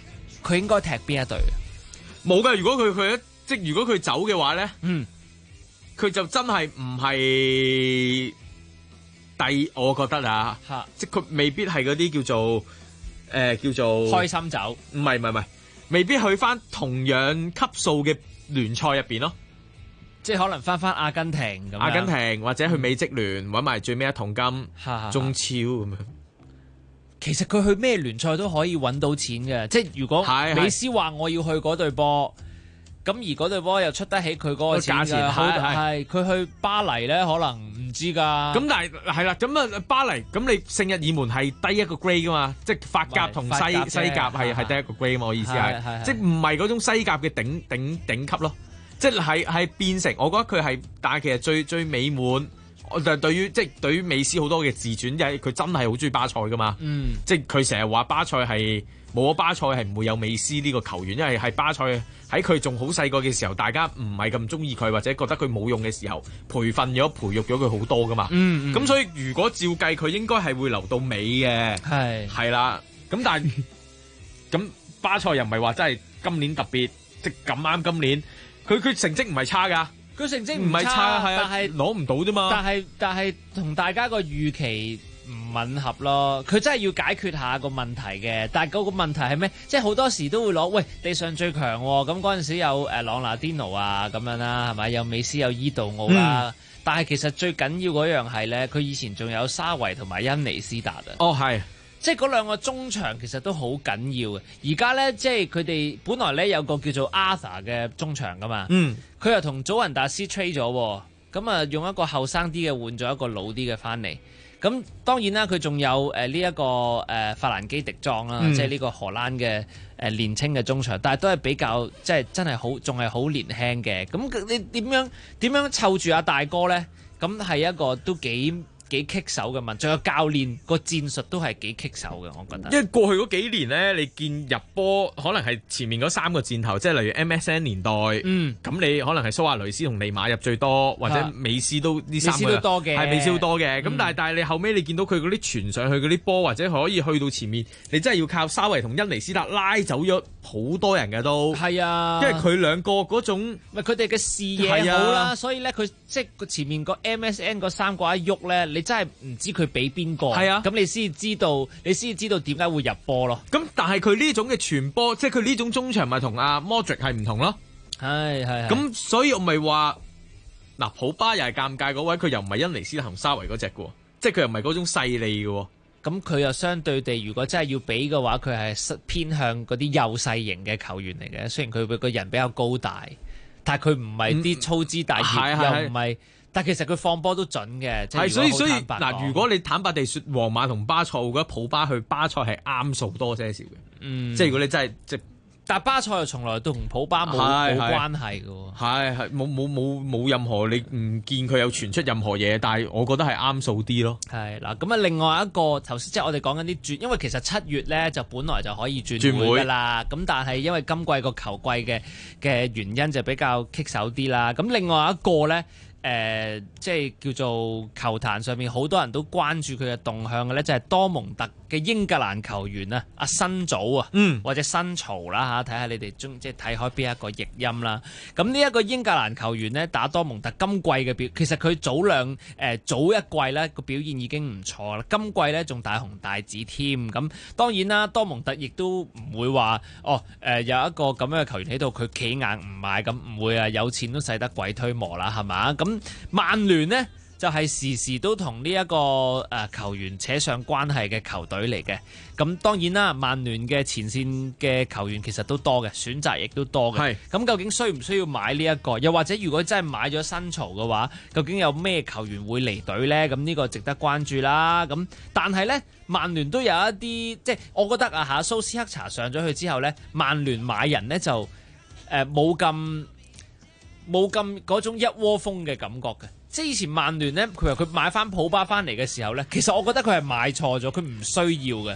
佢應該踢邊一隊？ 冇㗎，如果佢走嘅話咧，佢就真係唔係我覺得啊，即係佢未必係嗰啲叫做開心走， 唔係，未必去翻同樣級數嘅聯賽入邊咯。 即係可能翻阿根廷咁樣， 阿根廷或者去美職聯揾埋最尾一桶金，中超咁樣。 其實佢去咩聯賽都可以揾到錢嘅，即係如果美斯話我要去嗰隊波，咁而嗰隊波又出得起佢嗰個錢嘅，係佢去巴黎咧可能唔知㗎。 咁但係係啦，咁啊巴黎，咁你聖日耳門係低一個 grade 㗎嘛，即係法甲同西甲係低一個 grade 嘛，我意思係，即係唔係嗰種西甲嘅頂級咯。即係變成，我覺得佢係，但係其實最美滿，我就對於美斯好多嘅自傳，因為佢真係好中意巴塞噶嘛。即係佢成日話巴塞係冇咗巴塞係唔會有美斯呢個球員，因為係巴塞喺佢仲好細個嘅時候，大家唔係咁中意佢或者覺得佢冇用嘅時候，培育咗佢好多噶嘛。咁所以如果照計，佢應該係會留到尾嘅。係啦。咁但係咁巴塞又唔係話真係今年特別，即係咁啱今年。佢成績唔係差㗎， 佢成績唔係差， 但係攞唔到啫嘛。 但係同大家個預期唔吻合咯。佢真係要解決下個問題嘅，但係嗰個問題係咩？即係好多時都會攞喂地上最強喎，咁嗰陣時有朗拿甸奴啊咁樣啦，係咪？有美斯有伊杜奧啦，但係其實最緊要嗰樣係咧，佢以前仲有沙維同埋恩尼斯達啊。 哦，係。 即係嗰兩個中場其實都好緊要嘅，而家咧即係佢哋本來咧有個叫做 Arthur 嘅中場噶嘛，佢又同祖雲達斯 trade 咗，咁啊用一個後生啲嘅換咗一個老啲嘅翻嚟，咁當然啦佢仲有呢一個法蘭基迪莊啦，即係呢個荷蘭嘅年青嘅中場，但係都係比較即係真係好仲係好年輕嘅，咁你點樣湊住阿大哥咧？咁係一個都幾棘手嘅問，仲有教練個戰術都係幾棘手嘅，我覺得。 因為過去嗰幾年咧，你見入波可能係前面嗰三個箭頭，即係例如 MSN 年代，咁你可能係蘇亞雷斯同尼馬入最多，或者美斯都呢三個， 美斯都多嘅， 係美斯都多嘅。咁但係你後尾你見到佢嗰啲傳上去嗰啲波，或者可以去到前面，你真係要靠沙維同恩尼斯達拉走咗好多人嘅都。係啊，因為佢兩個嗰種， 佢哋嘅視野好啦，所以咧佢即係佢前面個 MSN 嗰三個一喐咧，你真係唔知佢俾邊個，係啊，咁你先知道點解會入波咯。 咁但係佢呢種嘅傳波，即係佢呢種中場咪同阿 Modric 係唔同咯。係。咁所以我咪話，嗱，普巴又係尷尬嗰位，佢又唔係恩尼斯同沙維嗰隻嘅，即係佢又唔係嗰種勢利嘅。 咁佢又相對地，如果真係要俾嘅話，佢係偏向嗰啲幼細型嘅球員嚟嘅。雖然佢個人比較高大，但係佢唔係啲粗枝大葉，又唔係。但其實佢放波都準嘅，即係所以嗱，如果你坦白地説，皇馬同巴塞，我覺得普巴去巴塞係啱數多些少嘅。即係如果你真係即係， 但巴塞又從來都同普巴冇關係嘅喎。係冇任何，你唔見佢有傳出任何嘢，但係我覺得係啱數啲咯。 係嗱，咁啊另外一個頭先即係我哋講緊啲轉，因為其實7月咧就本來就可以轉會㗎啦。咁但係因為今季個球季嘅原因就比較棘手啲啦。咁另外一個咧。即係叫做球壇上面好多人都關注佢嘅動向嘅咧，就係多蒙特嘅英格蘭球員啊，阿新祖啊，或者新曹啦嚇，睇下你哋即係睇開邊一個譯音啦。咁呢一個英格蘭球員呢，打多蒙特今季嘅其實佢早一季呢個表現已經唔錯啦，今季呢仲大紅大紫添。咁當然啦，多蒙特亦都唔會話有一個咁樣嘅球員喺度，佢企硬唔買，咁唔會啊，有錢都使得鬼推磨啦，係嘛？咁曼聯呢，就係時時都同呢一個球員扯上關係嘅球隊嚟嘅。咁當然啦，曼聯嘅前線嘅球員其實都多嘅，選擇亦都多嘅。咁究竟需唔需要買呢一個？又或者如果真係買咗新曹嘅話，究竟有咩球員會離隊呢？咁呢個值得關注啦。咁但係呢，曼聯都有一啲即係我覺得蘇斯克查上咗去之後呢，曼聯買人呢就冇咁嗰種一窩蜂嘅感覺嘅，即係以前曼聯呢，佢話佢買翻普巴翻嚟嘅時候呢，其實我覺得佢係買錯咗，佢唔需要嘅。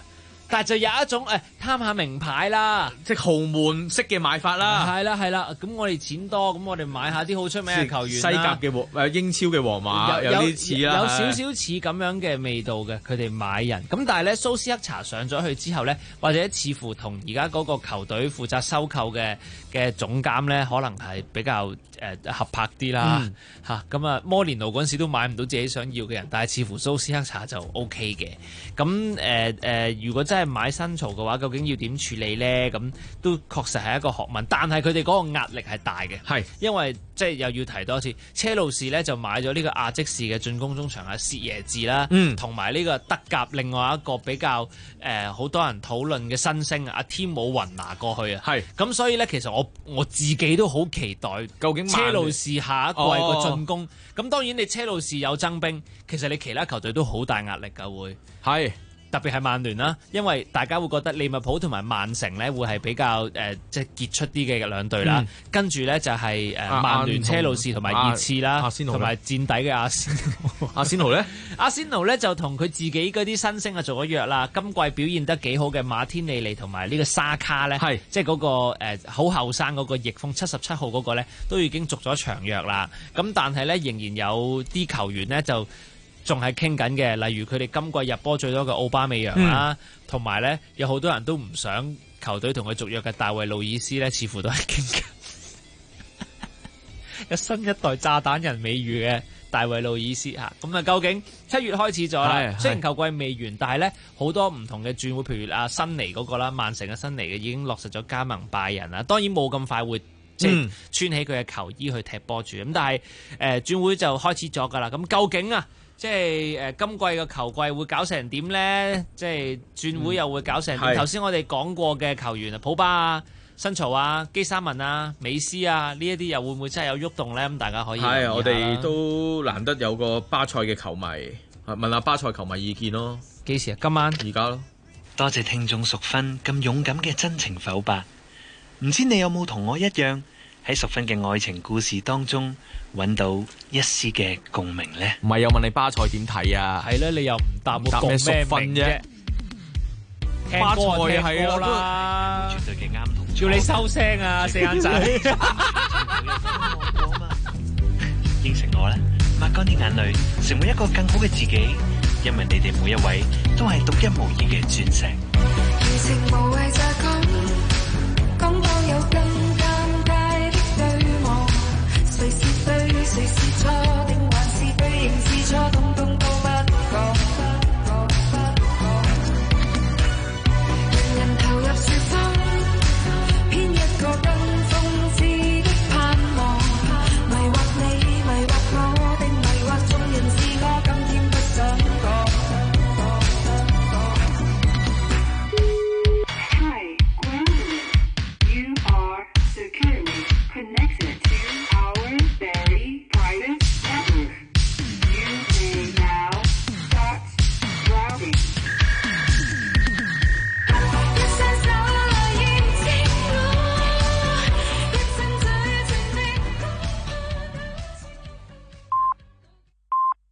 但係就有一種貪下名牌啦， 即係豪門式嘅買法啦。 係啦，咁我哋錢多，咁我哋買下啲好出名嘅球員西甲嘅英超嘅皇馬有啲似啦， 有少少似咁樣嘅味道嘅，佢哋買人。咁但係咧，蘇斯克查上咗去之後咧，或者似乎同而家嗰個球隊負責收購嘅總監咧，可能係比較合拍啲啦嚇。咁啊，摩連奴嗰陣時都買唔到自己想要嘅人，但係似乎蘇斯克查就 OK 嘅。咁如果真係買新曹嘅話，究竟要點處理咧？咁都確實係一個學問，但係佢哋嗰個壓力係大嘅，係因為即係又要提多一次，車路士咧就買咗呢個亞積士嘅進攻中場阿薛耶治啦，同埋呢個德甲另外一個比較好多人討論嘅新星阿天姆雲拿過去啊，係咁所以咧，其實我自己都好期待究竟車路士下一季個進攻。咁當然你車路士有增兵，其實你其他球隊都好大壓力㗎，會係。特別係曼聯啦，因為大家會覺得利物浦同埋曼城咧會係比較即係傑出啲嘅兩隊啦。跟住咧就係曼聯、車路士同埋熱刺啦，同埋墊底嘅阿仙奴咧。阿仙奴咧就同佢自己嗰啲新星啊做咗約啦。今季表現得幾好嘅馬天尼利同埋呢個沙卡咧，即係嗰個好後生嗰個翼鋒77號嗰個咧，都已經續咗長約啦。咁但係咧仍然有啲球員咧就仲係傾緊嘅，例如佢哋今季入波最多嘅奧巴美揚啦，同埋咧有好多人都唔想球隊同佢續約嘅大衛路爾斯咧，似乎都係傾緊。有新一代炸彈人美譽嘅大衛路爾斯嚇，咁啊究竟7月開始咗啦，雖然球季未完，但係咧好多唔同嘅轉會，譬如阿新尼嗰個啦，曼城嘅新尼嘅已經落實咗加盟拜仁啦，當然冇咁快會即係穿起佢嘅球衣去踢波住，咁但係轉會就開始咗㗎啦，咁究竟啊？即係今季嘅球季會搞成點呢？即係轉會又會搞成點？頭先我哋講過嘅球員啊，普巴啊、新曹啊、基沙文啊、美斯啊，呢一啲又會唔會真係有喐動呢？咁大家可以係我哋都難得有個巴塞嘅球迷問下巴塞球迷意見咯。 幾時啊？今晚而家咯。 多謝聽眾淑芬咁勇敢嘅真情剖白。唔知你有冇同我一樣喺淑芬嘅愛情故事當中揾到一絲嘅共鳴呢？ 唔係又問你巴塞點睇啊？ 係咧，你又唔答我共咩名啫？ 巴塞係啦，絕對嘅啱同。 叫你收聲啊，四眼仔！ 應承我啦，抹乾啲眼淚，成為一個更好嘅自己。因為你哋每一位都係獨一無二嘅鑽石。 情無謂再講，講到有更尷尬的對望，誰是對，誰是錯。